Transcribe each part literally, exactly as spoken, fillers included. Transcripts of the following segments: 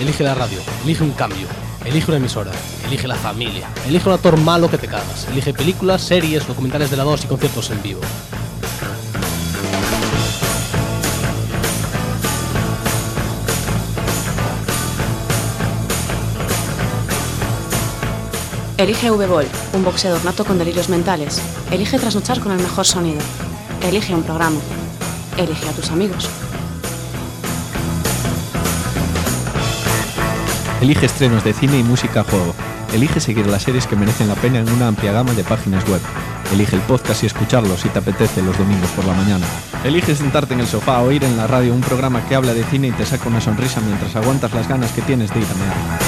Elige la radio, elige un cambio, elige una emisora, elige la familia, elige un actor malo que te cagas, elige películas, series, documentales de la dos y conciertos en vivo. Elige V-Ball, un boxeador nato con delirios mentales. Elige trasnochar con el mejor sonido. Elige un programa. Elige a tus amigos. Elige estrenos de cine y música a juego. Elige seguir las series que merecen la pena en una amplia gama de páginas web. Elige el podcast y escucharlo si te apetece los domingos por la mañana. Elige sentarte en el sofá o oír en la radio un programa que habla de cine y te saca una sonrisa mientras aguantas las ganas que tienes de ir a mear.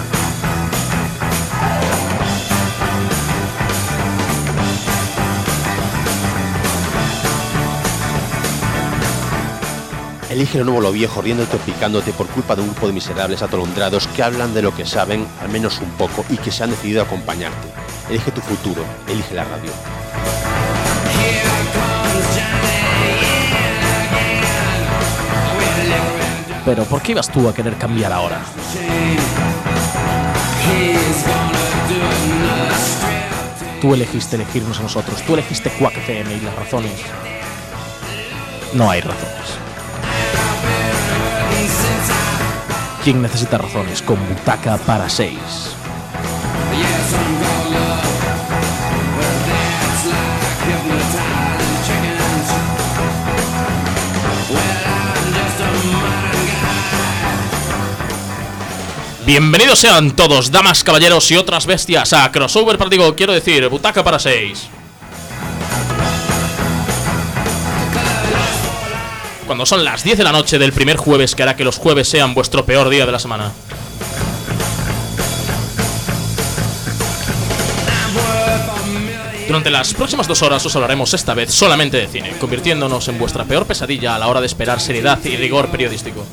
Elige lo nuevo o lo viejo, riéndote o picándote por culpa de un grupo de miserables atolondrados que hablan de lo que saben, al menos un poco, y que se han decidido a acompañarte. Elige tu futuro, elige la radio. Pero ¿por qué ibas tú a querer cambiar ahora? Tú elegiste elegirnos a nosotros, tú elegiste Quack F M y las razones. No hay razones. ¿Quién necesita razones? Con Butaca para seis. Bienvenidos sean todos, damas, caballeros y otras bestias, a Crossover para, digo, quiero decir, Butaca para seis. Cuando son las diez de la noche del primer jueves que hará que los jueves sean vuestro peor día de la semana. Durante las próximas dos horas os hablaremos esta vez solamente de cine, convirtiéndonos en vuestra peor pesadilla a la hora de esperar seriedad y rigor periodístico.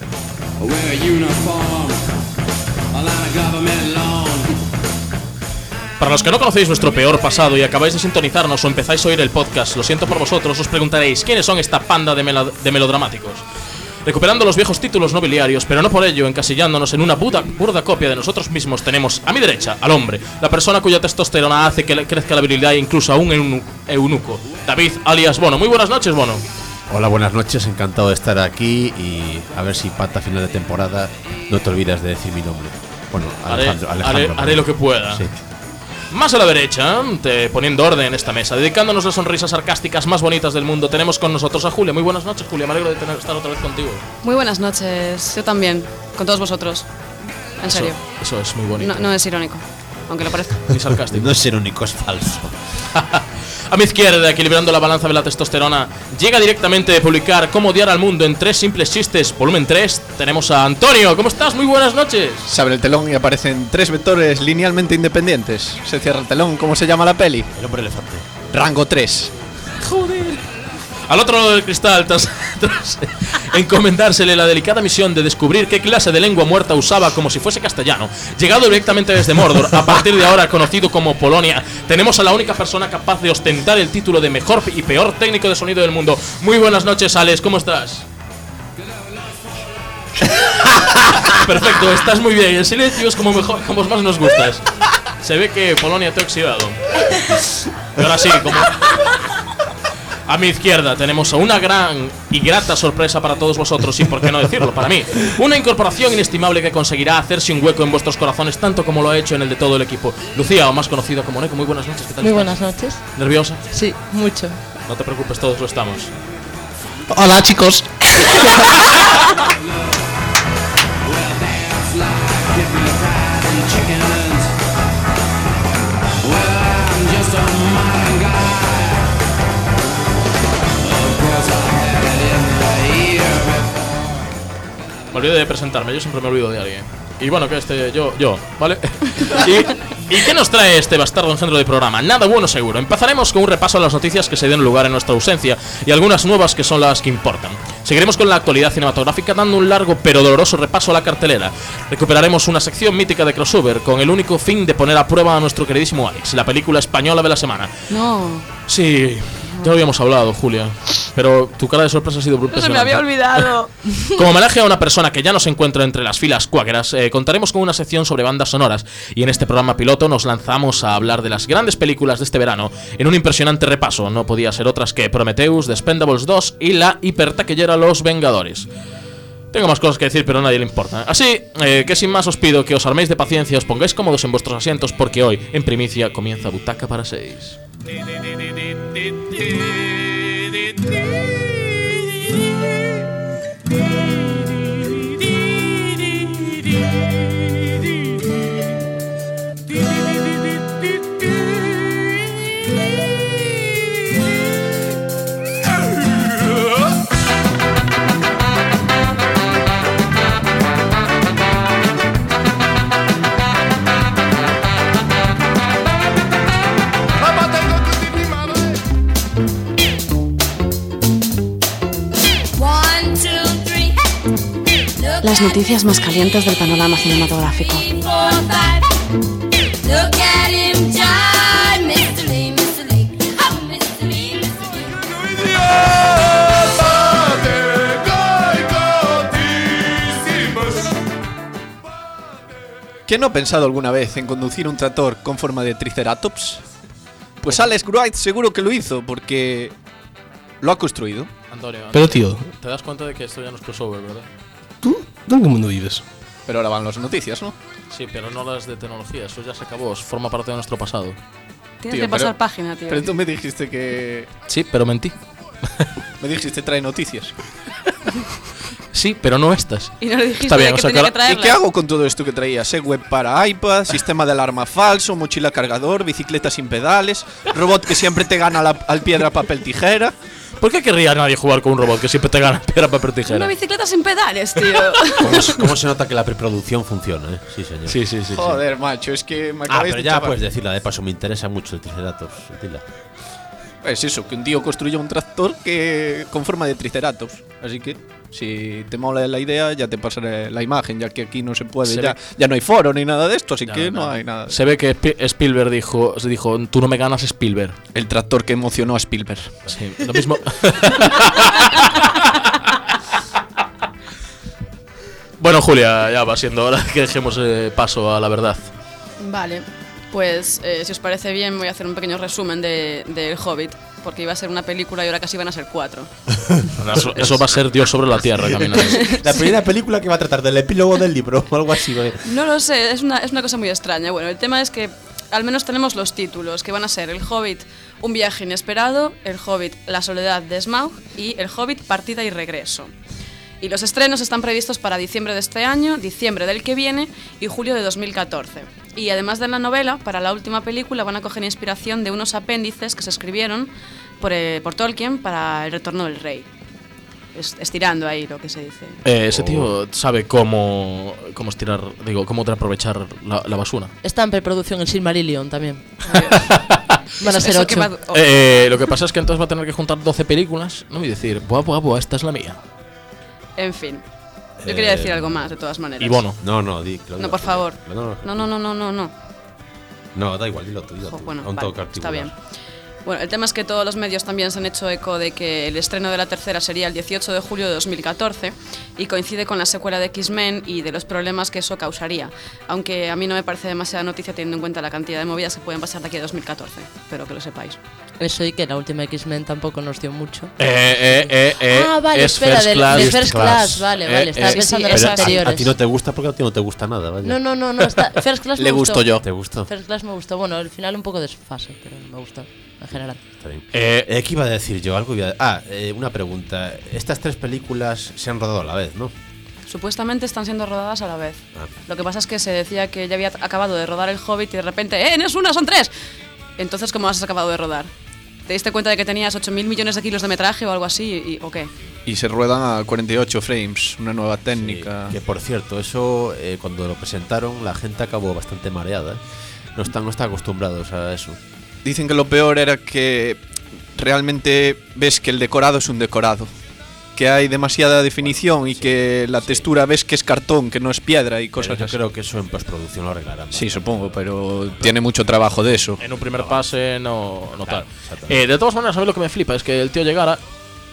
Para los que no conocéis nuestro peor pasado y acabáis de sintonizarnos o empezáis a oír el podcast, lo siento por vosotros, os preguntaréis ¿quiénes son esta panda de, melo- de melodramáticos? Recuperando los viejos títulos nobiliarios, pero no por ello encasillándonos en una burda, burda copia de nosotros mismos, tenemos a mi derecha al hombre, la persona cuya testosterona hace que le crezca la virilidad incluso a un eunu- eunuco, David alias Bono. Muy buenas noches, Bono. Hola, buenas noches, encantado de estar aquí y a ver si pata final de temporada no te olvidas de decir mi nombre. Bueno, Alejandro. Haré, Alejandro, haré, haré lo que pueda. Sí. Más a la derecha, te, poniendo orden en esta mesa, dedicándonos las sonrisas sarcásticas más bonitas del mundo, tenemos con nosotros a Julia. Muy buenas noches, Julia, me alegro de tener, estar otra vez contigo. Muy buenas noches, yo también, con todos vosotros. En Eso, serio. eso es muy bonito. No, no es irónico, aunque lo parezca. Ni sarcástico. No es irónico, es falso. A mi izquierda, equilibrando la balanza de la testosterona, llega directamente de publicar Cómo odiar al mundo en tres simples chistes, volumen tres, tenemos a Antonio. ¿Cómo estás? Muy buenas noches. Se abre el telón y aparecen tres vectores linealmente independientes. Se cierra el telón, ¿cómo se llama la peli? El hombre elefante. Rango tres. Joder. Al otro lado del cristal, tras, tras encomendársele la delicada misión de descubrir qué clase de lengua muerta usaba como si fuese castellano, llegado directamente desde Mordor, a partir de ahora conocido como Polonia, tenemos a la única persona capaz de ostentar el título de mejor y peor técnico de sonido del mundo. Muy buenas noches, Alex, ¿cómo estás? Perfecto, estás muy bien. El silencio es como mejor, como más nos gustas. Se ve que Polonia te ha oxidado. Y ahora sí, como... A mi izquierda tenemos a una gran y grata sorpresa para todos vosotros y, por qué no decirlo, para mí. Una incorporación inestimable que conseguirá hacerse un hueco en vuestros corazones tanto como lo ha hecho en el de todo el equipo. Lucía, o más conocida como Neko, muy buenas noches. ¿Qué tal Muy estás? buenas noches. ¿Nerviosa? Sí, mucho. No te preocupes, todos lo estamos. Hola, chicos. Me olvidé de presentarme, yo siempre me olvido de alguien. Y bueno, que este, yo, yo, ¿vale? ¿Y, ¿Y qué nos trae este bastardo engendro de programa? Nada bueno seguro. Empezaremos con un repaso a las noticias que se dieron lugar en nuestra ausencia y algunas nuevas que son las que importan. Seguiremos con la actualidad cinematográfica dando un largo pero doloroso repaso a la cartelera. Recuperaremos una sección mítica de Crossover con el único fin de poner a prueba a nuestro queridísimo Alex, la película española de la semana. No. Sí, ya lo habíamos hablado, Julia. Pero tu cara de sorpresa ha sido No se me impresionante. había olvidado. Como homenaje a una persona que ya no se encuentra entre las filas cuáqueras, eh, contaremos con una sección sobre bandas sonoras. Y en este programa piloto nos lanzamos a hablar de las grandes películas de este verano en un impresionante repaso. No podía ser otras que Prometheus, The Expendables dos y la hipertaquillera Los Vengadores. Tengo más cosas que decir, pero a nadie le importa. Así eh, que sin más os pido que os arméis de paciencia, os pongáis cómodos en vuestros asientos, porque hoy, en primicia, comienza Butaca para seis. Las noticias más calientes del panorama cinematográfico. ¿Quién no ha pensado alguna vez en conducir un tractor con forma de triceratops? Pues Alex Wright seguro que lo hizo, porque lo ha construido. Antonio, Pero tío, te das cuenta de que esto ya no es crossover, ¿verdad? ¿tú en qué mundo vives? Pero ahora van las noticias, ¿no? Sí, pero no las de tecnología, eso ya se acabó, forma parte de nuestro pasado. Tienes Tío, que pasar pero- página, tío. Pero tú me dijiste que... Sí, pero mentí. Me dijiste trae noticias. Sí, pero no estas. Y no le dijiste Está bien, que o sea, tenía que que ahora- ¿Y traerla. qué hago con todo esto que traías? Eh, web para iPad, sistema de alarma falso, mochila cargador, bicicleta sin pedales, robot que siempre te gana la- al piedra, papel, tijera. ¿Por qué querría nadie jugar con un robot que siempre te gana piedra, papel, Una tijera? bicicleta sin pedales, tío. ¿Cómo, se- cómo se nota que la preproducción funciona, eh? Sí, señor. Sí, sí, sí. sí. Joder, macho, es que me Ah, acabáis pero de ya chapar. puedes decirla, de paso, me interesa mucho el Triceratops. Dila. Es eso, que un tío construyó un tractor que con forma de triceratops. Así que, si te mola la idea, ya te pasaré la imagen, ya que aquí no se puede, Se ya, ve- ya no hay foro ni nada de esto, así Ya, que no, no, no. hay nada. Se ve que Spi- Spielberg dijo, se dijo, tú no me ganas, Spielberg. El tractor que emocionó a Spielberg. Sí, lo mismo. Bueno, Julia, ya va siendo hora que dejemos eh, paso a la verdad. Vale, pues eh, si os parece bien voy a hacer un pequeño resumen de, de El Hobbit, porque iba a ser una película y ahora casi van a ser cuatro. Eso, eso va a ser Dios sobre la tierra caminando. La primera película que va a tratar del epílogo del libro o algo así, ¿vale? No lo sé, es una, es una cosa muy extraña. Bueno, el tema es que al menos tenemos los títulos, que van a ser El Hobbit, Un viaje inesperado, El Hobbit, La soledad de Smaug y El Hobbit, Partida y regreso. Y los estrenos están previstos para diciembre de este año, diciembre del que viene y julio de dos mil catorce. Y además de la novela, para la última película van a coger inspiración de unos apéndices que se escribieron por, eh, por Tolkien para El retorno del rey. Es- estirando ahí lo que se dice. Eh, ese tío sabe cómo, cómo estirar, digo, cómo aprovechar la, la basura. Está en preproducción el Silmarillion también. Van a ser Eso que ocho. va- oh, Eh, lo que pasa es que entonces va a tener que juntar doce películas, ¿no? Y decir, buah, buah, buah, esta es la mía. En fin. Yo quería decir algo más, de todas maneras. Y Bono. No, no, di. que lo No, digas por tú. favor. No, no, No, no, no, no, no, no. no, da igual, dilo tú, dilo Jo, tú. bueno, Aún vale, tengo que está articular. bien. Bueno, el tema es que todos los medios también se han hecho eco de que el estreno de la tercera sería el dieciocho de julio de dos mil catorce y coincide con la secuela de X-Men y de los problemas que eso causaría. Aunque a mí no me parece demasiada noticia teniendo en cuenta la cantidad de movidas que pueden pasar de aquí a dos mil catorce, pero que lo sepáis. Eso y que la última X-Men tampoco nos dio mucho. Eh, eh, eh, eh. ah, vale, es espera, First de, Class. de First First Class. Class, vale, Eh, vale, estaba eh, pensando sí, en esas- las A, anteriores. a ti no te gusta porque a ti no te gusta nada, vaya. No, no, no, no, está, First Class me Le gustó. gustó yo. ¿Te gustó? First Class me gustó. Bueno, al final un poco desfase, pero me gustó en general. Está bien. Eh, Eh, ¿Qué iba a decir yo? Algo iba a... Ah, eh, una pregunta. Estas tres películas se han rodado a la vez, ¿no? Supuestamente están siendo rodadas a la vez. Ah. Lo que pasa es que se decía que ya había acabado de rodar El Hobbit y de repente, ¡eh, no es una, son tres! Entonces, ¿cómo has acabado de rodar? ¿Te diste cuenta de que tenías ocho mil millones de kilos de metraje o algo así? Y, ¿O qué? Y se ruedan a cuarenta y ocho frames, una nueva Sí, técnica. que por cierto, eso eh, cuando lo presentaron la gente acabó bastante mareada. ¿eh? No están, no están acostumbrados a eso. Dicen que lo peor era que realmente ves que el decorado es un decorado. Que hay demasiada definición y que la textura ves que es cartón, que no es piedra y Pero cosas yo así. creo que eso en postproducción lo arreglarán. Sí, supongo, pero tiene mucho trabajo de eso. en un primer pase no, no Claro, tal. exactamente. Eh, de todas maneras, a mí lo que me flipa es que el tío llegara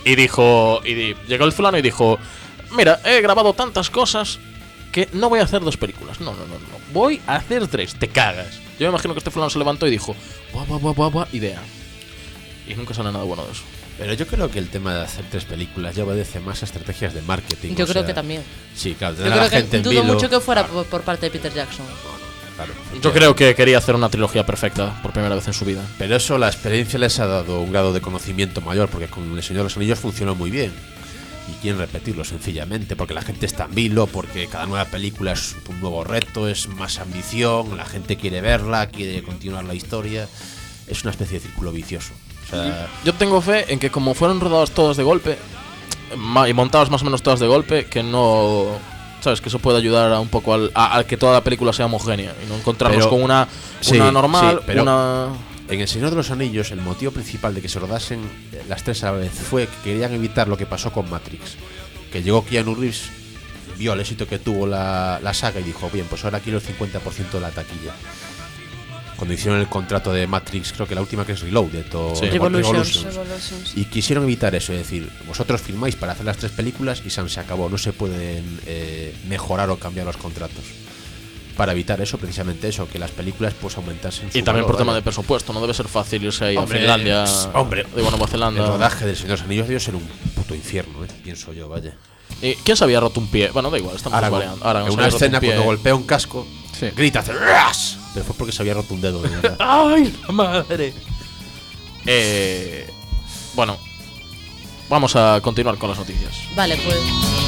y dijo, y di, llegó el fulano y dijo, mira, he grabado tantas cosas que no voy a hacer dos películas. No, no, no, no. Voy a hacer tres. Te cagas. Yo me imagino que este fulano se levantó y dijo, buah, buah, buah, buah, buah, idea. Y nunca sale nada bueno de eso. Pero yo creo que el tema de hacer tres películas ya obedece más a estrategias de marketing. Yo o creo sea, que también. Sí, claro, Yo tener a la creo gente que en dudo vilo. mucho que fuera Claro, por, por parte de Peter Jackson. claro. Yo creo que quería hacer una trilogía perfecta por primera vez en su vida. Pero eso, la experiencia les ha dado un grado de conocimiento mayor, porque con El Señor de los Anillos funcionó muy bien. Y quieren repetirlo sencillamente, porque la gente está en vilo, porque cada nueva película es un nuevo reto, es más ambición, la gente quiere verla, quiere continuar la historia. Es una especie de círculo vicioso. O sea, Yo tengo fe en que como fueron rodadas todas de golpe ma- y montadas más o menos todas de golpe, que no... ¿Sabes? Que eso puede ayudar a un poco al, a, a que toda la película sea homogénea y no encontrarnos Pero- con una, sí, una normal, sí, pero- una... en El Señor de los Anillos, el motivo principal de que se rodasen las tres a la vez fue que querían evitar lo que pasó con Matrix. Que llegó Keanu Reeves, vio el éxito que tuvo la, la saga y dijo, bien, pues ahora quiero el cincuenta por ciento de la taquilla. Cuando hicieron el contrato de Matrix, creo que la última que es Reloaded o Sí. Revolutions. Revolutions. Y quisieron evitar eso, es decir, vosotros filmáis para hacer las tres películas y San se acabó, no se pueden eh, mejorar o cambiar los contratos. Para evitar eso, precisamente eso, que las películas pues aumentasen su Y también valor, por tema vaya. de presupuesto, no debe ser fácil irse ahí Hombre, a Finlandia, pss, hombre, digo, Nueva El Zelanda. rodaje del Señor de los Anillos debió ser un puto infierno, ¿eh? Pienso yo, vaya. ¿Y quién se había roto un pie? Bueno, da igual, estamos Aragorn, variando. Aragorn en se una había roto escena un pie. cuando golpea un casco, Sí. grita, hace ras, pero fue porque se había roto un dedo, de verdad. ¡Ay, la madre! Eh, bueno, vamos a continuar con las noticias. Vale, pues.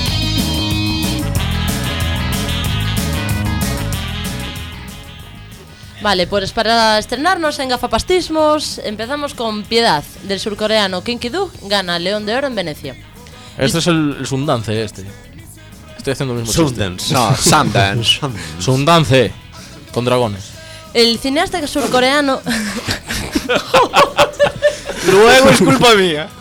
Vale, pues para estrenarnos en gafapastismos, empezamos con Piedad, del surcoreano Kim Ki-duk, gana León de Oro en Venecia. Este es el, el Sundance, este. Estoy haciendo el mismo Sundance. No, Sundance. chiste. Sundance, con dragones. El cineasta surcoreano. Luego es culpa mía.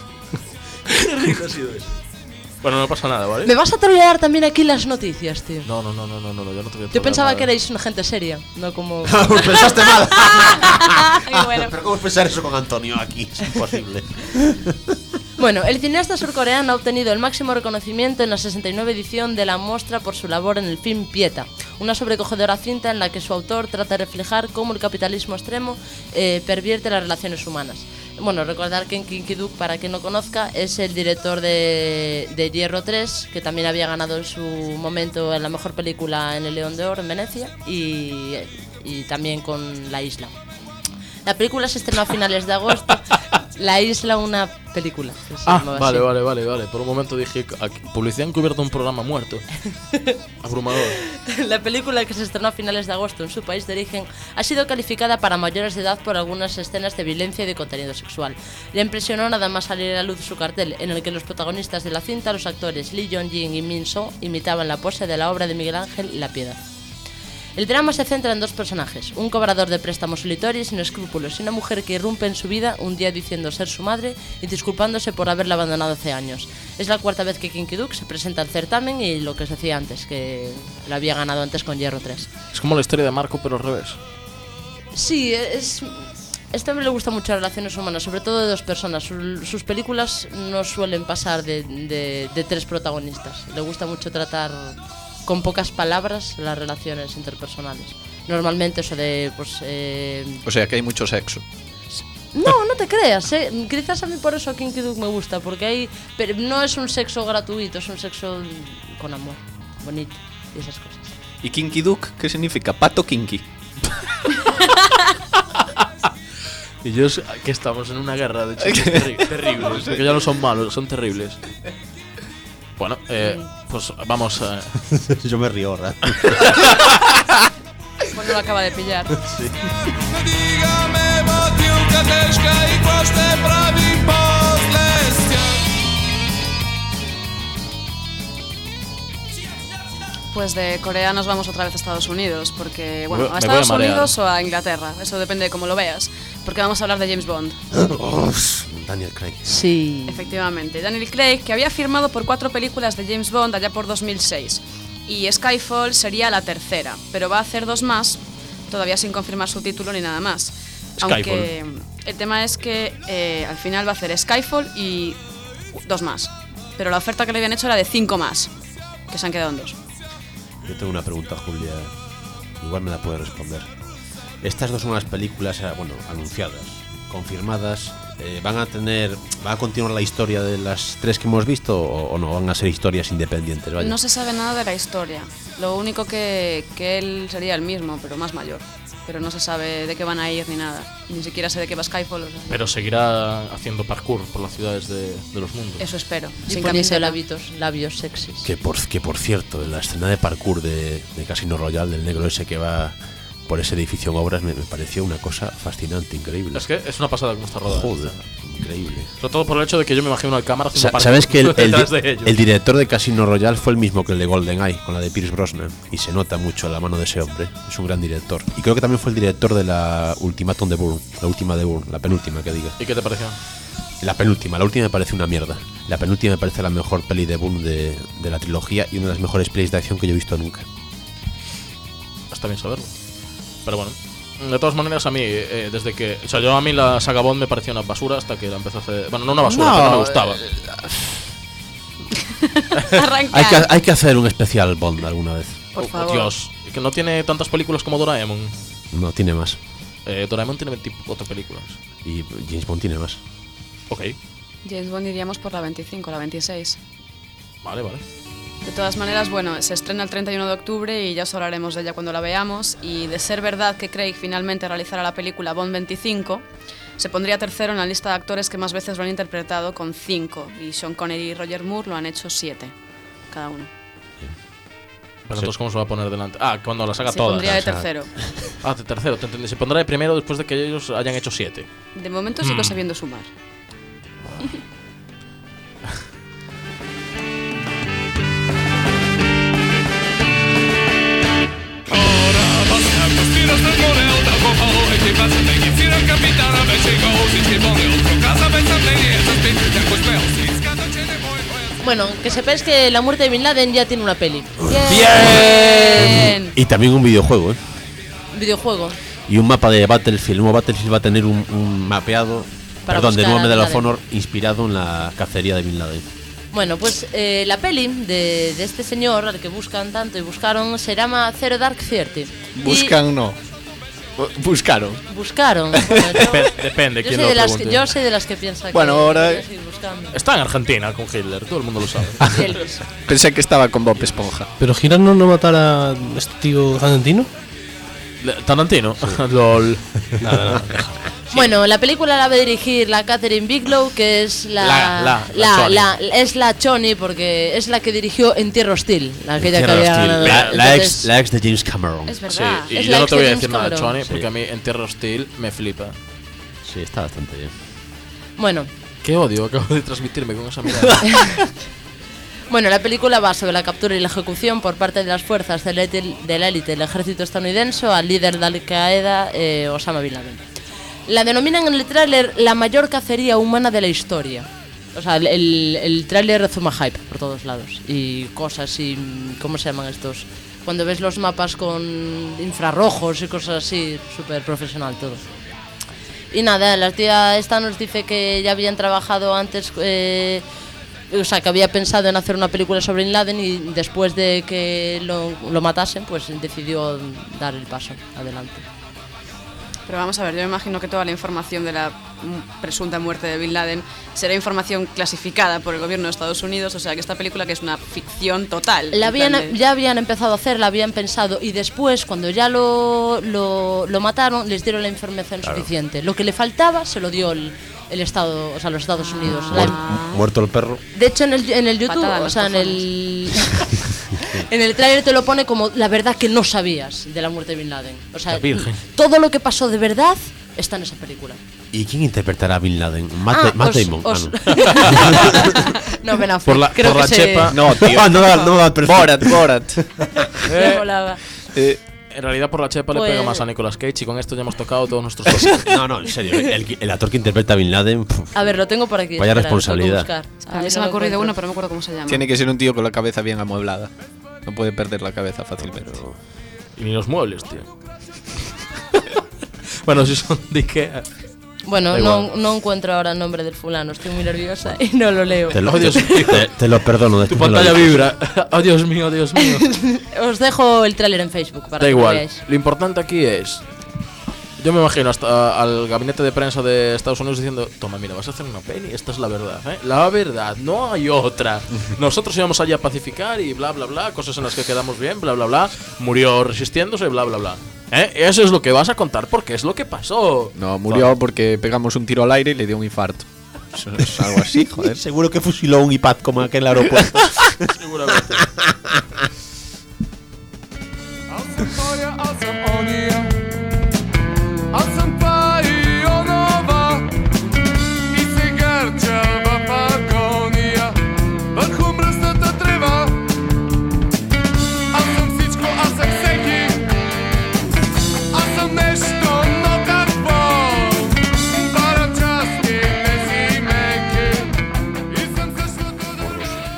Bueno, no pasa nada, ¿vale? ¿Me vas a trolear también aquí las noticias, tío? No, no, no, no, no, no, yo no te voy a Yo trolear pensaba nada. que erais una gente seria, no como. Pensaste mal. Y bueno, Pero ¿cómo es pensar eso con Antonio aquí? Es imposible. Bueno, el cineasta surcoreano ha obtenido el máximo reconocimiento en la sesenta y nueve edición de la muestra por su labor en el film Pieta, una sobrecogedora cinta en la que su autor trata de reflejar cómo el capitalismo extremo eh, pervierte las relaciones humanas. Bueno, recordar que Kim Ki-duk, para quien no conozca, es el director de, de Hierro tres, que también había ganado en su momento en la mejor película en el León de Oro en Venecia, y, y también con La Isla. La película se estrenó a finales de agosto. La Isla, una película. que se Ah, llamaba vale, así. vale, vale, vale. Por un momento dije, aquí, publicidad encubierta, un programa muerto. Abrumador. La película, que se estrenó a finales de agosto en su país de origen, ha sido calificada para mayores de edad por algunas escenas de violencia y de contenido sexual. Le impresionó nada más salir a la luz su cartel, en el que los protagonistas de la cinta, los actores Lee Jong-jin y Min So, imitaban la pose de la obra de Miguel Ángel, La Piedad. El drama se centra en dos personajes, un cobrador de préstamos solitario y sin escrúpulos y una mujer que irrumpe en su vida un día diciendo ser su madre y disculpándose por haberla abandonado hace años. Es la cuarta vez que Kim Ki-duk se presenta al certamen y lo que os decía antes, que la había ganado antes con Hierro tres. Es como la historia de Marco, pero al revés. Sí, es... Este hombre le gusta mucho las relaciones humanas, sobre todo de dos personas. Sus, sus películas no suelen pasar de, de, de tres protagonistas. Le gusta mucho tratar con pocas palabras las relaciones interpersonales. Normalmente eso de, pues... Eh... O sea que hay mucho sexo. No, no te creas, ¿eh? Quizás a mí por eso Kim Ki-duk me gusta, porque hay... Pero no es un sexo gratuito, es un sexo con amor, bonito y esas cosas. ¿Y Kinky Duke qué significa? Pato Kinky. Y yo es que estamos en una guerra de chistes terri- terribles, que ya no son malos, son terribles. Bueno, eh, pues vamos a... Yo me río ahora. pues no lo acaba de pillar. Pues de Corea nos vamos otra vez a Estados Unidos, porque, bueno, Me voy- a me voy a Estados marear. Unidos o a Inglaterra, eso depende de cómo lo veas, porque vamos a hablar de James Bond. Daniel Craig. Sí. Efectivamente, Daniel Craig, que había firmado por cuatro películas de James Bond allá por dos mil seis, y Skyfall sería la tercera, pero va a hacer dos más, todavía sin confirmar su título ni nada más. Skyfall. Aunque el tema es que eh, al final va a hacer Skyfall y dos más. Pero la oferta que le habían hecho era de cinco más, que se han quedado en dos. Yo tengo una pregunta, Julia. Igual me la puedes responder. Estas dos son las películas, eh, bueno, anunciadas, confirmadas. Eh, ¿Van a tener, van a continuar la historia de las tres que hemos visto o, o no? ¿Van a ser historias independientes? Vaya. No se sabe nada de la historia. Lo único que, que él sería el mismo, pero más mayor. Pero no se sabe de qué van a ir ni nada. Ni siquiera sé de qué va Skyfall. O sea. Pero seguirá haciendo parkour por las ciudades de, de los mundos. Eso espero. Y Sin poniendo camiseta. labios, labios sexys. Que por, que por cierto, en la escena de parkour de, de Casino Royale, del negro ese que va por ese edificio en obras, me, me pareció una cosa fascinante, increíble. Es que es una pasada como está rodada. Joder, increíble. Sobre todo por el hecho de que yo me imagino una cámara haciendo Sa- parkour ¿Sabes que el, el, detrás di- de ellos. el director de Casino Royale fue el mismo que el de GoldenEye, con la de Pierce Brosnan? Y se nota mucho la mano de ese hombre. Es un gran director. Y creo que también fue el director de la Ultimatum de Bourne, la última de Bourne, la penúltima que diga. ¿Y qué te pareció? La penúltima, la última me parece una mierda. La penúltima me parece la mejor peli de Bourne de, de la trilogía y una de las mejores pelis de acción que yo he visto nunca. Está bien saberlo. Pero bueno, de todas maneras a mí, eh, desde que... O sea, yo a mí la saga Bond me parecía una basura hasta que la empezó a hacer... Bueno, no una basura, No, pero no me gustaba. Arrancar. Hay que, hay que hacer un especial Bond alguna vez. Por Oh, favor. Dios, que no tiene tantas películas como Doraemon. No, tiene más. Eh, Doraemon tiene veinticuatro películas. Y James Bond tiene más. Ok, James Bond iríamos por la veinticinco, la veintiséis. vale, vale. De todas maneras, bueno, se estrena el treinta y uno de octubre y ya os hablaremos de ella cuando la veamos. Y de ser verdad que Craig finalmente realizará la película Bond veinticinco, se pondría tercero en la lista de actores que más veces lo han interpretado con cinco. Y Sean Connery y Roger Moore lo han hecho siete, cada uno. Pero entonces, ¿cómo se va a poner delante? Ah, cuando la saga Se toda. pondría de O sea, tercero. Ah, de tercero, te entendí. Se pondrá de primero después de que ellos hayan hecho siete. De momento sigo sabiendo sumar. Bueno, que sepáis que La muerte de Bin Laden ya tiene una peli. ¡Bien! Y también un videojuego, ¿eh? Videojuego. Y un mapa de Battlefield. El nuevo Battlefield va a tener un, un mapeado, Para perdón, de buscar nuevo a Medal Bin of Laden. Honor inspirado en la cacería de Bin Laden. Bueno, pues eh, la peli de, de este señor, al que buscan tanto y buscaron, se llama Zero Dark Thirty. Y Buscan no. Buscaron. Buscaron. Bueno, yo, Dep- depende yo quién soy lo de las que, pregunte. yo soy de las que piensa Bueno, que ahora- hay que seguir buscando. Está en Argentina con Hitler, todo el mundo lo sabe. Y Elvis. Pensé que estaba con Bob Esponja. Pero Girano no matará a este tío Tarantino. Le- Tarantino. LOL. Nada, nada, deja. Bueno, la película la va a dirigir la Catherine Bigelow, que es la La- la- la la- Choni. la- es la Choni, porque es la que dirigió En Tierra Hostil, la aquella que Tierra había Hostil. ganado. la, la ex, Entonces, la ex de James Cameron. Es Sí, verdad. y Es yo la no ex te de voy a James decir nada de Cameron. Choni, Sí. porque a mí en Tierra Hostil me flipa. Sí, está bastante bien. Bueno, Qué odio acabo de transmitirme con esa mirada. Bueno, la película va sobre la captura y la ejecución por parte de las fuerzas de la élite de la élite del ejército estadounidense al líder de Al-Qaeda, eh, Osama Bin Laden. La denominan en el tráiler la mayor cacería humana de la historia. O sea, el, el, el tráiler zuma hype por todos lados. Y cosas y... ¿Cómo se llaman estos? Cuando ves los mapas con infrarrojos y cosas así, súper profesional todo. Y nada, la tía esta nos dice que ya habían trabajado antes... Eh, o sea, que había pensado en hacer una película sobre Bin Laden y después de que lo, lo matasen, pues decidió dar el paso adelante. Pero vamos a ver, yo me imagino que toda la información de la mm, presunta muerte de Bin Laden será información clasificada por el gobierno de Estados Unidos, o sea que esta película que es una ficción total. La en plan habían, de- ya habían empezado a hacer, la habían pensado y después, cuando ya lo, lo, lo mataron, les dieron la información suficiente. Lo que le faltaba se lo dio el, el Estado, o sea, los Estados Unidos. La- Ah. Muerto el perro. de hecho, en el, en el YouTube, Patada en o los sea, en el, en el tráiler te lo pone como la verdad que no sabías de la muerte de Bin Laden. O sea, La Virgen. todo lo que pasó de verdad está en esa película. ¿Y quién interpretará a Bin Laden? Matt, Ah, Matt os- Damon. os- Ah, no. No, Ben Affleck. Por la- Creo por que la se- chepa. No, tío. Ah, no da, no da perfecto. Borat, Borat. me molaba. Eh, En realidad por la chepa le Pues- pega más a Nicolas Cage y con esto ya hemos tocado todos nuestros cosas. No, no, en serio. El, el actor que interpreta a Bin Laden. puf, A ver, lo tengo por aquí. Vaya espera, lo tengo que responsabilidad. buscar. A mí ver, se me ha lo ocurrido encuentro. uno, pero no me acuerdo cómo se llama. tiene que ser un tío con la cabeza bien amueblada. No puede perder la cabeza fácilmente. Y ni los muebles, tío. Bueno, si son de Ikea. Bueno, Da no, igual. no encuentro ahora el nombre del fulano, estoy muy nerviosa y no lo leo. Te lo, Oh, Dios te, mío. te- te lo perdono. Tu después me lo pantalla dices. vibra. Oh, Dios mío, Dios mío. Os dejo el tráiler en Facebook para Da que lo igual. veáis. Lo importante aquí es. Yo me imagino hasta al gabinete de prensa de Estados Unidos diciendo: toma, mira, vas a hacer una peli, esta es la verdad, ¿eh? La verdad, no hay otra. Nosotros íbamos allí a pacificar y bla, bla, bla, cosas en las que quedamos bien, bla, bla, bla. Murió resistiéndose, bla, bla, bla. ¿Eh? Eso es lo que vas a contar porque es lo que pasó. No, murió porque pegamos un tiro al aire y le dio un infarto. Eso es algo así, joder. Seguro que fusiló un iPad como en aquel aeropuerto. Seguramente. Alsam moja, alsam onija, alsam pa i onova, i se garčava pagonija, vrhu mrstata treva. Alsam sičko, alsam seki, alsam nešto notarstvo, para časti nesi meki, i sam se što to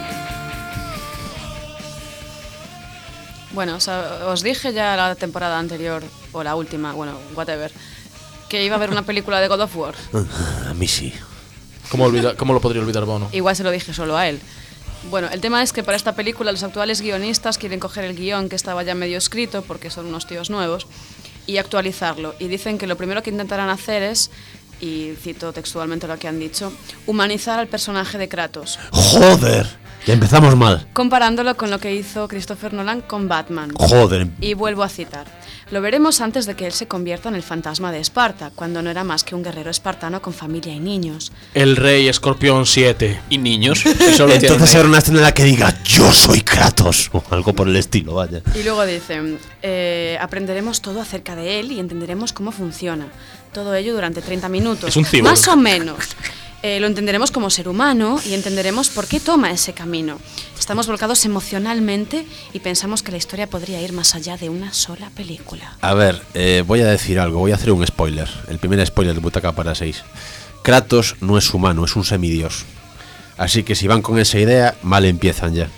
Bueno, o sea, os dije ya la temporada anterior, o la última, bueno, whatever, que iba a haber una película de God of War. A mí sí. ¿Cómo, olvida- ¿Cómo lo podría olvidar Bono? Igual se lo dije solo a él. Bueno, el tema es que para esta película los actuales guionistas quieren coger el guión que estaba ya medio escrito, porque son unos tíos nuevos, y actualizarlo. Y dicen que lo primero que intentarán hacer es, y cito textualmente lo que han dicho, humanizar al personaje de Kratos, Joder. Ya empezamos mal. comparándolo con lo que hizo Christopher Nolan con Batman. Joder. Y vuelvo a citar. Lo veremos antes de que él se convierta en el fantasma de Esparta, cuando no era más que un guerrero espartano con familia y niños. El Rey Escorpión siete. Y niños. Eso lo tienen Entonces ahí. habrá una escena en la que diga yo soy Kratos o algo por el estilo, vaya. Y luego dicen, eh, aprenderemos todo acerca de él y entenderemos cómo funciona. Todo ello durante treinta minutos. Es un cyborg. Más o menos. Eh, lo entenderemos como ser humano y entenderemos por qué toma ese camino. Estamos volcados emocionalmente y pensamos que la historia podría ir más allá de una sola película. A ver, eh, voy a decir algo, voy a hacer un spoiler. El primer spoiler de Butaca para seis. Kratos no es humano, es un semidios. Así que si van con esa idea, mal empiezan ya.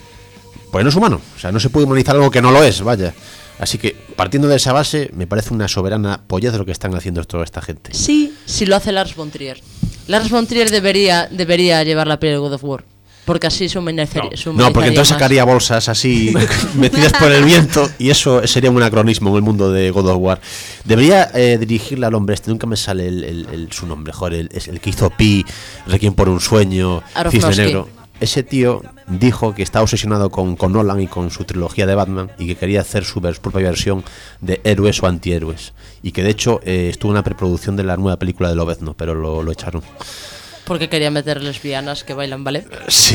Pues no es humano, o sea, no se puede humanizar algo que no lo es, vaya. Así que, partiendo de esa base, me parece una soberana polla de lo que están haciendo toda esta gente. Sí, si lo hace Lars von Trier. Lars von Trier debería, debería llevar la peli de God of War. Porque así se humanizaría, se No, porque humanizaría entonces más. sacaría bolsas así metidas por el viento y eso sería un anacronismo en el mundo de God of War. Debería eh, dirigirle al hombre este, nunca me sale el, el- el- su nombre, joder, el, es el que hizo Pi, Requiem por un sueño, Cisne Aronofsky. Negro. Ese tío dijo que estaba obsesionado con, con Nolan y con su trilogía de Batman y que quería hacer su vers- propia versión de héroes o antihéroes. Y que de hecho eh, estuvo en la preproducción de la nueva película de Lobezno, pero lo, lo echaron. Porque quería meter lesbianas que bailan ballet. Sí,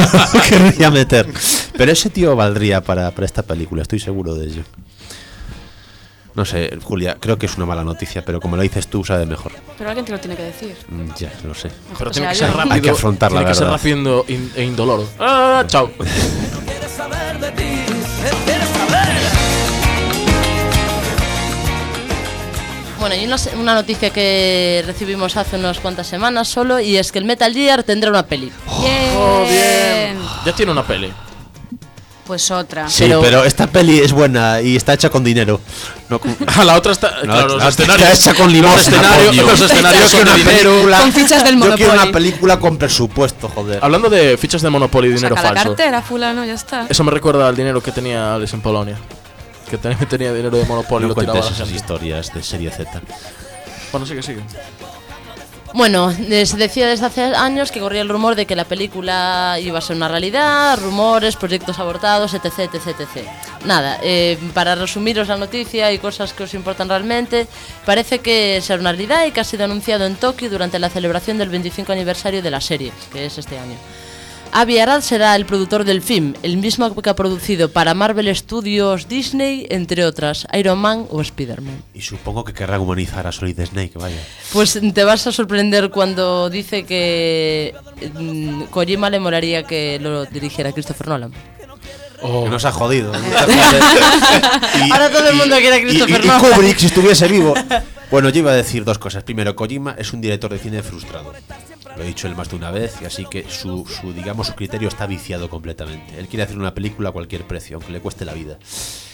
querría meter. Pero ese tío valdría para, para esta película, estoy seguro de ello. No sé, Julia, creo que es una mala noticia, pero como lo dices tú, sabe mejor. Pero alguien te lo tiene que decir. Mm, Ya, lo sé. Mejor Pero que tiene que sea ser yo. rápido. Hay que afrontar la Tiene que ser verdad. rápido in- e indoloro. Ah, chao. Bueno, y una, se- una noticia que recibimos hace unas cuantas semanas solo, y es que el Metal Gear tendrá una peli. Oh, bien. Ya tiene una peli. Pues otra. Sí, pero, Pero- esta peli es buena y está hecha con dinero. No con... Ah, la otra está. No, claro, los la otra escenarios. está hecha con limosna, Los escenarios, coño. los escenarios Yo son quiero de una dinero. película- Con fichas del Yo quiero Monopoly. una película con presupuesto, joder. Hablando de fichas de Monopoly y dinero Saca la falso. cartera, fulano, ya está. Eso me recuerda al dinero que tenía Alex en Polonia. Que ten- tenía dinero de Monopoly y No lo tiraba a cuentes la esas gente. historias de serie Z. Bueno, sigue, sigue. Bueno, eh, se decía desde hace años que corría el rumor de que la película iba a ser una realidad, rumores, proyectos abortados, etc, etc, etcétera. Nada, eh, para resumiros la noticia y cosas que os importan realmente, parece que será una realidad y que ha sido anunciado en Tokio durante la celebración del veinticinco aniversario de la serie, que es este año. Avi Arad será el productor del film, el mismo que ha producido para Marvel Studios, Disney, entre otras, Iron Man o Spider-Man. Y supongo que querrán humanizar a Solid Snake, vaya. Pues te vas a sorprender cuando dice que mm, Kojima le molaría que lo dirigiera Christopher Nolan. Oh. Que nos ha jodido. Ahora todo el mundo quiere a y- Christopher y- y Nolan. Kubrick, si estuviese vivo. Bueno, yo iba a decir dos cosas. Primero, Kojima es un director de cine frustrado. Lo he dicho él más de una vez, y así que su, su, digamos, su criterio está viciado completamente. Él quiere hacer una película a cualquier precio, aunque le cueste la vida.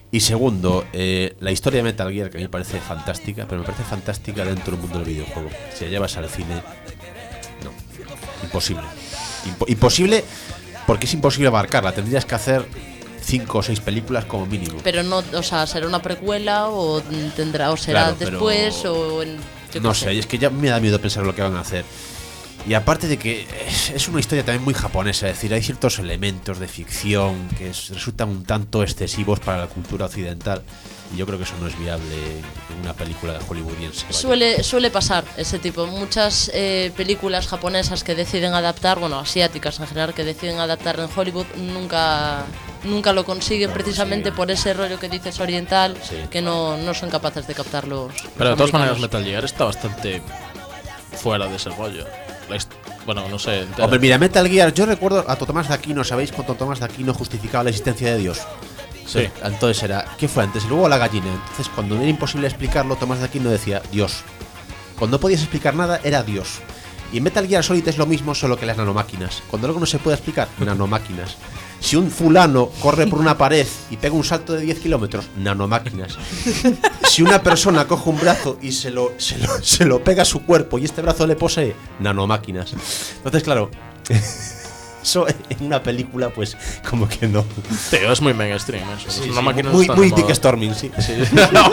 Y segundo, eh, la historia de Metal Gear, que a mí me parece fantástica, pero me parece fantástica dentro del mundo del videojuego. Si la llevas al cine, no, imposible. Impo- imposible porque es imposible abarcarla. Tendrías que hacer cinco o seis películas como mínimo. Pero no, o sea, será una precuela o tendrá o será Claro, pero- después o en, yo No qué sé, y es que ya me da miedo pensar lo que van a hacer. Y aparte de que es- es una historia también muy japonesa, es decir, hay ciertos elementos de ficción que es- resultan un tanto excesivos para la cultura occidental. Y yo creo que eso no es viable en una película de hollywoodiense. vaya. Suele, suele pasar ese tipo. Muchas eh, películas japonesas que deciden adaptar, bueno, asiáticas en general, que deciden adaptar en Hollywood, nunca, nunca lo consiguen No lo precisamente consiguen. por ese rollo que dices oriental, Sí. que no, no son capaces de captar los. Pero de los todas maneras, americanos. Metal Gear está bastante fuera de ese rollo. La hist- Bueno, no sé. entera. Hombre, mira, Metal Gear, yo recuerdo a Tomás de Aquino, ¿sabéis cuando Tomás de Aquino justificaba la existencia de Dios? Sí. Entonces era, ¿qué fue antes? El huevo o la gallina. Entonces, cuando era imposible explicarlo, Tomás de Aquino decía Dios. Cuando no podías explicar nada, era Dios. Y en Metal Gear Solid es lo mismo, solo que las nanomáquinas. Cuando algo no se puede explicar, nanomáquinas. Si un fulano corre por una pared y pega un salto de diez kilómetros, nanomáquinas. Si una persona coge un brazo y se lo, se lo, se lo pega a su cuerpo y este brazo le posee, nanomáquinas. Entonces, claro, eso en una película, pues, como que no. Tío, es muy mainstream eso. Sí, Es una sí, máquina muy, está muy de moda. Dick Storming, sí. Sí. No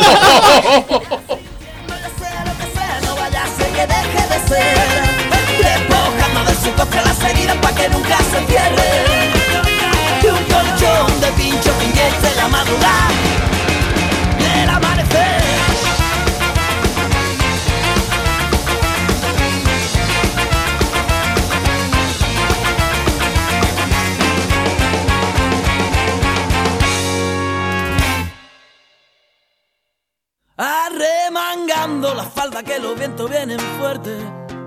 vaya a ser que deje de ser. Despojando de su cofre las heridas pa' que nunca se cierre. Y un colchón de pincho que inyecte la madrugada del amanecer. Arremangando la falda que los vientos vienen fuertes.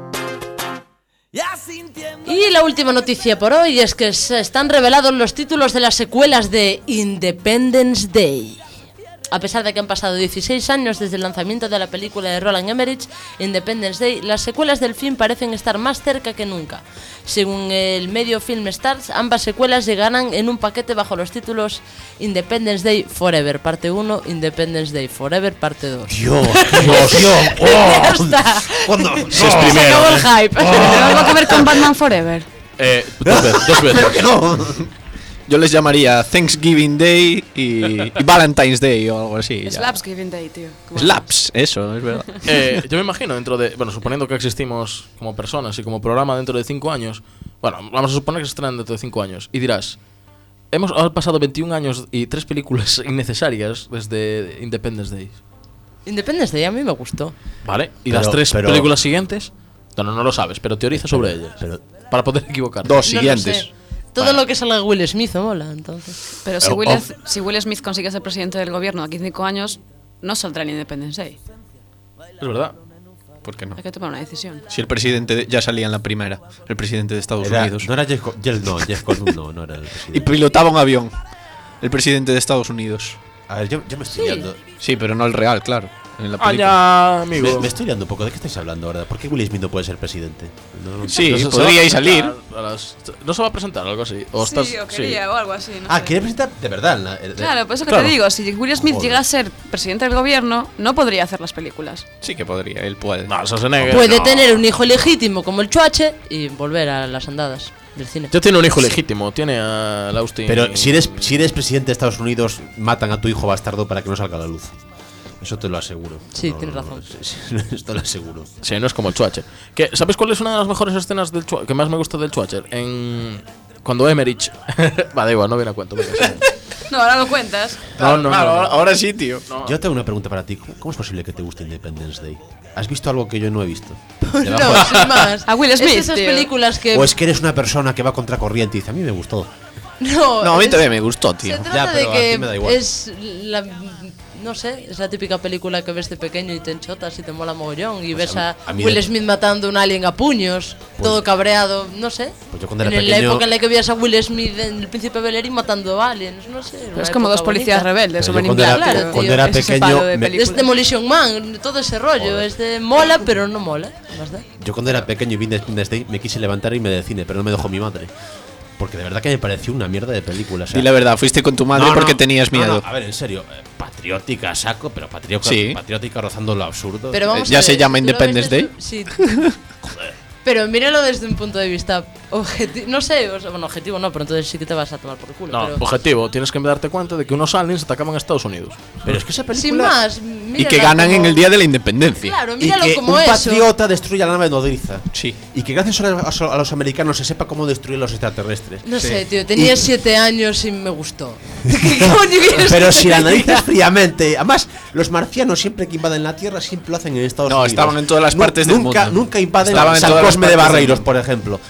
Ya sintiendo. Y la última noticia por hoy es que se están revelados los títulos de las secuelas de Independence Day. A pesar de que han pasado dieciséis años desde el lanzamiento de la película de Roland Emmerich, Independence Day, las secuelas del film parecen estar más cerca que nunca. Según el medio Film Stars, ambas secuelas llegarán en un paquete bajo los títulos Independence Day Forever, parte uno, Independence Day Forever, parte dos. Dios, Dios, Dios. Ya está. Cuando Si es primero, Se acabó el ¿eh? hype. ¿Tiene algo que ver con Batman Forever? Eh, dos veces. Dos veces. no. Yo les llamaría Thanksgiving Day y, y Valentine's Day o algo así. ya. Slaps Giving Day, tío. ¿Cómo? Slaps, eso, es verdad. Eh, yo me imagino dentro de, bueno, suponiendo que existimos como personas y como programa dentro de cinco años, bueno, vamos a suponer que se estrenan dentro de cinco años y dirás, hemos han pasado veintiún años y tres películas innecesarias desde Independence Day, Independence Day a mí me gustó. ¿vale? Y Pero- las tres pero- películas siguientes, no, no, no lo sabes, pero teoriza sobre ellas, pero- para poder equivocarte. Dos No lo siguientes. sé. Todo lo que salga Will Smith me mola, entonces. Pero si Oh, Will, oh. si Will Smith consigue ser presidente del gobierno de aquí a cinco años, no saldrá en Independence Day. Es verdad. ¿Por qué no? Hay que tomar una decisión. Si el presidente de- ya salía en la primera, el presidente de Estados Era- Unidos. no era Jeff, Co- Jeff- no, Jeff Goldblum no, no era el Y presidente. pilotaba un avión, el presidente de Estados Unidos. A ver, yo, yo me estoy liando. Sí, pero no el real, claro. En la película. Allá, amigo. Me, me estoy liando un poco. ¿De qué estáis hablando ahora? ¿Por qué Will Smith no puede ser presidente? No- Sí, No se- se podría va a ir salir. presentar a las- ¿No se va a presentar algo así? ¿O Sí, estás, o quería, o algo así. No Ah, sé. ¿quiere presentar de verdad? la- el- Claro, por eso que Claro. te digo, si Will Smith Joder. llega a ser presidente del gobierno, no podría hacer las películas. Sí que podría, él puede. No, Schwarzenegger, Puede no. tener un hijo legítimo como el Chuache y volver a las andadas del cine. Ya tiene un hijo legítimo, tiene a Austin. Pero si eres, si eres presidente de Estados Unidos, matan a tu hijo bastardo para que no salga a la luz. Eso te lo aseguro. Sí, tienes razón. sí, sí, esto lo aseguro. Sí, no es como el Schwarzer. Que, ¿sabes cuál es una de las mejores escenas del Schwa- que más me gusta del Schwarzer? En cuando Emmerich. Va, da igual, no viene a cuento. venga, sí. No, ahora lo cuentas. No, no, Claro, no, no. ahora, ahora sí, tío. Yo tengo una pregunta para ti. ¿Cómo, cómo es posible que te guste Independence Day? ¿Has visto algo que yo no he visto? No, Debajo- sin más. A Will Smith, Es esas tío. películas que. ¿O es que eres una persona que va contra corriente y dice, a mí me gustó? No, No, a mí es- también me gustó, tío. Se trata Ya, pero de a que ti me da igual. es la. No sé, es la típica película que ves de pequeño y te enchotas y te mola mogollón. Y Pues ves a a, mí- a mí Will de- Smith matando a un alien a puños, todo cabreado, no sé. Pues yo cuando en era la pequeño- época en la que veías a Will Smith en El Príncipe Bellerín matando aliens, no sé. Pero es como dos policías rebeldes, Pero o Men yo in cuando era- Black, claro, tío. cuando era Ese pequeño, palo de me- películas. Es Demolition Man, todo ese rollo. Joder. Es de mola, pero no mola. Más da. Yo cuando era pequeño y vi Independence Day me quise levantar y irme del cine, pero no me dejó mi madre. Porque de verdad que me pareció una mierda de película. O sea, Di la verdad, fuiste con tu madre no, no, porque tenías no, miedo. no, a ver, en serio, eh, patriótica saco, pero patriótica, Sí. patriótica rozando lo absurdo. Pero vamos ¿Ya a se ver, llama ¿tú lo ves Independence desde- Day? Sí. Pero míralo desde un punto de vista objetivo. No sé, o sea, bueno, objetivo no, pero entonces sí que te vas a tomar por culo. No, pero objetivo, tienes que darte cuenta de que unos aliens atacaban a Estados Unidos. Pero es que esa película. sin más, Y mírala que ganan como- en el día de la independencia. Claro, Y míralo que como un eso. patriota destruya la nave nodriza. Sí. Y que gracias a los, a los americanos se sepa cómo destruir los extraterrestres. No sé, tío, tenía siete años y me gustó. ¿Qué coño quieres Pero que si te la diga? analizas fríamente. Además, los marcianos siempre que invaden la Tierra siempre lo hacen en Estados No, Unidos. estaban en todas las Nu- partes del nunca, mundo. Nunca invaden Estaban en San todas las Cosme de partes del Barreiros, mundo. por ejemplo.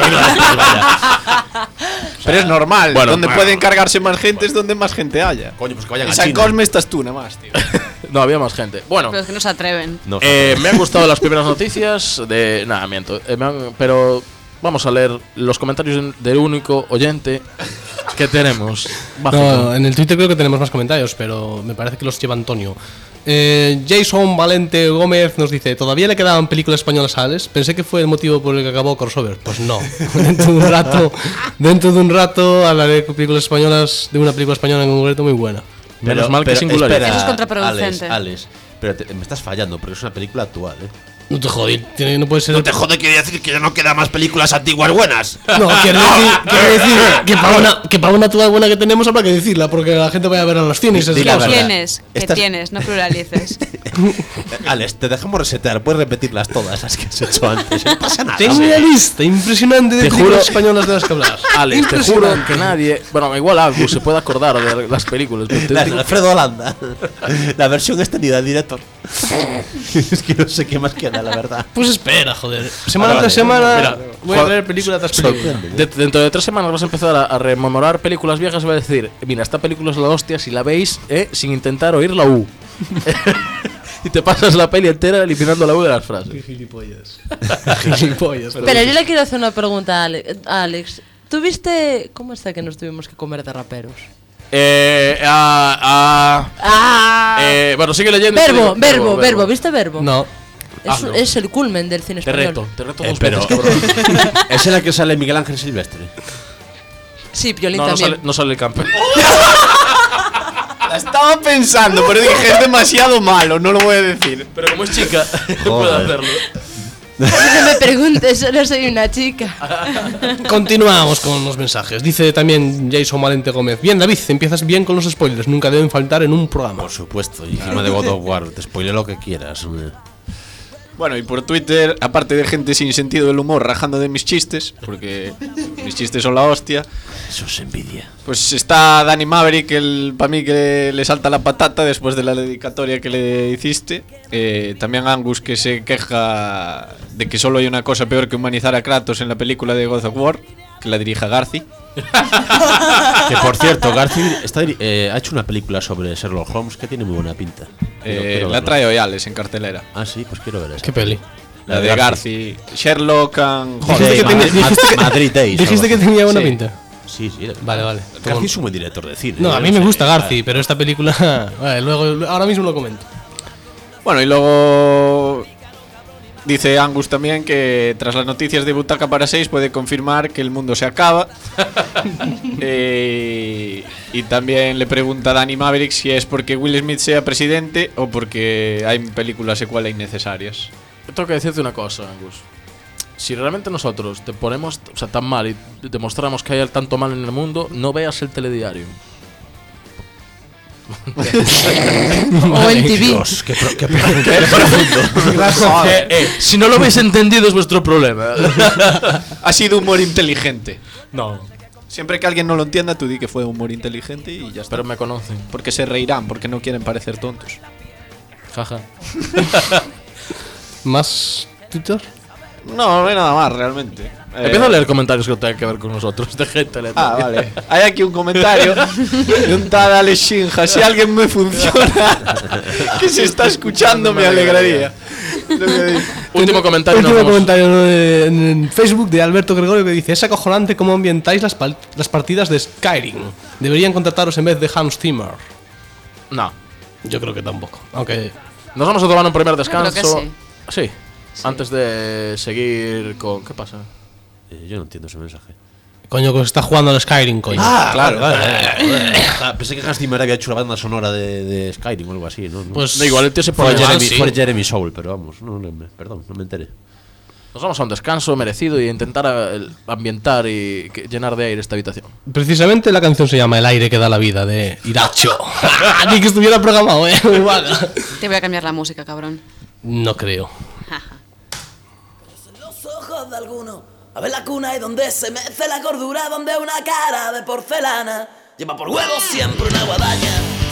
Pero es normal. Bueno, donde bueno. pueden cargarse más gente es donde más gente haya. Coño, pues que vayan En a San China. Cosme estás tú nada más, tío. No, había más gente. Bueno, Pero es que no se atreven. No, eh, me han gustado las primeras noticias de... Nada, miento. Eh, me han- pero vamos a leer los comentarios del único oyente que tenemos. Básico. No, en el Twitter creo que tenemos más comentarios, pero me parece que los lleva Antonio. Eh, Jason Valente Gómez nos dice: ¿todavía le quedaban películas españolas a Alex? Pensé que fue el motivo por el que acabó Crossover. Pues no. dentro de un rato, dentro de un rato hablaré de películas españolas, de una película española en concreto muy buena. Menos mal que singularidad. espera, Eso es contraproducente. Alex, Alex, pero te- me estás fallando porque es una película actual, ¿eh? No te jodí, tiene- no puede ser. No te jode, quiere decir que ya no quedan más películas antiguas buenas. No, quiero decir, quiero decir que para una, que para una actual buena que tenemos habrá que decirla, porque la gente vaya a ver a los cines. es Di la la cosa. verdad. Tienes, que Estas- tienes, no pluralices. Alex, te dejamos resetear, puedes repetirlas todas las que has hecho antes. No pasa nada. Tengo una lista impresionante de Te películas juro- españolas de las que hablas. Alex, te juro que nadie... Bueno, igual algo se puede acordar de las películas. pero te La digo- de Alfredo Holanda. La versión extendida, director. Es que no sé qué más queda, la verdad. Pues espera, joder. Semana Vale, tras semana mira, voy a Juan- ver película tras película. De- dentro de tres semanas vas a empezar a, a rememorar películas viejas y vas a decir, mira, esta película es la hostia si la veis eh, sin intentar oír la U. Y te pasas la peli entera eliminando la U de las frases. Gilipollas. Gilipollas. Pero yo le quiero hacer una pregunta a Ale- a Alex. ¿Tú viste cómo está que nos tuvimos que comer de raperos? Eh, ah, ah, ¡Ah! eh, bueno, sigue leyendo. verbo, sigue- verbo, verbo, ¿viste verbo? No. Es, Hazlo. es el culmen del cine Te español. reto, te reto Eh, dos pero- veces, cabrón. Es en la que sale Miguel Ángel Silvestre. Sí, Piolín No, no también. sale, no sale el campeón. La estaba pensando, pero dije, es demasiado malo, no lo voy a decir. Pero como es chica, no puede hacerlo. No me preguntes, solo soy una chica. Continuamos con los mensajes. Dice también Jason Valente Gómez: bien, David, empiezas bien con los spoilers. Nunca deben faltar en un programa. Por supuesto, y encima de God of War, te spoileo lo que quieras. hombre. Bueno, y por Twitter, aparte de gente sin sentido del humor rajando de mis chistes, porque mis chistes son la hostia, Eso es envidia. pues está Danny Maverick, el para mí que le salta la patata después de la dedicatoria que le hiciste. Eh, también Angus, que se queja de que solo hay una cosa peor que humanizar a Kratos en la película de God of War, que la dirija Garci. Que por cierto, Garfield está diri- eh, ha hecho una película sobre Sherlock Holmes que tiene muy buena pinta. Quiero- Eh, quiero la verla. trae hoy Alex en cartelera. Ah, sí, pues quiero ver esa. ¿Qué peli? La de Garci. Sherlock and Joder, Dijiste que Ma- tenía- Ma- dijiste que- Madrid Days. Dijiste algo que así. tenía buena Sí. pinta. Sí, sí. Vale, vale. Garci es un buen director de cine. No, yo a mí me sé. gusta Garci, pero esta película. Vale, luego, ahora mismo lo comento. Bueno, y luego dice Angus también que tras las noticias de Butaca para seis puede confirmar que el mundo se acaba. Eh, y también le pregunta a Danny Maverick si es porque Will Smith sea presidente o porque hay películas secuela innecesarias. Tengo que decirte una cosa, Angus. Si realmente nosotros te ponemos, o sea, tan mal y demostramos que hay tanto mal en el mundo, no veas el telediario. O en T V. Dios, qué, pro- qué, pro- qué profundo. Eh, eh, si no lo habéis entendido es vuestro problema. Ha sido humor inteligente. No, Siempre que alguien no lo entienda, tú di que fue humor inteligente y ya está. pero me conocen. Porque se reirán, porque no quieren parecer tontos. Jaja. ¿Más Twitter? No, no hay nada más realmente. Eh, Empiezo a leer comentarios que no tengan que ver con nosotros, de gente Ah, aleatoria. vale. Hay aquí un comentario de un tal Alex Shinja. Si alguien me funciona, que se está escuchando, me alegraría. Lo que dice. Último comentario. Último nos vamos. comentario ¿no? de- en, en Facebook de Alberto Gregorio que dice: es acojonante cómo ambientáis las, pal- las partidas de Skyrim. Deberían contrataros en vez de Hans Zimmer. No. Yo creo que tampoco. Aunque Nos vamos a tomar un primer creo descanso. que sí. Antes de seguir con. ¿Qué pasa? Eh, yo no entiendo ese mensaje. Coño, que está jugando al Skyrim, coño. Ah, claro, claro. Ah, pensé que Hans Zimmer había hecho la banda sonora de, de Skyrim o algo así, ¿no? Pues No, igual el tío se Fue pone mal, Jeremy, sí. fue Jeremy Soule, pero vamos, no, no, me- perdón, no me enteré. Nos vamos a un descanso merecido y intentar eh, ambientar y que- llenar de aire esta habitación. precisamente la canción se llama El aire que da la vida, de Iracho. Ni que estuviera programado, eh. Muy mala. Te voy a cambiar la música, cabrón. No creo. Los ojos de alguno, a ver la cuna y donde se mece la cordura, donde una cara de porcelana lleva por huevo siempre una guadaña.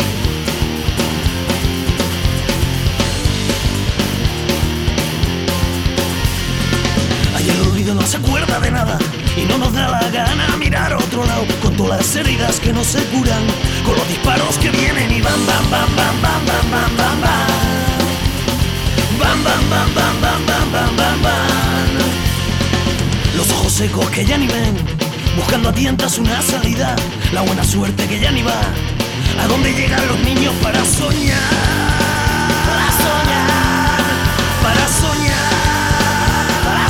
Ay, el olvido no se acuerda de nada y no nos da la gana mirar a otro lado, con todas las heridas que no se curan, con los disparos que vienen y bam, bam, bam, bam, bam, bam, bam, bam, bam. Bam, bam, bam, bam, bam, bam, bam, bam, bam. Los ojos secos que ya ni ven, buscando a tientas una salida, la buena suerte que ya ni va, a dónde llegan los niños para soñar, para soñar, para soñar, para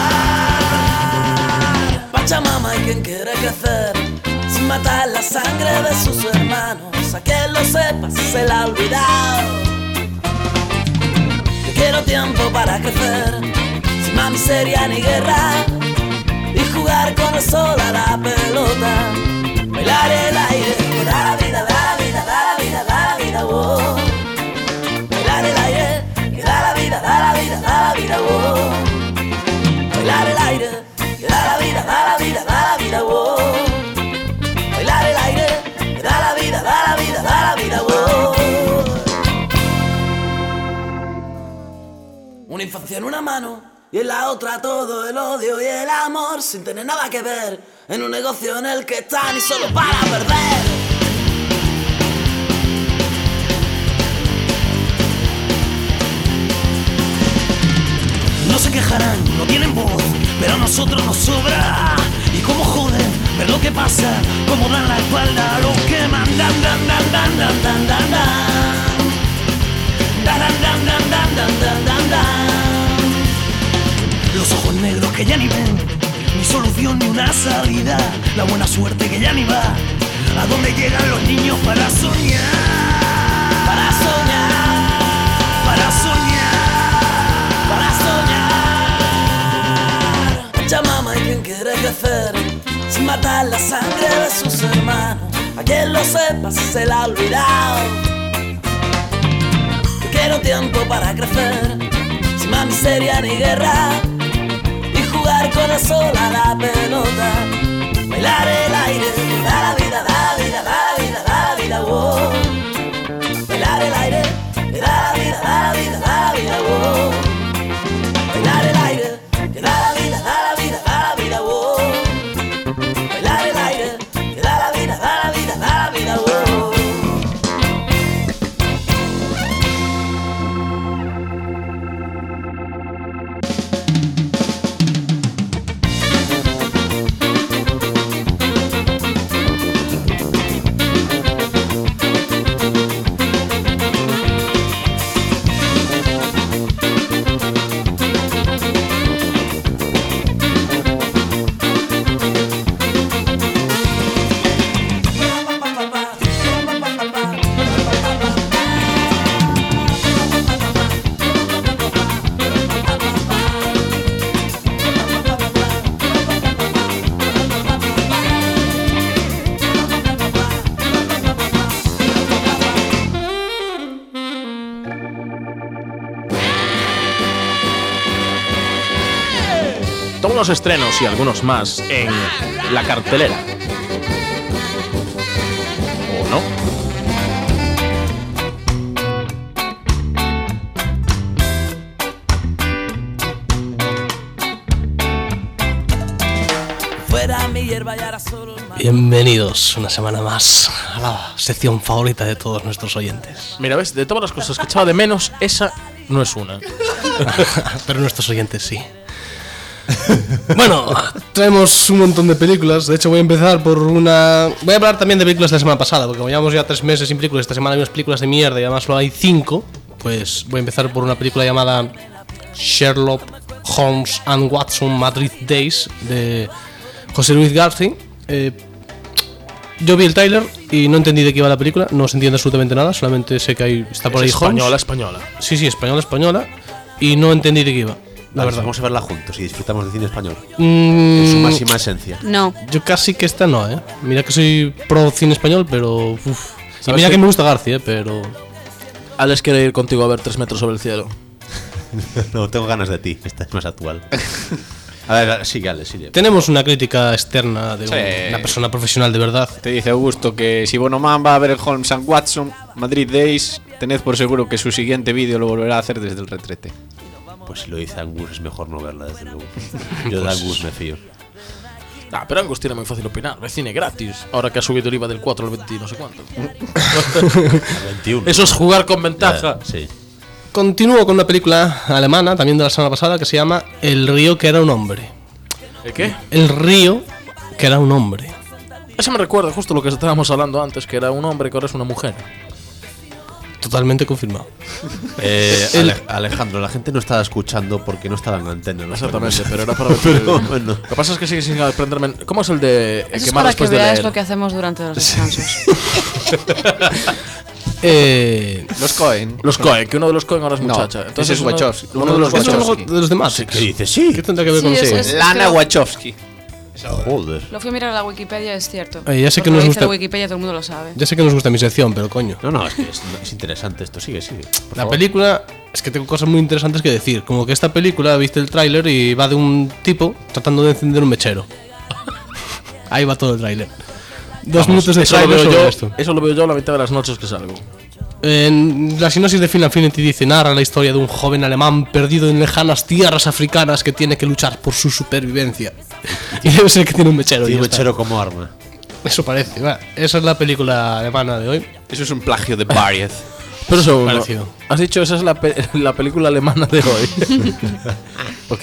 soñar. Pachamama y quien quiere crecer, sin matar la sangre de sus hermanos, a que lo sepa si se la ha olvidado. Quiero tiempo para crecer, sin más miseria ni guerra, y jugar con el sol a la pelota, bailar el aire, que da la vida, da la vida, da la vida, da la vida, oh. Bailar el aire, que da la vida, da la vida, da la vida, oh. Bailar el aire, que da la vida, da la vida, da la vida, oh. Bailar el aire, que da la vida, da la vida, da la vida, oh. Una infancia en una mano y en la otra todo el odio y el amor, sin tener nada que ver, en un negocio en el que están y solo para perder. No se quejarán, no tienen voz, pero a nosotros nos sobra. Y cómo joden, ver lo que pasa, cómo dan la espalda a los que mandan, dan, dan, dan, dan, dan, dan, dan. Dan, dan, dan, dan, dan, dan, dan, dan, dan. Los ojos negros que ya ni ven, ni solución ni una salida, la buena suerte que ya ni va, a dónde llegan los niños para soñar, para soñar, para soñar, para soñar. Pachamama y quien quiere crecer, sin matar la sangre de sus hermanos, a quien lo sepa si se la ha olvidado. Quiero tiempo para crecer, sin más miseria ni guerra, y jugar con el sol a la pelota, bailar el aire, da la vida, da la vida, da la vida, da la vida, oh. Bailar el aire, da la vida, da la vida, da la vida, oh. Bailar el aire, da la vida, da la vida, da la vida, oh. Bailar el aire, da la vida, da la vida, da la vida, oh. Todos los estrenos y algunos más en la cartelera. ¿O no? Fuera mi hierba y ahora solo el mar. Bienvenidos una semana más a la sección favorita de todos nuestros oyentes. Mira, ves, de todas las cosas que echaba de menos, esa no es una. Pero nuestros oyentes sí. Bueno, traemos un montón de películas. De hecho voy a empezar por una... Voy a hablar también de películas de la semana pasada, porque como llevamos ya tres meses sin películas, esta semana hay unas películas de mierda y además solo hay cinco. Pues voy a empezar por una película llamada Sherlock Holmes and Watson Madrid Days, de José Luis García. Eh, yo vi el tráiler y no entendí de qué iba la película, no se entiende absolutamente nada, solamente sé que hay, está por Es ahí Holmes. española, española. Sí, sí, española, española. Y no entendí de qué iba, la Vale, verdad. vamos a verla juntos y disfrutamos del cine español. Mm, En su máxima esencia. No. Yo casi que esta no, ¿eh? Mira que soy pro cine español, pero... Uf. Y ¿Sabes mira qué? que me gusta García, ¿eh? Pero... Alex quiere ir contigo a ver Tres metros sobre el cielo. No, tengo ganas de ti, esta es más actual. A ver, sigue, Ale, sigue. Tenemos una crítica externa de un- Sí. una persona profesional de verdad. Te dice Augusto que si Bonoman va a ver el Holmes and Watson, Madrid Days, tened por seguro que su siguiente vídeo lo volverá a hacer desde el retrete. Pues si lo dice Angus es mejor no verla, desde luego. Yo de Angus me fío. Ah, pero Angus tiene muy fácil opinar. Ve cine gratis. Ahora que ha subido el I V A del cuatro al veinte y no sé cuánto. Al veintiuno. Eso es jugar con ventaja. Ya, sí. Continúo con una película alemana, también de la semana pasada, que se llama El río que era un hombre. ¿El qué? El río que era un hombre. Eso me recuerda justo lo que estábamos hablando antes, que era un hombre que ahora es una mujer. Totalmente confirmado. Eh, El- Ale- Alejandro, la gente no estaba escuchando porque no estaba en antena. ¿no? Exactamente, pero era para ver. Pero bueno. Lo que pasa es que sigue sin aprenderme. ¿Cómo es el de Eso es quemar para que después de veáis leer? lo que hacemos durante los descansos. Eh, Los Cohen. Los Cohen, que uno de los Cohen ahora es No, muchacha. ese es uno- Wachowski, Uno de los ¿es algo Wachowski. de los de Matrix? ¿Qué dices? Sí. ¿Qué tendrá que ver Sí, con es- eso? es- Lana que lo- Wachowski. Joder. Lo fui a mirar a la Wikipedia, es cierto. Oye, ya sé Lo que lo nos dice gusta- la Wikipedia, todo el mundo lo sabe. Ya sé que nos gusta mi sección, pero coño. No, no, es que es, es interesante esto. Sigue, sigue. Por La favor. película, es que tengo cosas muy interesantes que decir. Como que esta película, viste el tráiler y va de un tipo tratando de encender un mechero. Ahí va todo el tráiler. Dos Vamos, minutos de eso lo tráiler veo sobre yo. esto. Eso lo veo yo a la mitad de las noches que salgo. En la sinopsis de Final Infinity dice: narra la historia de un joven alemán perdido en lejanas tierras africanas que tiene que luchar por su supervivencia. Y debe ser que tiene un mechero. y Tiene ya un está. mechero como arma. Eso parece. Va. Esa es la película alemana de hoy. Eso es un plagio de Varieth. Pero eso, no. Parecido. Has dicho esa es la, pe- la película alemana de hoy. Ok.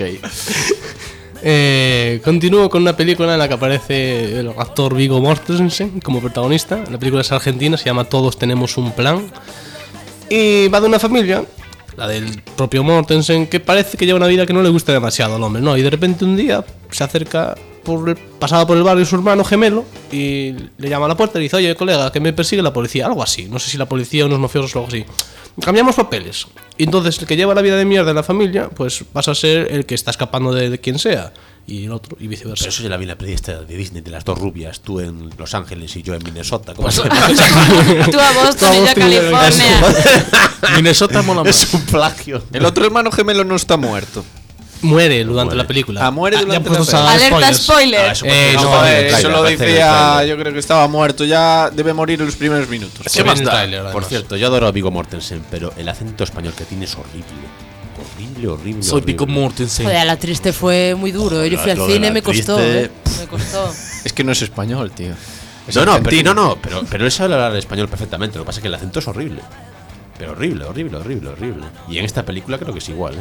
Eh, continúo con una película en la que aparece el actor Viggo Mortensen como protagonista. La película es argentina, se llama Todos tenemos un plan. Y va de una familia, la del propio Mortensen, que parece que lleva una vida que no le gusta demasiado al hombre, ¿no? Y de repente un día se acerca, por el, pasaba por el barrio su hermano gemelo y le llama a la puerta y dice: oye, colega, que me persigue la policía. Algo así, no sé si la policía o unos mafiosos o algo así. Cambiamos papeles. Y entonces el que lleva la vida de mierda en la familia, pues pasa a ser el que está escapando de, de quien sea. Y el otro, y viceversa. Pero eso ya la vi en la peli esta de Disney, de las dos rubias. Tú en Los Ángeles y yo en Minnesota. ¿Cómo se llama? Tú a Boston y yo a California. Minnesota mola más. Es un plagio. El otro hermano gemelo no está muerto. Muere durante Muere. la película. Ah, muere durante ya la puestos película. a Alerta spoilers. spoiler. Ah, eso Eh, parece- no, eso Joder, parece el eso tráiler, lo parece el decía, tráiler. yo creo que estaba muerto ya, debe morir en los primeros minutos. Se ve en el tráiler, Por además. cierto, yo adoro a Viggo Mortensen, pero el acento español que tiene es horrible. Horrible, horrible. Soy horrible. Pico Mortensen. Joder, a la triste fue muy duro. ¿eh? Yo fui al Lo de cine y la me costó, triste, ¿eh? Me costó. Es que no es español, tío. Es No, no, pero, argentino. no, no, pero, pero él sabe hablar español perfectamente. Lo que pasa es que el acento es horrible. Pero horrible, horrible, horrible, horrible. Y en esta película creo que es igual, ¿eh?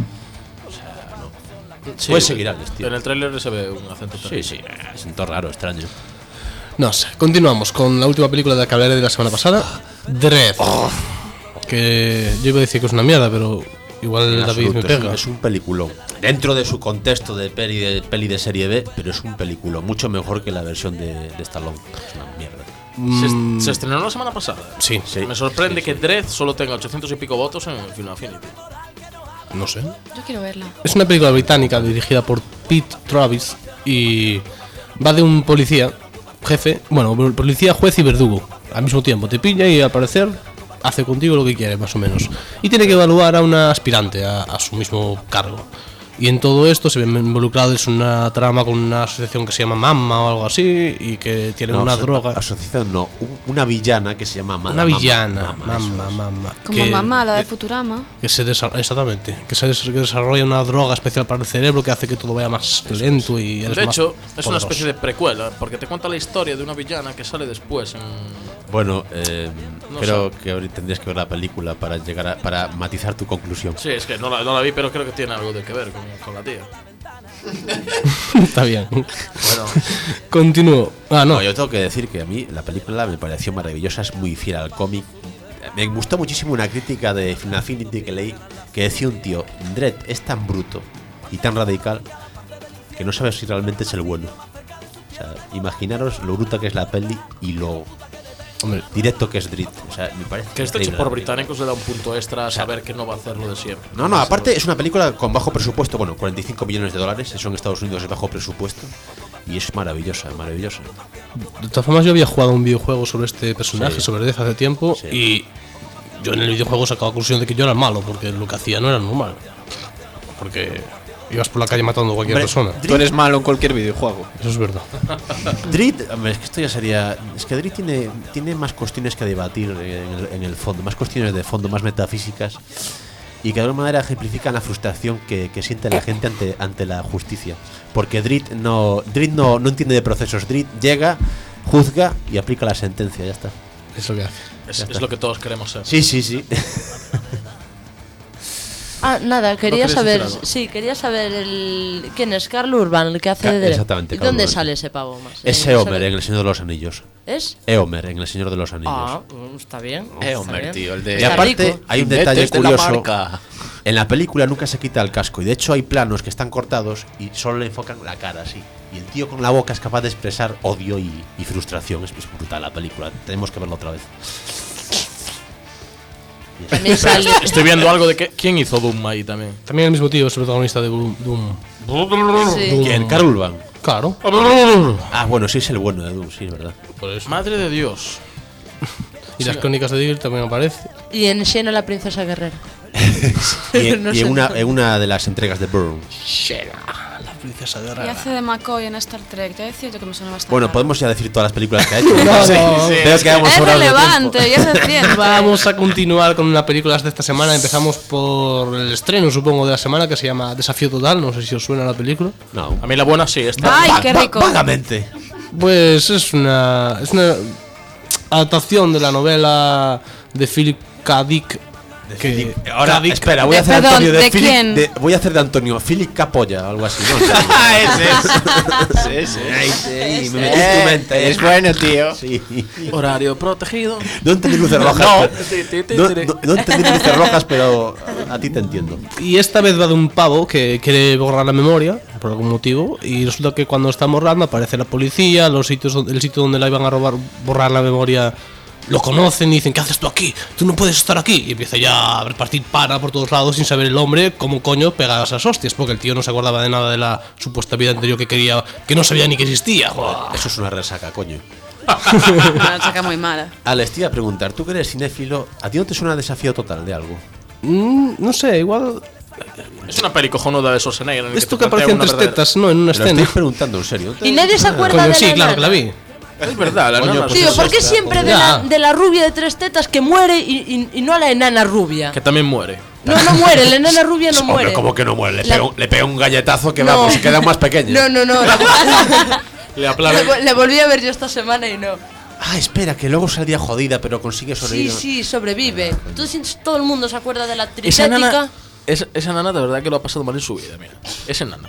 Sí, Puedes seguir, Alex, tío. En el tráiler se ve un acento. Sí, sí, acento raro, extraño. No sé, continuamos con la última película de la que hablaré de la semana pasada, Dredd. Que yo iba a decir que es una mierda, pero igual En David absoluto, me es, pega. un, es un peliculón. Dentro de su contexto de peli, de peli de serie B, pero es un película mucho mejor que la versión de, de Stallone. Es una mierda. Se, se estrenó la semana pasada. Sí, Sí. Me sorprende que Dredd solo tenga ochocientos y pico votos en Final Affinity. no sé. Yo quiero verla. Es una película británica dirigida por Pete Travis y va de un policía, jefe, bueno, policía, juez y verdugo. Al mismo tiempo te pilla y al parecer hace contigo lo que quiere, más o menos. Y tiene que evaluar a una aspirante a, a su mismo cargo. Y en todo esto se ve involucrado es una trama con una asociación que se llama Mamma o algo así y que tiene No, una aso- droga. Asociación no, un- una villana que se llama Mala Una Mama. villana, Mama, eso mamá, es. mamá. Como mamá, la de Futurama. Que se desa- exactamente, que se des- que desarrolla una droga especial para el cerebro que hace que todo vaya más lento y eres De más hecho, es una poderoso. especie de precuela, porque te cuenta la historia de una villana que sale después en... Bueno, eh, No creo que ahorita tendrías que ver la película para llegar a, para matizar tu conclusión. Sí, es que no la, no la vi, pero creo que tiene algo de que ver con, con la tía. Está bien. Bueno, Continúo. Ah, no. No, yo tengo que decir que a mí la película me pareció maravillosa, es muy fiel al cómic. Me gustó muchísimo una crítica de Final Affinity que leí que decía un tío: Dredd es tan bruto y tan radical que no sabes si realmente es el bueno. sea, imaginaros lo bruta que es la peli y lo Hombre, directo que es Drit. O sea, me parece Que esté hecho increíble por la película. británicos le da un punto extra a saber que no va a hacer lo de siempre. No, no, aparte es una película con bajo presupuesto, bueno, cuarenta y cinco millones de dólares, eso en Estados Unidos es bajo presupuesto y es maravillosa, maravillosa. de todas formas, yo había jugado un videojuego sobre este personaje, Sí. sobre Death hace tiempo, Sí. y yo en el videojuego sacaba la conclusión de que yo era el malo, porque lo que hacía no era normal. Porque ibas por la calle matando a cualquier Hombre, persona. Tú eres malo en cualquier videojuego. Eso es verdad. Drit, hombre, es que esto ya sería. Es que Drit tiene, tiene más cuestiones que debatir en el, en el fondo, más cuestiones de fondo, más metafísicas y que de alguna manera ejemplifican la frustración que, que siente la gente ante, ante la justicia. Porque Drit no, Drit no, no entiende de procesos. Drit llega, juzga y aplica la sentencia, ya está. Es lo que hace. Es, es lo que todos queremos ser. Sí, sí, sí. Ah, nada, quería querías saber, decir algo? sí, quería saber el quién es Carl Urban, el que hace Ca- de exactamente, ¿Y Carl dónde Urban. sale ese pavo más? Es Eh, Eomer ¿sabe? en El Señor de los Anillos. ¿Es? Eomer en El Señor de los Anillos. Ah, mm, está bien. Eh, está Homer, bien. tío, el de. Y Está aparte, rico. hay un Jinetes detalle de la curioso. marca. En la película nunca se quita el casco y de hecho hay planos que están cortados y solo le enfocan la cara así. Y el tío con la boca es capaz de expresar odio y, y frustración. Es, es brutal la película. Tenemos que verla otra vez. También sale. Estoy viendo algo de que, quién hizo Doom ahí también. También el mismo tío es el protagonista de Doom. Doom. Sí. ¿Quién? Carl Urban. Claro. Ah, bueno, sí es el bueno de Doom, sí, es verdad. Por eso. Madre de Dios. Y las crónicas de Diggle también aparece. Y en Xena la princesa guerrera. Y, en- No y sé. en, una, en una de las entregas de Bourne. La princesa Y guerrera. hace de McCoy en Star Trek. Te decía yo que me suena bastante. Bueno, raro. podemos ya decir todas las películas que ha hecho. No, no. Veo que vamos Es sobrados de relevante, ya se entiende. Vamos a continuar con una película de esta semana. Empezamos por el estreno, supongo, de la semana, que se llama Desafío Total. No sé si os suena la película. tiempo. No. A mí la buena sí, está. Ay, Va- qué va- rico. Vagamente. Pues es una, es una adaptación de la novela de Philip K. Dick. que- Ahora, K. Dick- espera, voy a Eh, hacer perdón, Antonio de, ¿de Philip- quién? de- voy a hacer de Antonio Philip Capolla, algo así, ¿no? Sí, sí. Ay, sí, me metí en tu mente. Eh, es bueno, tío. Sí. Horario protegido. No entendí luces rojas. No. pero- no, no- no entendí luces rojas, pero a ti te entiendo. Y esta vez va de un pavo que quiere borrar la memoria por algún motivo y resulta que cuando está borrando aparece la policía, los sitios, don- el sitio donde la iban a robar, borrar la memoria lo conocen y dicen, ¿qué haces tú aquí? Tú no puedes estar aquí. Y empieza ya a repartir para por todos lados sin saber el hombre cómo coño pega esas hostias, porque el tío no se acordaba de nada de la supuesta vida anterior que quería, que no sabía ni que existía. Joder. Eso es una resaca, coño. Una chica muy mala. Alex, te iba a preguntar, tú que eres cinéfilo, ¿a ti no te suena Desafío Total de algo? Mm, no sé, igual Es una peli cojonuda de Schwarzenegger. en el esto te que aparece plantea en una tres verdadera- tetas, no, en una Te lo escena. estoy preguntando en serio. Y nadie se acuerda Coño, de sí, la claro que la enana. vi. Es verdad, la Coño, nana, pues Tío, es ¿por qué esta. siempre de Ya. la, de la rubia de tres tetas que muere y, y- y no a la enana rubia? Que también muere. No, no muere, la enana rubia no muere. Hombre, ¿cómo que no muere? Le La- pega un, le pega un galletazo que No. vamos, se queda más pequeña. No, no, no. La, Le le, aplaude. vo- le volví a ver yo esta semana y no. Ah, espera, que luego saldría jodida, pero consigue Sí, sobrevivir. sí, sobrevive. Entonces todo el mundo se acuerda de la Esa tritética. nana, es- esa nana de verdad que lo ha pasado mal en su vida, mira. Es enana.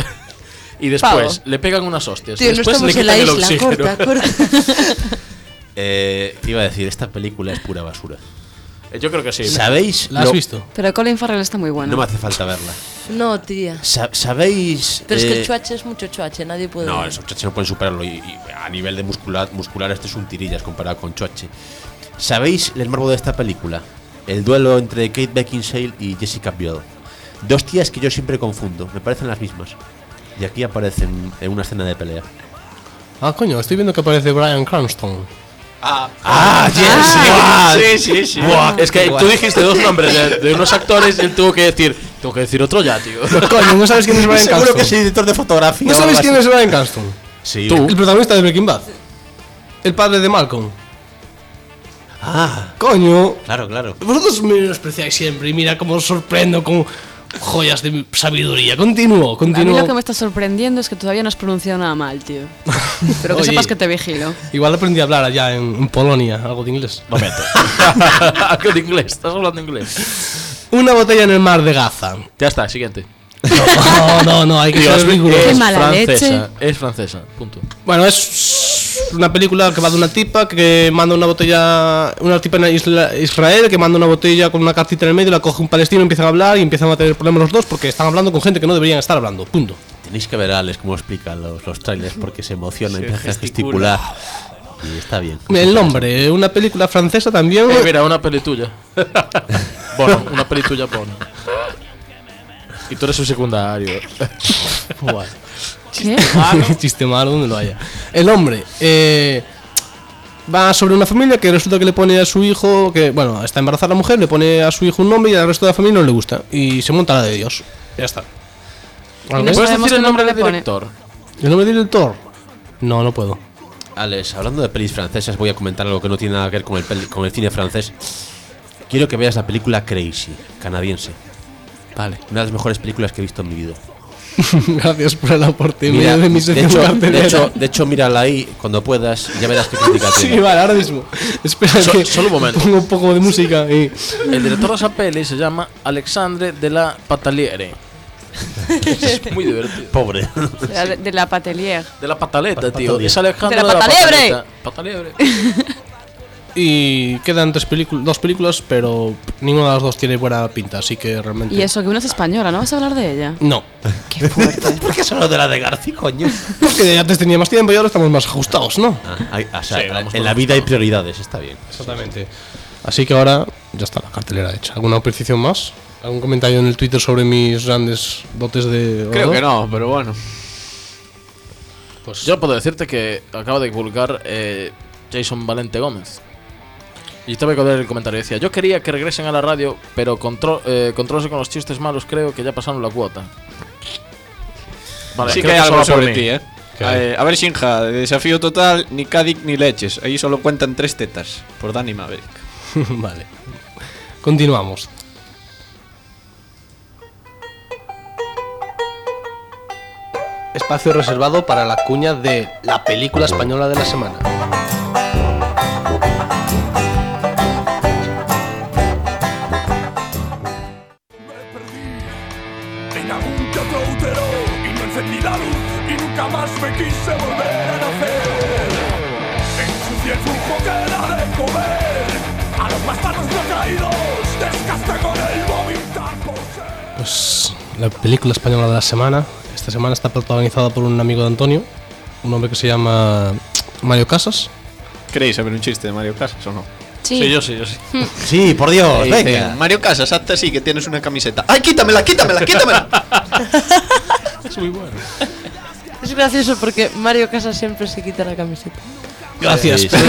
Y después Pavo. le pegan unas hostias. Tío, no después le estamos en la quitan el isla, oxígeno. corta, corta. Eh, te iba a decir, esta película es pura basura. Eh, Yo creo que sí. ¿Sabéis? ¿La has lo- visto? Pero Colin Farrell está muy bueno. No me hace falta verla. No, tía. Sa- ¿Sabéis? Pero es que eh, el chuache es mucho chuache, nadie puede. No, esos choches no pueden superarlo. Y, y a nivel de muscular, muscular, este es un tirillas comparado con Choche. ¿Sabéis el morbo de esta película? El duelo entre Kate Beckinsale y Jessica Biel. Dos tías que yo siempre confundo, me parecen las mismas. Y aquí aparecen en una escena de pelea. Ah, coño, estoy viendo que aparece Bryan Cranston. ¡Ah, Sí, sí, sí. Es que tú dijiste dos nombres de, de unos actores y él tuvo que decir, tengo que decir otro ya, tío. Coño, ¿no sabes quién es Bryan Seguro Cranston? que es editor de fotografía. ¿No o sabes algo quién así. es Bryan Cranston? Sí. Tú. El protagonista de Breaking Bad. El padre de Malcolm. Ah, Coño, claro, claro. vosotros me despreciáis siempre y mira cómo os sorprendo con joyas de sabiduría. Continúo, A mí continúo. lo que me está sorprendiendo es que todavía no has pronunciado nada mal, tío. Pero que Oye. sepas que te vigilo. Igual aprendí a hablar allá en, en Polonia, algo de inglés. Momento. ¿Qué de inglés? ¿Estás hablando inglés? Una botella en el mar de Gaza. Ya está, siguiente. No, no, no, hay que Tío, ser es, riguroso. Qué es mala francesa. leche. Es francesa, punto. Bueno, es una película que va de una tipa que manda una botella, una tipa en Isla- Israel que manda una botella con una cartita en el medio, la coge un palestino, empiezan a hablar y empiezan a tener problemas los dos porque están hablando con gente que no deberían estar hablando. Punto. Tenéis que ver a Alex cómo explica los, los trailers porque se emociona, Se empieza a gesticula. gesticular. Y está bien. El nombre, una película francesa también. Eh, mira, una peli tuya. Bueno, una peli tuya pone. Y tú eres un secundario. Bueno, ¿Qué? chiste malo donde lo haya. El hombre eh, va sobre una familia que resulta que le pone a su hijo, que bueno, está embarazada la mujer, le pone a su hijo un nombre y al resto de la familia no le gusta. Y se monta la de Dios. Ya está. Y no ¿Algo? ¿Puedes sabemos decir el qué nombre nombre del le pone. director? ¿El nombre del director? No, no puedo. Alex, hablando de pelis francesas, voy a comentar algo que no tiene nada que ver con el, peli- con el cine francés. Quiero que veas la película Crazy, canadiense. Vale. Una de las mejores películas que he visto en mi vida. Gracias por el aporte Mira, de mi de, sección hecho, cartelera. de, hecho, de hecho, mírala ahí cuando puedas y ya verás qué crítica Sí, tiene. vale, ahora mismo. Espera So- que solo un momento. pongo un poco de música y... El director de esa peli se llama Alexandre de la Pateliere. Es muy divertido. Pobre. De la, de la Patelier. De la pataleta, Pa- tío. patalebre. Es Alejandro De la de la pataliebre. pataleta. Pataliebre. Y quedan tres películas, dos películas, pero ninguna de las dos tiene buena pinta, así que realmente... Y eso, que una es española, ¿no vas a hablar de ella? No. Qué fuerte. ¿Por qué solo de la de García, coño? Porque antes tenía más tiempo y ahora estamos más ajustados, ¿no? Ah, hay- o sea, Sí, vamos en con la los vida hay gustados. prioridades, está bien. Exactamente. Así que ahora ya está la cartelera hecha. ¿Alguna precisión más? ¿Algún comentario en el Twitter sobre mis grandes dotes de Creo orador? que no, pero bueno. Pues yo puedo decirte que acaba de publicar eh, Jason Valente Gómez. Y te voy a leer el comentario. Decía: yo quería que regresen a la radio, pero control, eh, controlarse con los chistes malos, creo que ya pasaron la cuota. Vale, sí creo que hay eso algo va por sobre mí. ti, ¿eh? ¿Qué hay? Eh, a ver, Shinja, de Desafío Total, ni Kadik ni Leches. Ahí solo cuentan tres tetas, por Dani Maverick. Vale. Continuamos. Espacio reservado para la cuña de la película española de la semana. En algún que otro útero y no encendí la luz y nunca más me quise volver a nacer. Ensucié el flujo que da de comer a los bastardos no caídos, desgasté con el vomitar por ser. Pues la película española de la semana. Esta semana está protagonizada por un amigo de Antonio, un hombre que se llama Mario Casas. ¿Queréis saber un chiste de Mario Casas o no? Sí. Sí, yo sí, yo sí. Sí, por Dios, Ahí venga. dicen, Mario Casas, hazte así que tienes una camiseta. ¡Ay, quítamela, quítamela, quítamela! Es muy bueno. Es gracioso porque Mario Casas siempre se quita la camiseta. Gracias. Sí, sí.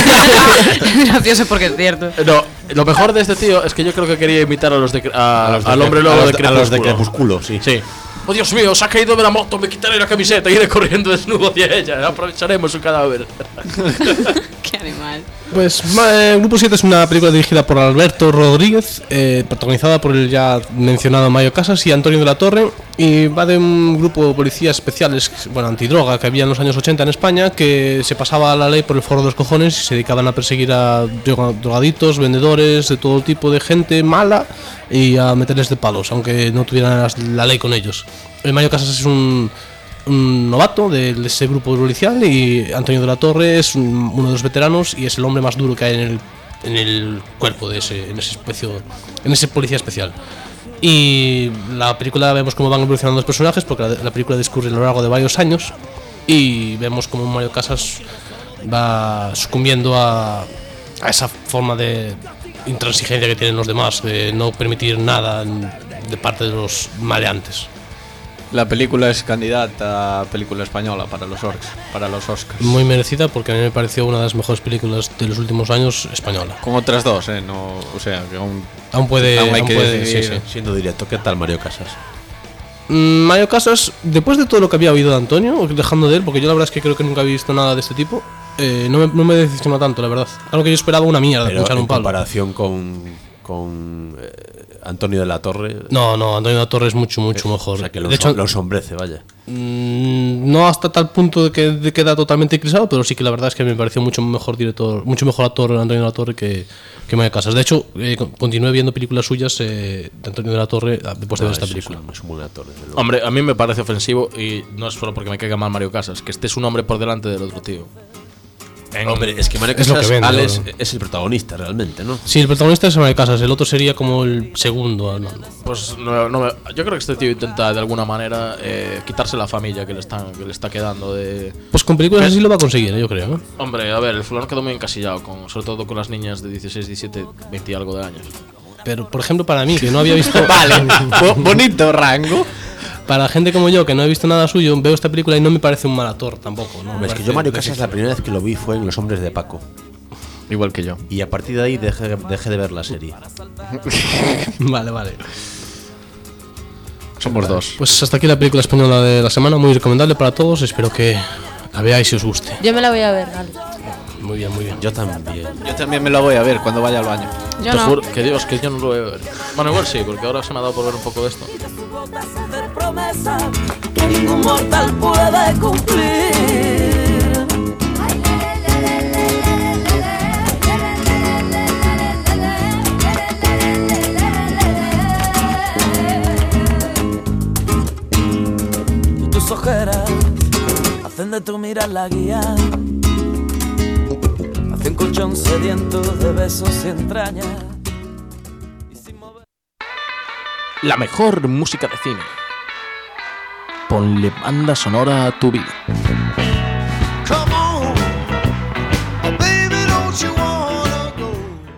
Es gracioso porque es cierto. No, lo mejor de este tío es que yo creo que quería imitar a los de, a- A los de al Cre- hombre a lobo los de de- a Crepúsculo. los de Crepúsculo, sí. Sí. Oh, Dios mío, se ha caído de la moto, me quitaré la camiseta y iré corriendo desnudo hacia ella. Aprovecharemos su cadáver. Qué animal. Pues ma- eh, Grupo siete es una película dirigida por Alberto Rodríguez, eh, protagonizada por el ya mencionado Mario Casas y Antonio de la Torre, y va de un grupo de policías especiales, bueno, antidroga, que había en los años ochenta en España, que se pasaba la ley por el forro de los cojones y se dedicaban a perseguir a droga- drogaditos, vendedores, de todo tipo de gente mala y a meterles de palos, aunque no tuvieran las- la ley con ellos. El Mario Casas es un un novato de, de ese grupo policial y Antonio de la Torre es un- uno de los veteranos y es el hombre más duro que hay en el, en el cuerpo de ese, en ese especio, en ese policía especial. Y la película vemos cómo van evolucionando los personajes porque la, la película discurre a lo largo de varios años y vemos cómo Mario Casas va sucumbiendo a, a esa forma de intransigencia que tienen los demás, de no permitir nada en- de parte de los maleantes. La película es candidata a película española para los, Or- para los Oscars. Muy merecida porque a mí me pareció una de las mejores películas de los últimos años española. Con otras dos, ¿eh? No, o sea, que aún... Aún puede, Aún hay aún que puede- decidir. sí, sí. Siendo directo, ¿qué tal Mario Casas? Mm, Mario Casas, después de todo lo que había oído de Antonio, dejando de él, porque yo la verdad es que creo que nunca había visto nada de este tipo, eh, no, me, no me decepcionó tanto, la verdad. Claro que yo esperaba una mierda, Pero echar en un palo. comparación con, con eh, Antonio de la Torre, No, no, Antonio de la Torre es mucho, mucho mejor. o sea que lo, de hecho, lo ensombrece, vaya. mm, no hasta tal punto de que de queda totalmente eclipsado, pero sí que la verdad es que me pareció mucho mejor director, mucho mejor actor Antonio de la Torre que, que Mario Casas. De hecho, eh, con- continué viendo películas suyas eh, de Antonio de la Torre ah, después de No, ver esta es- película. Es un, es un buen actor, desde luego. Hombre, a mí me parece ofensivo y no es solo porque me caiga mal Mario Casas, que estés un hombre por delante del otro tío. En- Hombre, es que Mario Es lo Casas que vende, Alex ¿no? es el protagonista realmente, ¿no? Sí, el protagonista es Mario Casas, el otro sería como el segundo. ¿no? Pues no, no me- yo creo que este tío intenta de alguna manera eh, quitarse la familia que le, están, que le está quedando de... Pues con películas así lo va a conseguir, ¿eh? Yo creo. ¿eh? Hombre, a ver, el fulano quedó muy encasillado, con, sobre todo con las niñas de dieciséis, diecisiete, veinte y algo de años. Pero, por ejemplo, para mí, que no había visto. Vale, bo- bonito rango. Para gente como yo, que no he visto nada suyo, veo esta película y no me parece un mal actor tampoco. ¿no? Hombre, es que Me yo Mario parece Casas la primera vez que lo vi fue en Los Hombres de Paco. Igual que yo. Y a partir de ahí dejé, dejé de ver la serie. Vale, vale. Somos dos. Pues hasta aquí la película española de la semana, muy recomendable para todos. Espero que la veáis y os guste. Yo me la voy a ver, Alex. Muy bien, muy bien. Yo también. Yo también me lo voy a ver cuando vaya al baño. Yo Te no. juro que Dios, que yo no lo voy a ver. Bueno, igual sí, porque ahora se me ha dado por ver un poco de esto. Hacer promesas que ningún mortal puede cumplir. Y tus ojeras hacen de tu mirar la guía. Hace un colchón sediento de besos y entrañas. Y sin mover. La mejor música de cine. Ponle banda sonora a tu vida. Come on, oh baby, don't you wanna go?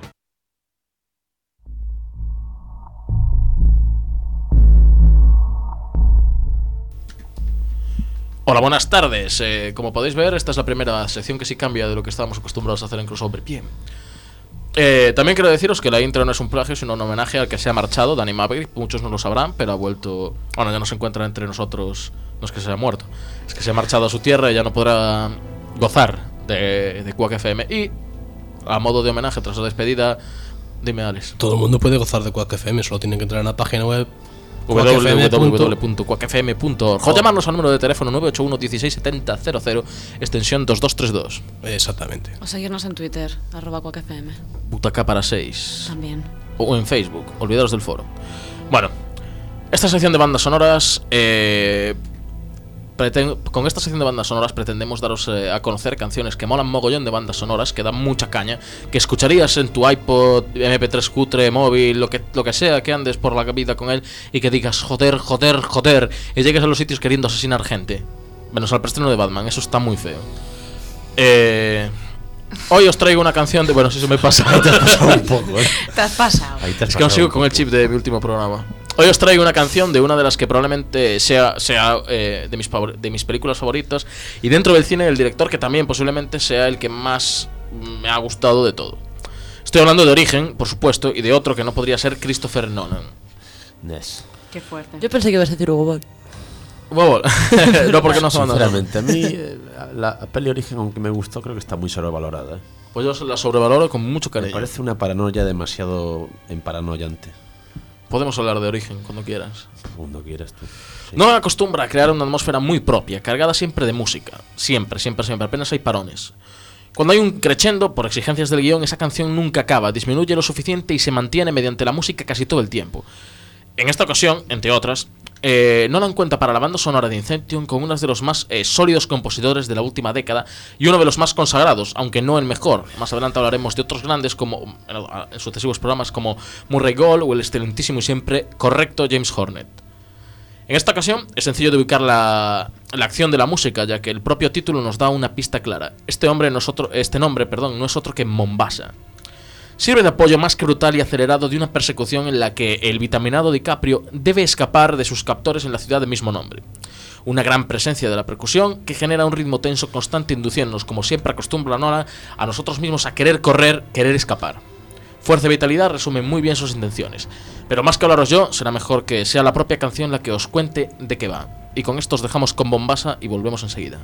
Hola, buenas tardes. Eh, como podéis ver, esta es la primera sección que sí cambia de lo que estábamos acostumbrados a hacer en Crossover. Bien. Eh, también quiero deciros que la intro no es un plagio, sino un homenaje al que se ha marchado, Danny Maverick. Muchos no lo sabrán, pero ha vuelto. Bueno, ya no se encuentra entre nosotros. No es que se haya muerto, es que se ha marchado a su tierra y ya no podrá gozar de, de Quack F M. Y a modo de homenaje, tras la despedida, dime, Alex. Todo el mundo puede gozar de Quack F M, solo tienen que entrar en la página web w w w quackfm. punto quack f m punto org o llamarnos al número de teléfono nueve ocho uno, dieciséis, setenta, cero cero, extensión dos dos tres dos. Exactamente. O seguirnos en Twitter, arroba cuacfm. Butaca para seis. También. O en Facebook, olvidaros del foro. Bueno, esta sección de bandas sonoras. Eh, preten- con esta sección de bandas sonoras pretendemos daros eh, a conocer canciones que molan mogollón de bandas sonoras, que dan mucha caña, que escucharías en tu iPod, eme pe tres cutre, móvil, lo que, lo que sea, que andes por la vida con él y que digas joder, joder, joder, y llegues a los sitios queriendo asesinar gente. Menos al preestreno de Batman, eso está muy feo. Eh. Hoy os traigo una canción de... Bueno, si se me pasa. Te has pasado un poco, ¿eh? Te has pasado. Ahí te has Es que aún pasado sigo un con el poco. chip de mi último programa. Hoy os traigo una canción de una de las que probablemente sea, sea eh, de, mis favor- de mis películas favoritas. Y dentro del cine, el director que también posiblemente sea el que más me ha gustado de todo. Estoy hablando de Origen, por supuesto, y de otro que no podría ser Christopher Nolan. Nes. Qué fuerte. Yo pensé que ibas a decir Hugo Ball. Huevo, no, porque no se van a Sinceramente, a mí eh, la peli Origen, aunque me gustó, creo que está muy sobrevalorada. ¿eh? Pues yo la sobrevaloro con mucho Me cariño. parece una paranoia demasiado emparanoyante. Podemos hablar de Origen cuando quieras. Cuando quieras tú. Sí. No acostumbra a crear una atmósfera muy propia, cargada siempre de música. Siempre, siempre, siempre. Apenas hay parones. Cuando hay un crescendo, por exigencias del guión, esa canción nunca acaba, disminuye lo suficiente y se mantiene mediante la música casi todo el tiempo. En esta ocasión, entre otras, eh, Nolan cuenta para la banda sonora de Inception con uno de los más eh, sólidos compositores de la última década y uno de los más consagrados, aunque no el mejor. Más adelante hablaremos de otros grandes como en sucesivos programas como Murray Gold o el excelentísimo y siempre correcto James Horner. En esta ocasión es sencillo de ubicar la, la acción de la música, ya que el propio título nos da una pista clara. Este, hombre no es otro, este nombre perdón, no es otro que Mombasa. Sirve de apoyo más que brutal y acelerado de una persecución en la que el vitaminado DiCaprio debe escapar de sus captores en la ciudad de mismo nombre. Una gran presencia de la percusión que genera un ritmo tenso constante induciéndonos, como siempre acostumbra Nolan, a nosotros mismos a querer correr, querer escapar. Fuerza y vitalidad resumen muy bien sus intenciones, pero más que hablaros yo, será mejor que sea la propia canción la que os cuente de qué va. Y con esto os dejamos con Mombasa y volvemos enseguida.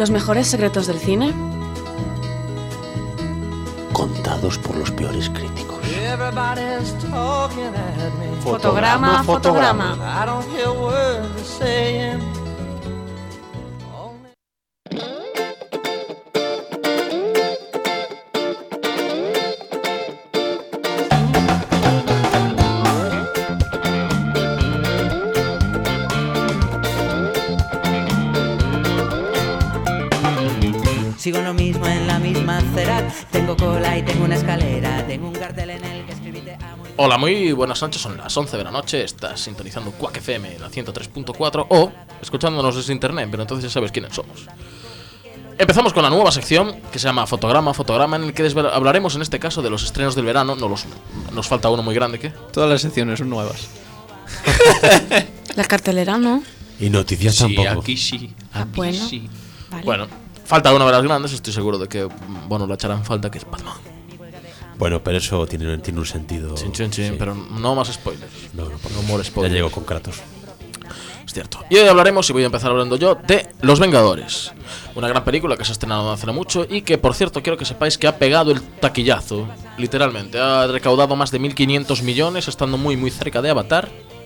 Los mejores secretos del cine. Contados por los peores críticos. Fotograma, fotograma. Sigo lo mismo en la misma acera. Tengo cola y tengo una escalera. Tengo un cartel en el que escribí te amo. Hola, muy buenas noches, son las once de la noche. Estás sintonizando Quack F M, la ciento tres punto cuatro, o escuchándonos desde internet, pero entonces ya sabes quiénes somos. Empezamos con la nueva sección que se llama Fotograma, Fotograma, en el que desvel- hablaremos en este caso de los estrenos del verano. No los, nos falta uno muy grande, ¿qué? Todas las secciones son nuevas. La cartelera, ¿no? Y noticias Sí, tampoco. aquí sí, Ah, aquí bueno. sí. Vale. Bueno, falta una de las grandes, estoy seguro de que, bueno, la echarán falta, que es Batman. Bueno, pero eso tiene, tiene un sentido. Chin, chin, chin, Sí. pero no más spoilers. No, no, por No more Ya spoilers. llego con Kratos. Es cierto. Y hoy hablaremos, y voy a empezar hablando yo, de Los Vengadores. Una gran película que se ha estrenado hace no mucho y que, por cierto, quiero que sepáis que ha pegado el taquillazo. Literalmente. Ha recaudado más de mil quinientos millones, estando muy, muy cerca de Avatar.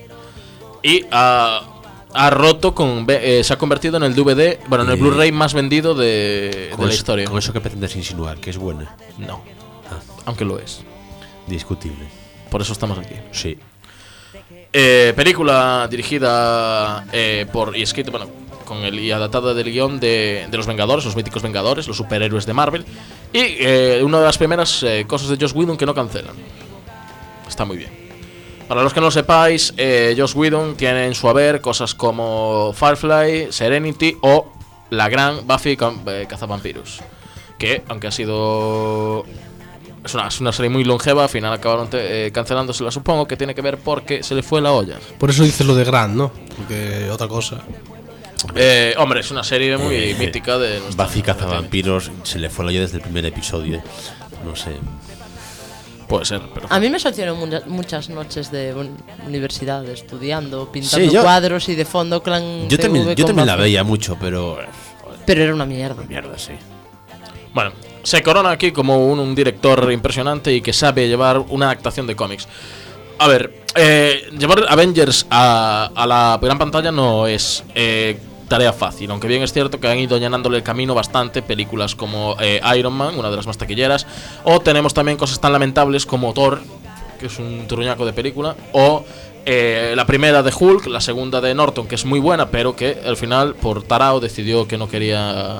Y ha, ha roto con... eh, se ha convertido en el D V D, bueno, en el Y- Blu-ray más vendido de, de Con la eso- historia. Con eso que pretendes insinuar, que es buena. No. Ah, Aunque lo es. discutible. Por eso estamos aquí. Sí. Eh, película dirigida eh, por y escrita, bueno, con el y adaptada del guión de, de los Vengadores, los míticos Vengadores, los superhéroes de Marvel. Y eh, una de las primeras eh, cosas de Joss Whedon que no cancelan. Está muy bien. Para los que no lo sepáis, eh, Joss Whedon tiene en su haber cosas como Firefly, Serenity o la gran Buffy Ca- eh, Cazavampiros. Que, aunque ha sido... Es una, es una serie muy longeva, al final acabaron te- eh, cancelándosela, supongo que tiene que ver porque se le fue la olla. Por eso dices lo de Grant, ¿no? Porque otra cosa. Eh, hombre, es una serie muy Eh, mítica de nuestra Buffy generación. Cazavampiros se le fue la olla desde el primer episodio. No sé. Puede ser, pero... A mí me sorprendieron mu- muchas noches de un- universidad estudiando, pintando Sí, yo- cuadros y de fondo clan Yo T V también, yo con también la Buffy. veía mucho, pero. Pero era una mierda. Mierda, sí. Bueno, se corona aquí como un, un director impresionante y que sabe llevar una adaptación de cómics. A ver, eh, llevar Avengers a, a la gran pantalla no es eh, tarea fácil, aunque bien es cierto que han ido llenándole el camino bastante películas como eh, Iron Man, una de las más taquilleras, o tenemos también cosas tan lamentables como Thor, que es un truñaco de película, o eh, la primera de Hulk, la segunda de Norton, que es muy buena, pero que al final por tarao decidió que no quería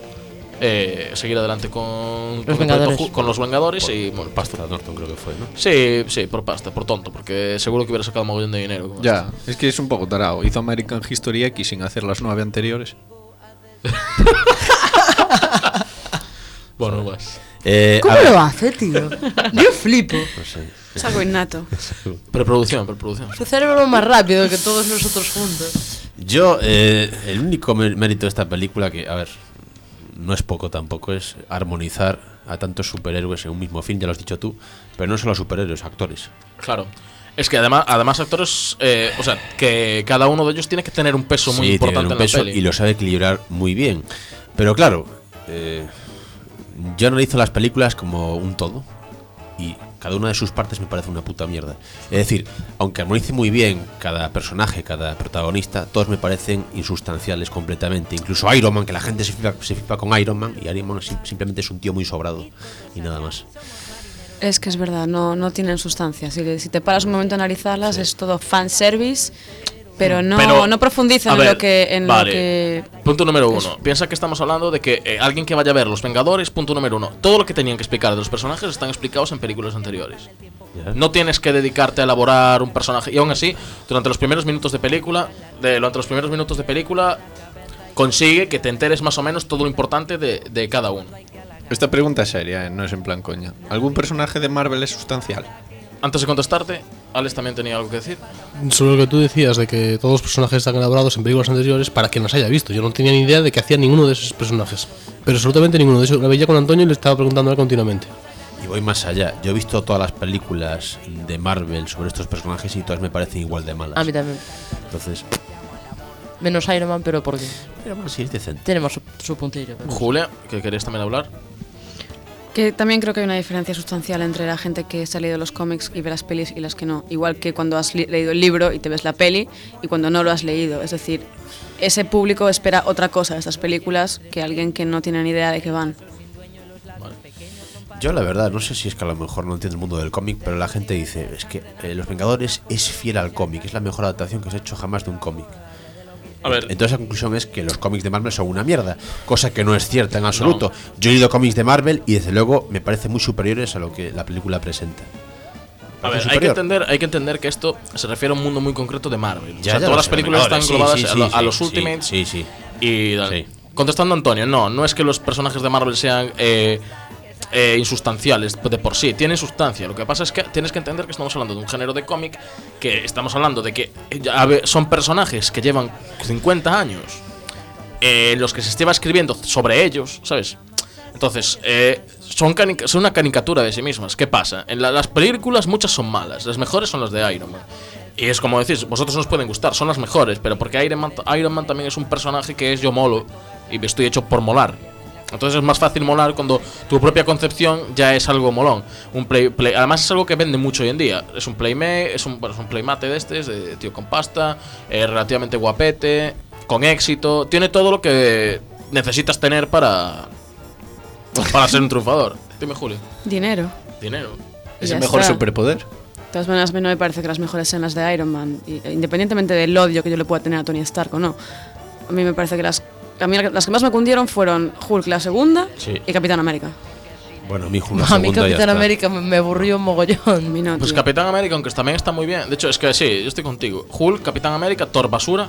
eh, seguir adelante con con, el proyecto Vengadores. Hulk, con los Vengadores Por, y por bueno, pasta Norton creo que fue, ¿no? sí, sí, por pasta, por tonto, porque seguro que hubiera sacado un mogollón de dinero. con Ya, es que es un poco tarao. Hizo American History X sin hacer las nueve anteriores. esto. Bueno, pues. Eh, ¿Cómo a ver, lo hace, tío? Yo flipo. no sé. Es algo innato. Preproducción, preproducción. Su cerebro más rápido que todos nosotros juntos. Yo, eh, el único mé- mérito de esta película, que, a ver, no es poco tampoco, es armonizar a tantos superhéroes en un mismo film, ya lo has dicho tú, pero no solo a superhéroes, actores. Claro. Es que además, además actores, eh, o sea, que cada uno de ellos tiene que tener un peso muy Sí, importante tienen un peso en la peli. y lo sabe equilibrar muy bien. Pero claro, eh, yo analizo las películas como un todo y cada una de sus partes me parece una puta mierda. Es decir, aunque armonice muy bien cada personaje, cada protagonista, todos me parecen insustanciales completamente. Incluso Iron Man, que la gente se flipa, se flipa con Iron Man, y Iron Man sim- simplemente es un tío muy sobrado y nada más. Es que es verdad, no, no tienen sustancia. Si, si te paras un momento a analizarlas, es todo fanservice, pero no, Pero, no profundizan a en ver, lo que. En vale. lo que Punto número uno. Eso. Piensa que estamos hablando de que eh, alguien que vaya a ver Los Vengadores, punto número uno. Todo lo que tenían que explicar de los personajes están explicados en películas anteriores. ¿Ya? No tienes que dedicarte a elaborar un personaje. Y aún así, durante los primeros minutos de película, de, durante los primeros minutos de película, consigue que te enteres más o menos todo lo importante de, de cada uno. Esta pregunta es seria, ¿eh? No es en plan coña. ¿Algún personaje de Marvel es sustancial? Antes de contestarte, Alex también tenía algo que decir. Sobre lo que tú decías de que todos los personajes están elaborados en películas anteriores, para quien las haya visto. Yo no tenía ni idea de que hacía ninguno de esos personajes. Pero absolutamente ninguno. De hecho, la veía con Antonio y le estaba preguntando a él continuamente. Y voy más allá. Yo he visto todas las películas de Marvel sobre estos personajes y todas me parecen igual de malas. A mí también. Entonces, Menos Iron Man, pero ¿por qué? Pero bueno, sí, es decente. Tenemos su, su puntillo. pero- Julia, que querías también hablar. Que también creo que hay una diferencia sustancial entre la gente que se ha leído los cómics y ve las pelis y las que no. Igual que cuando has li- leído el libro y te ves la peli y cuando no lo has leído. Es decir, ese público espera otra cosa de estas películas que alguien que no tiene ni idea de qué van. Yo la verdad, no sé si es que a lo mejor no entiendo el mundo del cómic, pero la gente dice, es que eh, Los Vengadores es fiel al cómic, es la mejor adaptación que se ha hecho jamás de un cómic. A ver, Entonces la conclusión es que los cómics de Marvel son una mierda, cosa que no es cierta en absoluto. Yo he leído cómics de Marvel y desde luego me parecen muy superiores a lo que la película presenta. a ver, hay que superior. entender, hay que entender que esto se refiere a un mundo muy concreto de Marvel. Ya, o sea, ya todas lo las sé, películas están Vengadores, englobadas sí, a, sí, lo- sí, a los sí, Ultimates. Sí, sí. Y Sí. contestando a Antonio, no, no es que los personajes de Marvel sean eh, eh, insustanciales de por sí, tienen sustancia. Lo que pasa es que tienes que entender que estamos hablando de un género de cómic, que estamos hablando de que eh, a ver, son personajes que llevan cincuenta años, eh, los que se estaba escribiendo sobre ellos, ¿sabes? Entonces, eh, son, cani- son una caricatura de sí mismas. ¿Qué pasa? En la- las películas muchas son malas, las mejores son las de Iron Man. Y es como decís, vosotros nos pueden gustar, son las mejores, pero porque Iron Man, Iron Man también es un personaje que es yo molo y estoy hecho por molar. Entonces es más fácil molar cuando tu propia concepción ya es algo molón. Un play, play- además es algo que vende mucho hoy en día. Es un playmate, es un, bueno, es un playmate de este, es de tío con pasta, eh, relativamente guapete, con éxito. Tiene todo lo que necesitas tener para, para ser un triunfador. Dime, Julio. Dinero. Dinero. Y Es ya el mejor está. superpoder. De todas maneras, no me parece que las mejores sean las de Iron Man, y- e independientemente del odio que yo le pueda tener a Tony Stark o no. A mí me parece que las, a mí las que más me cundieron fueron Hulk la segunda Sí. y Capitán América. Bueno, mi hijo, una A mí segunda ya Capitán está. América me, me aburrió un A mogollón. mí no, Pues tío. Capitán América, aunque también está muy bien. De hecho, es que sí, yo estoy contigo. Hulk, Capitán América, Thor basura.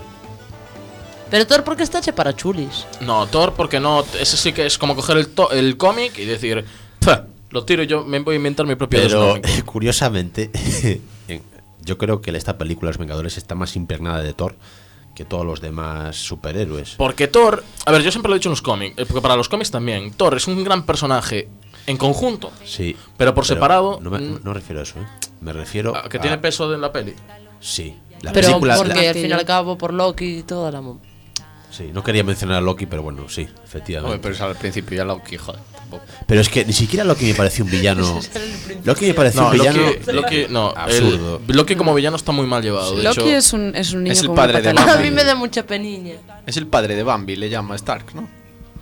Pero Thor, ¿por qué está hecho para chulis? No, Thor porque no. Ese sí que es como coger el, to- el cómic y decir, "Pah, lo tiro y yo me voy a inventar mi propio Pero personaje". eh, curiosamente, en- yo creo que esta película Los Vengadores está más impregnada de Thor que todos los demás superhéroes. Porque Thor, a ver, yo siempre lo he dicho en los cómics, eh, porque para los cómics también, Thor es un gran personaje en conjunto, Sí. pero por separado, No me, mm, no refiero a eso, ¿eh? Me refiero a que a- tiene peso en la peli. Sí. La Pero película. porque la- al fin y al cabo por Loki y toda la... mo- sí, no quería mencionar a Loki, pero bueno, sí, efectivamente. Hombre, pero es al principio ya Loki, joder. tampoco. Pero es que ni siquiera Loki me pareció un villano. Loki me pareció No, un villano. Loki, Loki- no, absurdo. el- Loki como villano está muy mal llevado. De Loki hecho, es un, es un niño Es el con padre una de pata A Bambi. mí me da mucha peniña. Es el padre de Bambi, le llama Stark, ¿no?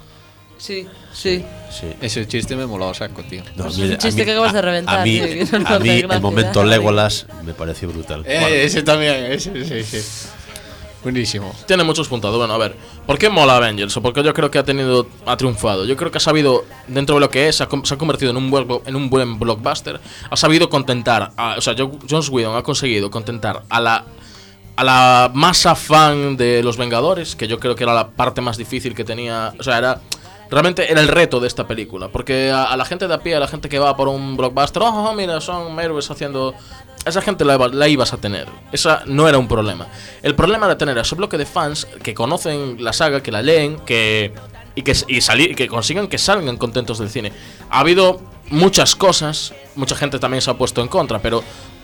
Sí, sí. Sí. Ese chiste me moló saco, tío. No, Es a mí- un chiste a mí- que acabas de a- reventar, A mí, tío, que no a nos mí hace el gracia. momento Legolas me pareció brutal. Eh, Bueno. ese también, ese, sí, sí. Buenísimo. tiene muchos puntos. Bueno, a ver, ¿por qué mola Avengers? O porque yo creo que ha tenido, ha triunfado. Yo creo que ha sabido, dentro de lo que es, se ha, com- se ha convertido en un buen, en un buen blockbuster. Ha sabido contentar, a- o sea, Jo- Joss Whedon ha conseguido contentar a la a la masa fan de los Vengadores, que yo creo que era la parte más difícil que tenía, o sea, era realmente era el reto de esta película, porque a, a la gente de a pie, a la gente que va por un blockbuster, oh, mira, son héroes haciendo... Esa gente la, iba- la ibas a tener. Esa no era un problema. El problema era tener a ese bloque de fans que conocen la saga, que la leen, que y que y salir, que consigan que salgan contentos del cine. Ha habido muchas cosas, mucha gente también se ha puesto en contra, pero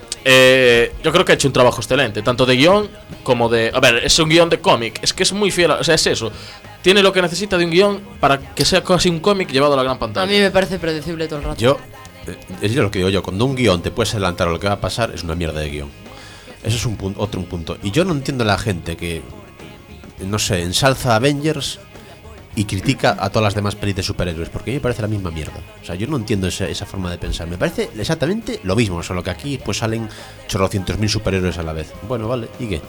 eh, yo creo que ha hecho un trabajo excelente, tanto de guión como de... A ver, es un guión de cómic, es que es muy fiel, a- o sea, es eso. Tiene lo que necesita de un guión para que sea casi un cómic llevado a la gran pantalla. A mí me parece predecible todo el rato. Yo, eh, es lo que digo yo, cuando un guión te puedes adelantar a lo que va a pasar, es una mierda de guión. Eso es un punto, otro un punto. Y yo no entiendo a la gente que, no sé, ensalza a Avengers y critica a todas las demás pelis de superhéroes, porque a mí me parece la misma mierda. O sea, yo no entiendo esa, esa forma de pensar. Me parece exactamente lo mismo, solo que aquí pues salen chorrocientos mil superhéroes a la vez. Bueno, vale, ¿y qué?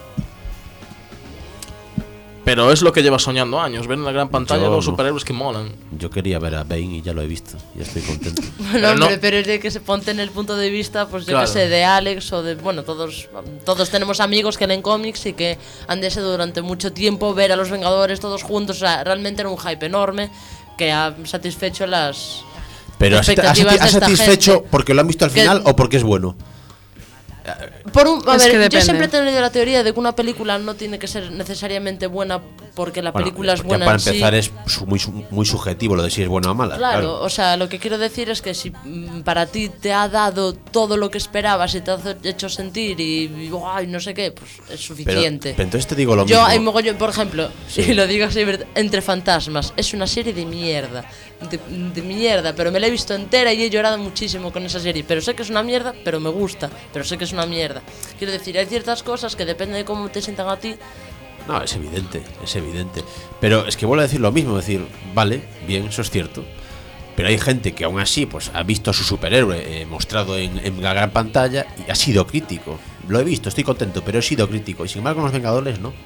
Pero es lo que lleva soñando años, ver en la gran pantalla Yo los no. superhéroes que molan. Yo quería ver a Bane y ya lo he visto, ya estoy contento. Bueno, Pero hombre, no- pero es de que se ponte en el punto de vista, pues yo Claro. que sé, de Alex o de, bueno, todos todos tenemos amigos que leen cómics y que han deseado durante mucho tiempo ver a los Vengadores todos juntos, o sea, realmente era un hype enorme que ha satisfecho las Pero ¿has, has, expectativas de has esta satisfecho gente. porque lo han visto al Que- final o porque es bueno? Por un, a Es ver, que yo depende. siempre he tenido la teoría de que una película no tiene que ser necesariamente buena porque la Bueno, película es ya buena para en sí. empezar es su- muy, su- muy subjetivo lo de si es buena o mala. Claro, Claro. o sea, lo que quiero decir es que si mm, para ti te ha dado todo lo que esperabas y te ha hecho sentir y, y, ay, no sé qué, pues es Pero, suficiente. pero entonces te digo lo Yo mismo. hay mogollón, por ejemplo, si lo digo así, Entre Fantasmas, es una serie de mierda, de, de mierda, pero me la he visto entera y he llorado muchísimo con esa serie, pero sé que es una mierda, pero me gusta, pero sé que es una mierda. Quiero decir, hay ciertas cosas que depende de cómo te sientan a ti. No, es evidente, es evidente. Pero es que vuelvo a decir lo mismo, decir, vale, bien, eso es cierto. Pero hay gente que aún así pues ha visto a su superhéroe eh, mostrado en, en la gran pantalla y ha sido crítico. Lo he visto, estoy contento, pero he sido crítico. Y sin embargo, con los Vengadores no.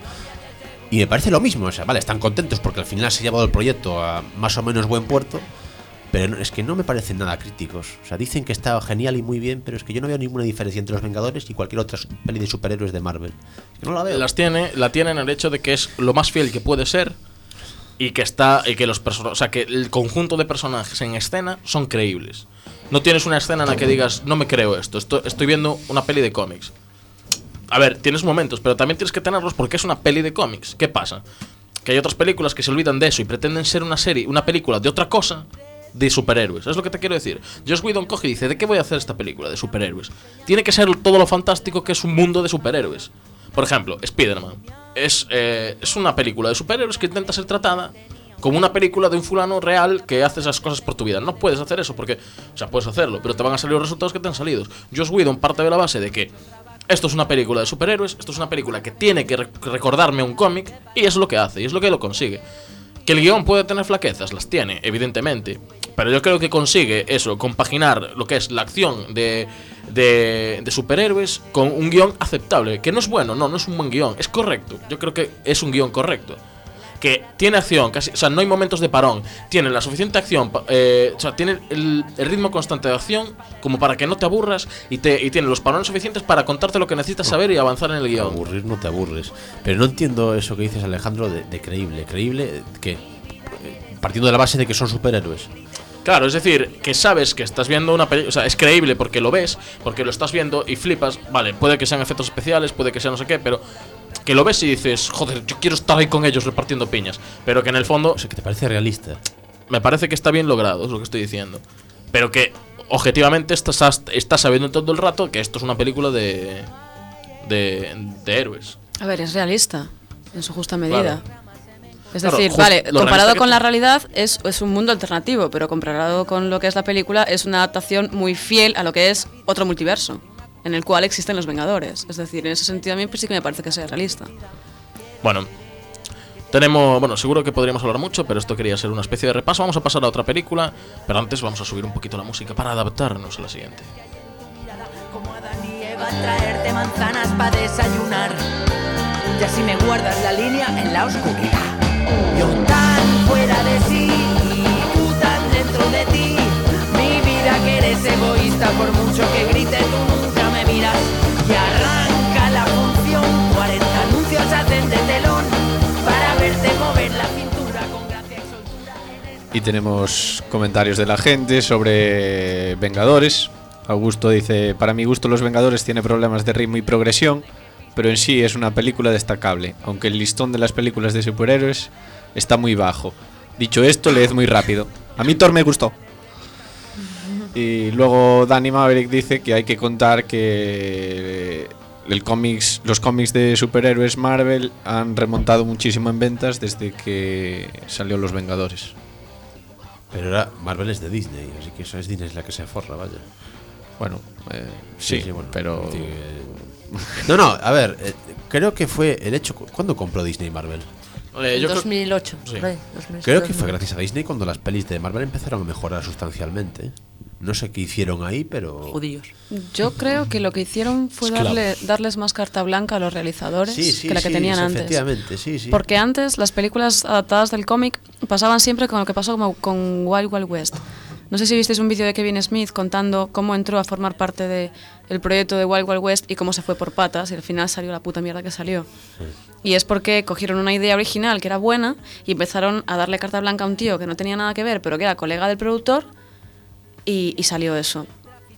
Y me parece lo mismo, o sea, vale, están contentos porque al final se ha llevado el proyecto a más o menos buen puerto. Pero no, es que no me parecen nada críticos. O sea, dicen que está genial y muy bien, pero es que yo no veo ninguna diferencia entre los Vengadores y cualquier otra peli de superhéroes de Marvel. Es que no la veo. Las tiene, la tiene en el hecho de que es lo más fiel que puede ser y que está y que los personajes, o sea, que el conjunto de personajes en escena son creíbles. No tienes una escena en la que digas, no me creo esto, estoy, estoy viendo una peli de cómics. A ver, tienes momentos, pero también tienes que tenerlos porque es una peli de cómics. ¿Qué pasa? Que hay otras películas que se olvidan de eso y pretenden ser una serie, una película de otra cosa, de superhéroes. Es lo que te quiero decir. Joss Whedon coge y dice, ¿de qué voy a hacer esta película? De superhéroes. Tiene que ser todo lo fantástico que es un mundo de superhéroes. Por ejemplo, Spider-Man. Es, eh, es una película de superhéroes que intenta ser tratada como una película de un fulano real que hace esas cosas por tu vida. No puedes hacer eso porque, o sea, puedes hacerlo, pero te van a salir los resultados que te han salido. Joss Whedon parte de la base de que esto es una película de superhéroes, esto es una película que tiene que rec- recordarme un cómic, y es lo que hace, y es lo que lo consigue. Que el guión puede tener flaquezas, las tiene, evidentemente. Pero yo creo que consigue eso, compaginar lo que es la acción de, de, de superhéroes con un guión aceptable. Que no es bueno, no, no es un buen guión, es correcto. Yo creo que es un guión correcto. Que tiene acción, casi, o sea, no hay momentos de parón. Tiene la suficiente acción, eh, o sea, tiene el, el ritmo constante de acción como para que no te aburras y, te, y tiene los parones suficientes para contarte lo que necesitas saber y avanzar en el guión. Aburrir no te aburres. Pero no entiendo eso que dices, Alejandro, de, de creíble. ¿Creíble qué? Partiendo de la base de que son superhéroes. Claro, es decir, que sabes que estás viendo una película, o sea, es creíble porque lo ves, porque lo estás viendo y flipas, vale, puede que sean efectos especiales, puede que sea no sé qué, pero que lo ves y dices, joder, yo quiero estar ahí con ellos repartiendo piñas, pero que en el fondo, O sea, que te parece realista. me parece que está bien logrado, es lo que estoy diciendo, pero que objetivamente estás, estás sabiendo todo el rato que esto es una película de, de, de héroes. A ver, es realista, en su justa medida. Claro. Es Claro, decir, just- vale, lo comparado realista que con te- la realidad es, es un mundo alternativo, pero comparado con lo que es la película es una adaptación muy fiel a lo que es otro multiverso, en el cual existen los Vengadores. Es decir, en ese sentido a mí sí que me parece que sea realista. Bueno, tenemos, bueno, seguro que podríamos hablar mucho, pero esto quería ser una especie de repaso. Vamos a pasar a otra película, pero antes vamos a subir un poquito la música para adaptarnos a la siguiente. Como Adán y Eva, traerte manzanas para desayunar. Y así me guardas la línea en la oscuridad. Yo tan fuera de sí y tú tan dentro de ti. Mi vida que eres egoísta, por mucho que grites tú nunca me miras. Y arranca la función, cuarenta anuncios hacen de telón para verte mover la cintura con gracia y soltura. Y tenemos comentarios de la gente sobre Vengadores. Augusto dice, para mi gusto Los Vengadores tiene problemas de ritmo y progresión, pero en sí es una película destacable, aunque el listón de las películas de superhéroes está muy bajo. Dicho esto, leed muy rápido. A mí Thor me gustó. Y luego Danny Maverick dice que hay que contar que el cómics, los cómics de superhéroes Marvel han remontado muchísimo en ventas desde que salió Los Vengadores. Pero ahora Marvel es de Disney, así que eso es Disney la que se forra, vaya. Bueno, eh, sí, bueno, pero... sí, eh, no, no, a ver, eh, creo que fue el hecho... ¿Cuándo compró Disney Marvel? Eh, En yo creo- dos mil ocho, Sí. por ahí, dos mil ocho, Creo que dos mil fue ocho. gracias a Disney cuando las pelis de Marvel empezaron a mejorar sustancialmente. No sé qué hicieron ahí, pero... Judíos. Yo creo que lo que hicieron fue Esclavos. darle, darles más carta blanca a los realizadores Sí, sí, que la que sí, tenían sí, antes. efectivamente, sí, sí. Porque antes las películas adaptadas del cómic pasaban siempre con lo que pasó como con Wild Wild West. No sé si visteis un vídeo de Kevin Smith contando cómo entró a formar parte del proyecto de Wild Wild West y cómo se fue por patas y al final salió la puta mierda que salió. Y es porque cogieron una idea original que era buena y empezaron a darle carta blanca a un tío que no tenía nada que ver, pero que era colega del productor y, y salió eso.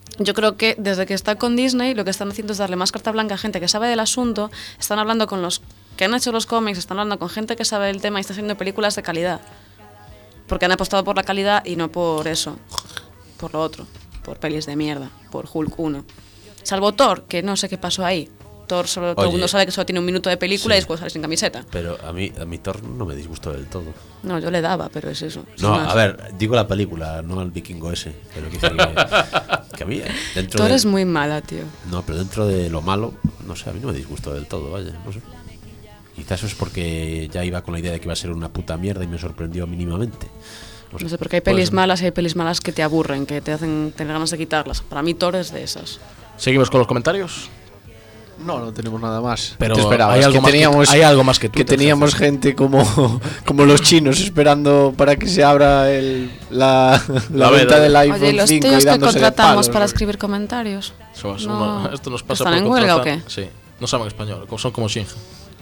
Yo creo que desde que está con Disney lo que están haciendo es darle más carta blanca a gente que sabe del asunto, están hablando con los que han hecho los cómics, están hablando con gente que sabe del tema y están haciendo películas de calidad. Porque han apostado por la calidad y no por eso, por lo otro, por pelis de mierda, por Hulk uno. Salvo Thor, que no sé qué pasó ahí. Thor, solo, todo el mundo sabe que solo tiene un minuto de película, sí, y después sale sin camiseta. Pero a mí, a mí Thor no me disgustó del todo. No, yo le daba, pero es eso. No, a ver, digo la película, no al vikingo ese. Pero que, que, que a mí, dentro Thor de, es muy mala, tío. No, pero dentro de lo malo, no sé, a mí no me disgustó del todo, vaya, no sé. Quizás eso es porque ya iba con la idea de que iba a ser una puta mierda y me sorprendió mínimamente. No sé, no sé porque hay pelis pues, malas y hay pelis malas que te aburren, que te hacen tener ganas de quitarlas. Para mí Thor es de esas. ¿Seguimos con los comentarios? No, no tenemos nada más. Pero te esperabas, hay algo, que más teníamos, que, hay algo más que tú. Que teníamos gente como, como los chinos esperando para que se abra el, la, la, la venta del iPhone Oye, los cinco tíos y que dándose contratamos palos, para ¿no? escribir comentarios. So, so, no. Esto nos pasa ¿Están por en huelga o qué? Sí, no saben español, son como Shinja.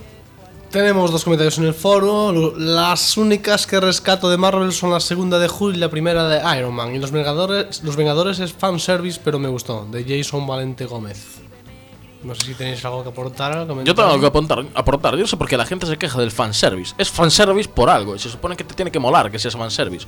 Tenemos dos comentarios en el foro. Las únicas que rescato de Marvel son la segunda de Hulk y la primera de Iron Man. Y Los Vengadores, los Vengadores es fanservice, pero me gustó. De Jason Valente Gómez. No sé si tenéis algo que aportar al comentario. Yo tengo algo que aportar, aportar. Yo no sé por qué la gente se queja del fanservice. Es fanservice por algo. Y se supone que te tiene que molar que seas fanservice.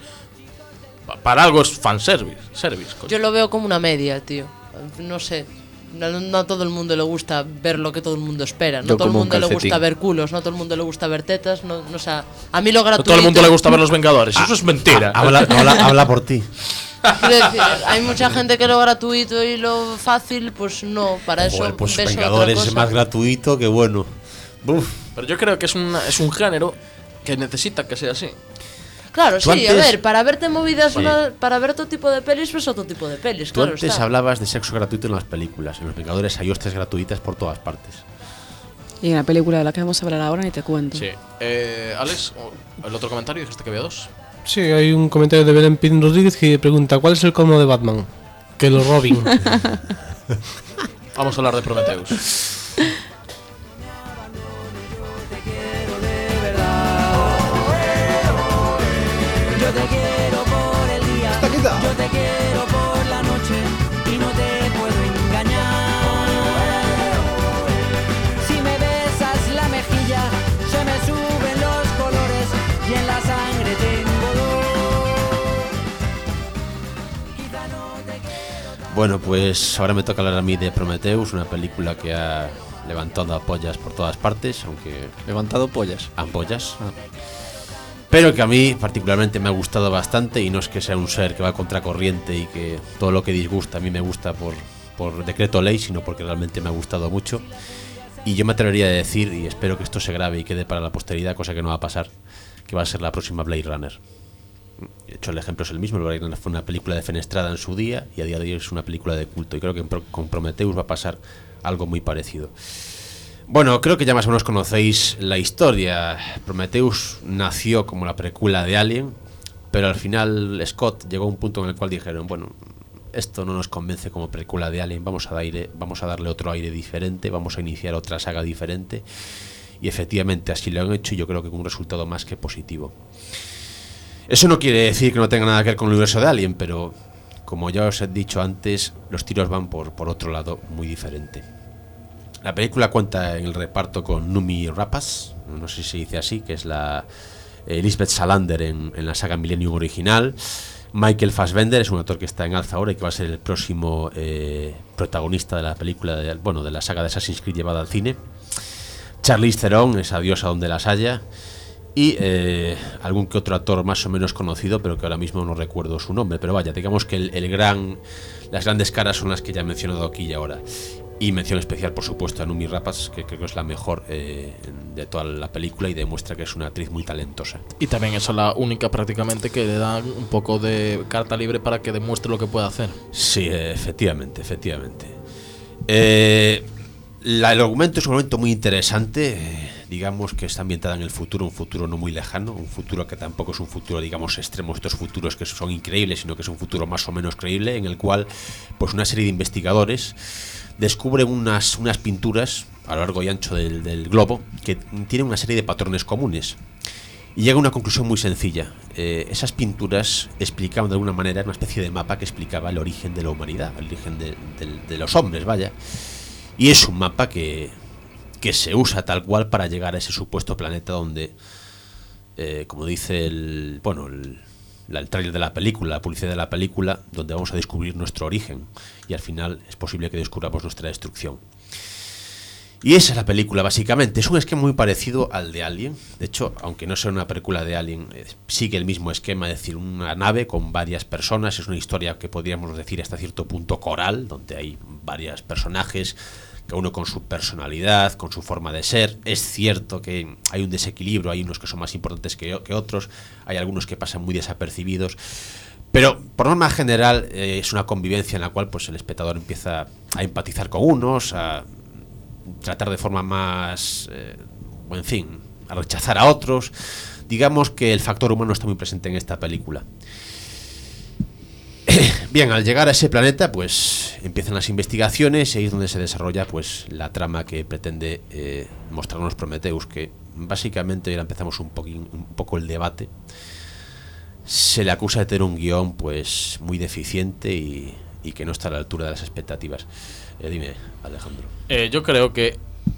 Para algo es fanservice. Service, Yo lo veo como una media, tío. No sé. No, no a todo el mundo le gusta ver lo que todo el mundo espera. No a todo el mundo le gusta ver culos. No a todo el mundo le gusta ver tetas. No, no, o sea, a mí lo gratuito. A todo el mundo le gusta ver Los Vengadores. Eso es mentira. Habla, habla, habla por ti. Quiero decir, hay mucha gente que lo gratuito y lo fácil, pues no. Para eso. Joder, pues ves Vengadores otra cosa. es más gratuito que bueno. Uf. Pero yo creo que es, una, es un género que necesita que sea así. Claro, sí, antes, a ver, para verte movidas, sí. una, para ver otro tipo de pelis, pues otro tipo de pelis, Tú claro antes está. hablabas de sexo gratuito en las películas. En Los Vengadores hay hostias gratuitas por todas partes. Y en la película de la que vamos a hablar ahora ni te cuento. Sí. Eh, Alex, el otro comentario, dijiste que había dos. Sí, hay un comentario de Belén Pin Rodríguez que pregunta: ¿cuál es el colmo de Batman? Que lo Robin. Vamos a hablar de Prometheus. Yo te quiero por el día, yo te quiero por la noche y no te puedo engañar. Si me besas la mejilla, se me suben los colores y en la sangre tengo dolor. Quizá no te quiero. Bueno, pues ahora me toca hablar a mí de Prometheus, una película que ha levantado ampollas por todas partes, aunque... Levantado pollas. Ampollas. Ah. Pero que a mí particularmente me ha gustado bastante, y no es que sea un ser que va a contracorriente y que todo lo que disgusta a mí me gusta por, por decreto ley, sino porque realmente me ha gustado mucho. Y yo me atrevería a decir, y espero que esto se grabe y quede para la posteridad, cosa que no va a pasar, que va a ser la próxima Blade Runner. De hecho, el ejemplo es el mismo. El Blade Runner fue una película defenestrada en su día y a día de hoy es una película de culto, y creo que con Prometheus va a pasar algo muy parecido. Bueno, creo que ya más o menos conocéis la historia. Prometheus nació como la precuela de Alien, pero al final Scott llegó a un punto en el cual dijeron: bueno, esto no nos convence como precuela de Alien, vamos a, darle, vamos a darle otro aire diferente, vamos a iniciar otra saga diferente. Y efectivamente así lo han hecho, y yo creo que con un resultado más que positivo. Eso no quiere decir que no tenga nada que ver con el universo de Alien, pero como ya os he dicho antes, los tiros van por, por otro lado muy diferente. La película cuenta en el reparto con Noomi Rapace, no sé si se dice así, que es la eh, Lisbeth Salander en, en la saga Millennium original. Michael Fassbender es un actor que está en alza ahora y que va a ser el próximo eh, protagonista de la película, de, bueno, de la saga de Assassin's Creed llevada al cine. Charlize Theron, esa diosa donde las haya. Y eh, algún que otro actor más o menos conocido, pero que ahora mismo no recuerdo su nombre. Pero vaya, digamos que el, el gran, las grandes caras son las que ya he mencionado aquí y ahora. Y mención especial, por supuesto, a Noomi Rapace, que creo que es la mejor eh, de toda la película y demuestra que es una actriz muy talentosa. Y también es la única prácticamente que le da un poco de carta libre para que demuestre lo que puede hacer. Sí, efectivamente, efectivamente. Eh, la, el argumento es un argumento muy interesante. Eh, digamos que está ambientada en el futuro, un futuro no muy lejano, un futuro que tampoco es un futuro, digamos, extremo, estos futuros que son increíbles, sino que es un futuro más o menos creíble, en el cual pues una serie de investigadores descubren unas, unas pinturas a lo largo y ancho del, del globo que tienen una serie de patrones comunes. Y llega a una conclusión muy sencilla. Eh, esas pinturas explicaban de alguna manera una especie de mapa que explicaba el origen de la humanidad, el origen de, de, de los hombres, vaya. Y es un mapa que, que se usa tal cual para llegar a ese supuesto planeta donde, eh, como dice el, bueno, el, la, el tráiler de la película, la publicidad de la película, donde vamos a descubrir nuestro origen y al final es posible que descubramos nuestra destrucción. Y esa es la película, básicamente. Es un esquema muy parecido al de Alien. De hecho, aunque no sea una película de Alien, eh, sigue el mismo esquema, es decir, una nave con varias personas. Es una historia que podríamos decir hasta cierto punto coral, donde hay varios personajes, cada uno con su personalidad, con su forma de ser. Es cierto que hay un desequilibrio, hay unos que son más importantes que, que otros, hay algunos que pasan muy desapercibidos. Pero, por norma general, eh, es una convivencia en la cual pues, el espectador empieza a empatizar con unos, a tratar de forma más, eh, o en fin, a rechazar a otros. Digamos que el factor humano está muy presente en esta película. Bien, al llegar a ese planeta, pues empiezan las investigaciones y ahí es donde se desarrolla pues la trama que pretende eh, mostrarnos Prometheus, que básicamente ahora empezamos un, poquín, un poco el debate. Se le acusa de tener un guión pues muy deficiente y, y que no está a la altura de las expectativas. Eh, dime, Alejandro. Eh, yo creo que,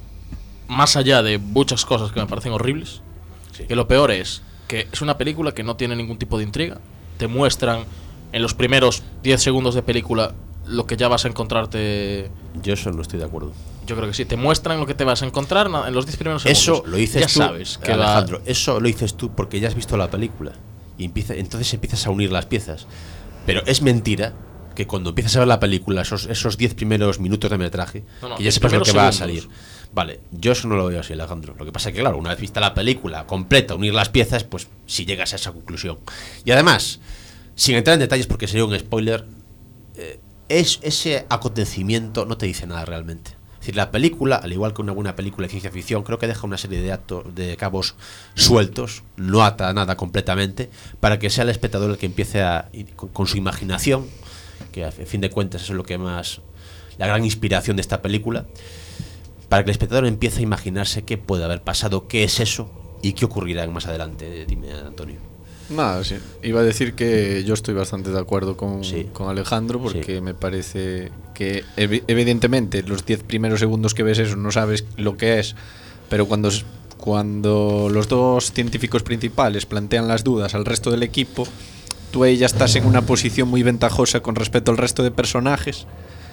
más allá de muchas cosas que me parecen horribles, Sí. que lo peor es que es una película que no tiene ningún tipo de intriga. Te muestran en los primeros diez segundos de película lo que ya vas a encontrarte. Yo eso no estoy de acuerdo. Yo creo que sí, te muestran lo que te vas a encontrar en los diez primeros segundos. Eso lo dices ya tú, sabes que Alejandro, va... eso lo dices tú porque ya has visto la película y empieza, entonces empiezas a unir las piezas. Pero es mentira que cuando empiezas a ver la película, esos esos diez primeros minutos de metraje, No, no, que ya sepas lo que primeros va a segundos. salir. Vale, yo eso no lo veo así, Alejandro. Lo que pasa es que, claro, una vez vista la película completa, unir las piezas, pues si llegas a esa conclusión. Y además, sin entrar en detalles porque sería un spoiler, eh, es, ese acontecimiento no te dice nada realmente. Es decir, la película, al igual que una buena película de ciencia ficción, creo que deja una serie de actos, de cabos sueltos, no ata nada completamente, para que sea el espectador el que empiece a, con, con su imaginación, que a fin de cuentas eso es lo que más, la gran inspiración de esta película, para que el espectador empiece a imaginarse qué puede haber pasado, qué es eso y qué ocurrirá más adelante. Dime, Antonio. Nada, sí. Iba a decir que yo estoy bastante de acuerdo con, Sí. con Alejandro porque Sí. me parece que evi- evidentemente los diez primeros segundos que ves eso no sabes lo que es, pero cuando, s- cuando los dos científicos principales plantean las dudas al resto del equipo, tú ahí ya estás en una posición muy ventajosa con respecto al resto de personajes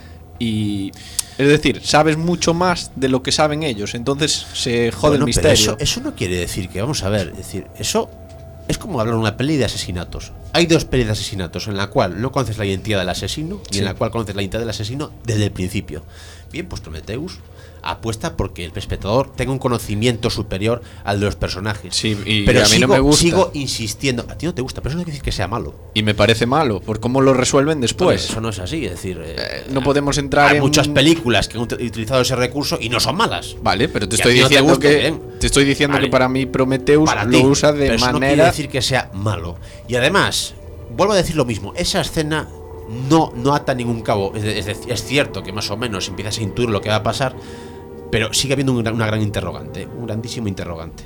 y... Es decir, sabes mucho más de lo que saben ellos, entonces se jode Bueno, el pero misterio. Eso, eso no quiere decir que, vamos a ver, es decir, eso es como hablar de una peli de asesinatos. Hay dos pelis de asesinatos en la cual no conoces la identidad del asesino y Sí. en la cual conoces la identidad del asesino desde el principio. Bien, pues Prometheus apuesta porque el espectador tenga un conocimiento superior al de los personajes. Sí, y pero a mí sigo, no me gusta. sigo insistiendo. A ti no te gusta, pero eso no quiere decir que sea malo. Y me parece malo, por cómo lo resuelven después. Pues eso no es así, es decir, eh, Eh, no podemos entrar hay en muchas películas que han ut- utilizado ese recurso y no son malas. Vale, pero te Y a estoy ti no te diciendo gusta, que bien. te estoy diciendo Vale. que para mí Prometheus Para lo ti, usa de pero eso no quiere manera decir que sea malo. Y además, vuelvo a decir lo mismo, esa escena no, no ata ningún cabo. Es, de- es, de- es cierto que más o menos empiezas a intuir lo que va a pasar, pero sigue habiendo un gran- una gran interrogante, un grandísimo interrogante.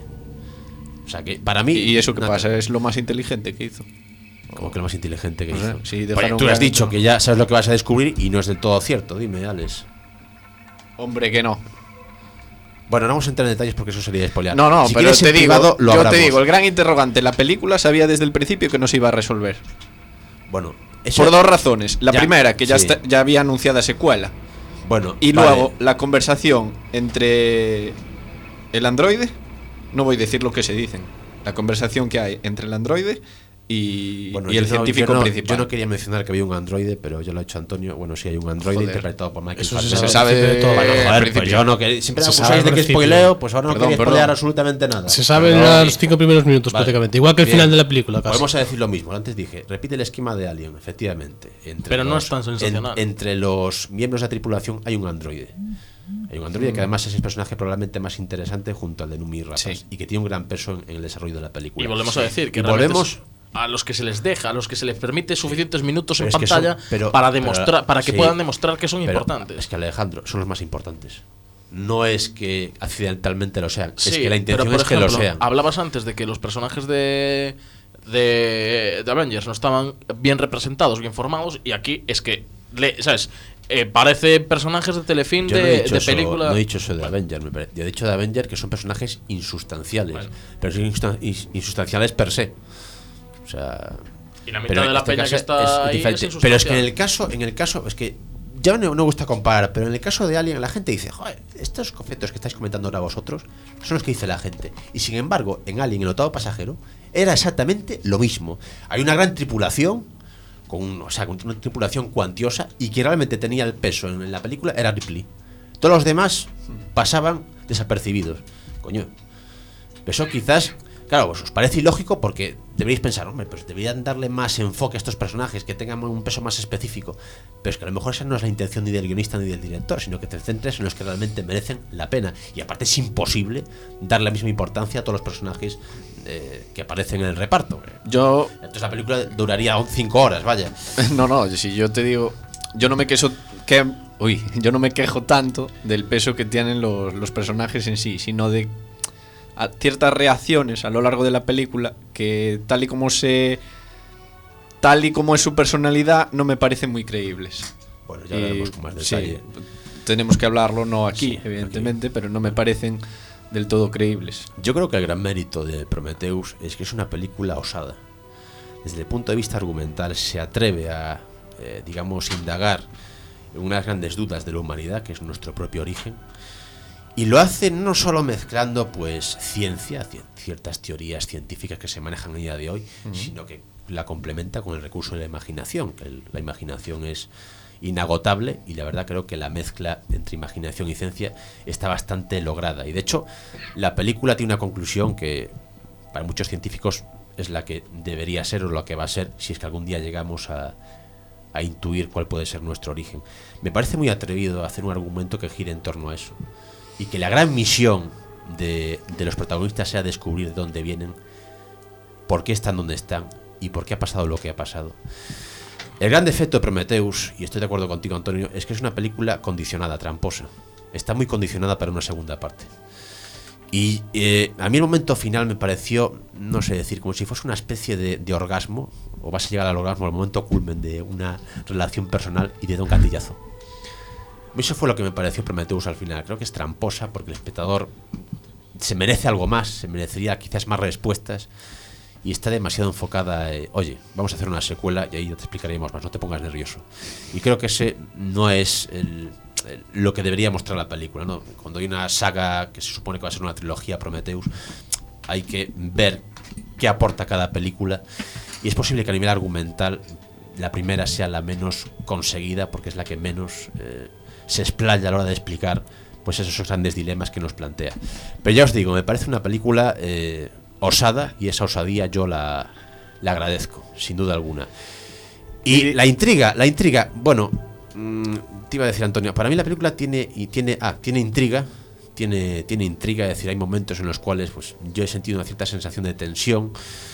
O sea que para mí... y eso que nada, pasa es lo más inteligente que hizo. como que lo más inteligente que No sé, hizo. sí, Oye, dejaron tú has gran dicho interrogante. que ya sabes lo que vas a descubrir y no es del todo cierto. Dime, Alex. Hombre, que no. Bueno, no vamos a entrar en detalles porque eso sería spoiler. No, no, Si pero quieres te en digo, privado, lo yo hablamos. te digo, el gran interrogante, la película sabía desde el principio que no se iba a resolver. Bueno, eso- Por dos razones. La Ya, primera, que ya, sí. está- ya había anunciada secuela. Bueno, Y vale. luego, la conversación entre el androide, no voy a decir lo que se dicen, la conversación que hay entre el androide y, Bueno, y el yo no- científico yo no, principal. Yo no quería mencionar que había un androide, pero ya lo ha hecho Antonio. Bueno, sí hay un androide Joder. interpretado por Michael Eso sí Fassbender. se sabe al principio de todo. de- Bueno, al joder, pues principio. yo no quería. Siempre Se me sabe acusáis al de que principio. spoileo, pues ahora no Perdón, quería perdón. spoilear absolutamente nada. Se sabe Perdón. a los cinco primeros minutos Vale. prácticamente. Igual que el Bien. final de la película, casi. Podemos decir lo mismo. Antes dije, repite el esquema de Alien, efectivamente. Entre Pero no los- es tan sensacional. en- entre los miembros de la tripulación hay un androide. Hay un androide que además es el personaje probablemente más interesante junto al de Numi Rapace Sí. y que tiene un gran peso en, en el desarrollo de la película. Y volvemos a decir que Y realmente volvemos es a los que se les deja, a los que se les permite suficientes minutos Pero en es que son- pantalla pero- para pero- demostrar, para que sí. puedan demostrar que son Pero importantes. Es que Alejandro, son los más importantes. no es que accidentalmente lo sean, Sí, es que la intención pero, por es que ejemplo, lo sean. Hablabas antes de que los personajes de, de, de Avengers no estaban bien representados, bien formados, y aquí es que, le, ¿sabes? Eh, parece personajes de telefilm Yo de, no he dicho de eso, película. no he dicho eso de Avengers, me parece. Yo he dicho de Avengers que son personajes insustanciales, Bueno. pero son instan- ins- insustanciales per se. O sea, Y la mitad pero de en la este peña caso que está ahí diferente. es Pero es que en insustancial. el caso, en el caso, es que ya no, no me gusta comparar, pero en el caso de Alien la gente dice, joder, estos conceptos que estáis comentando ahora vosotros son los que dice la gente. Y sin embargo, en Alien, el octavo pasajero, era exactamente lo mismo. Hay una gran tripulación, con, un, o sea, con una tripulación cuantiosa, y quien realmente tenía el peso en la película era Ripley. Todos los demás pasaban desapercibidos. Coño, eso quizás, claro, os parece ilógico porque deberéis pensar, hombre, pues deberían darle más enfoque a estos personajes, que tengan un peso más específico. Pero es que a lo mejor esa no es la intención ni del guionista ni del director, sino que te centres en los que realmente merecen la pena. Y aparte es imposible dar la misma importancia a todos los personajes eh, que aparecen en el reparto. Yo Entonces la película duraría cinco horas, vaya. No, no, si yo te digo, yo no me quejo que uy, yo no me quejo tanto del peso que tienen los, los personajes en sí, sino de a ciertas reacciones a lo largo de la película que tal y como se tal y como es su personalidad no me parecen muy creíbles. Bueno, ya Y, veremos con más sí, detalle. tenemos que hablarlo no aquí, Sí, evidentemente, pero no me parecen del todo creíbles. Yo creo que el gran mérito de Prometheus es que es una película osada. Desde el punto de vista argumental se atreve a, eh, digamos, indagar en unas grandes dudas de la humanidad, que es nuestro propio origen, y lo hace no solo mezclando pues ciencia, ci- ciertas teorías científicas que se manejan a día de hoy, uh-huh. sino que la complementa con el recurso de la imaginación, que el, la imaginación es inagotable, y la verdad creo que la mezcla entre imaginación y ciencia está bastante lograda. Y de hecho, la película tiene una conclusión que para muchos científicos es la que debería ser o la que va a ser si es que algún día llegamos a, a intuir cuál puede ser nuestro origen. Me parece muy atrevido hacer un argumento que gire en torno a eso, y que la gran misión de, de los protagonistas sea descubrir de dónde vienen, por qué están donde están y por qué ha pasado lo que ha pasado. El gran defecto de Prometheus, y estoy de acuerdo contigo, Antonio, es que es una película condicionada, tramposa. Está muy condicionada para una segunda parte. Y eh, a mí el momento final me pareció, no sé decir, como si fuese una especie de, de orgasmo, o vas a llegar al orgasmo, al momento culmen de una relación personal, y te da un gatillazo. Eso fue lo que me pareció Prometheus al final. Creo que es tramposa porque el espectador se merece algo más, se merecería quizás más respuestas, y está demasiado enfocada, eh, oye, vamos a hacer una secuela y ahí te explicaremos más, no te pongas nervioso. Y creo que ese no es el, el, lo que debería mostrar la película, ¿no? Cuando hay una saga que se supone que va a ser una trilogía Prometheus, hay que ver qué aporta cada película, y es posible que a nivel argumental la primera sea la menos conseguida porque es la que menos eh, se explaya a la hora de explicar pues esos grandes dilemas que nos plantea. Pero ya os digo, me parece una película eh, osada, y esa osadía yo la, la agradezco, sin duda alguna. Y la intriga, la intriga, bueno, mmm, te iba a decir, Antonio, para mí la película tiene y tiene ah, tiene intriga, tiene tiene intriga, es decir, hay momentos en los cuales pues yo he sentido una cierta sensación de tensión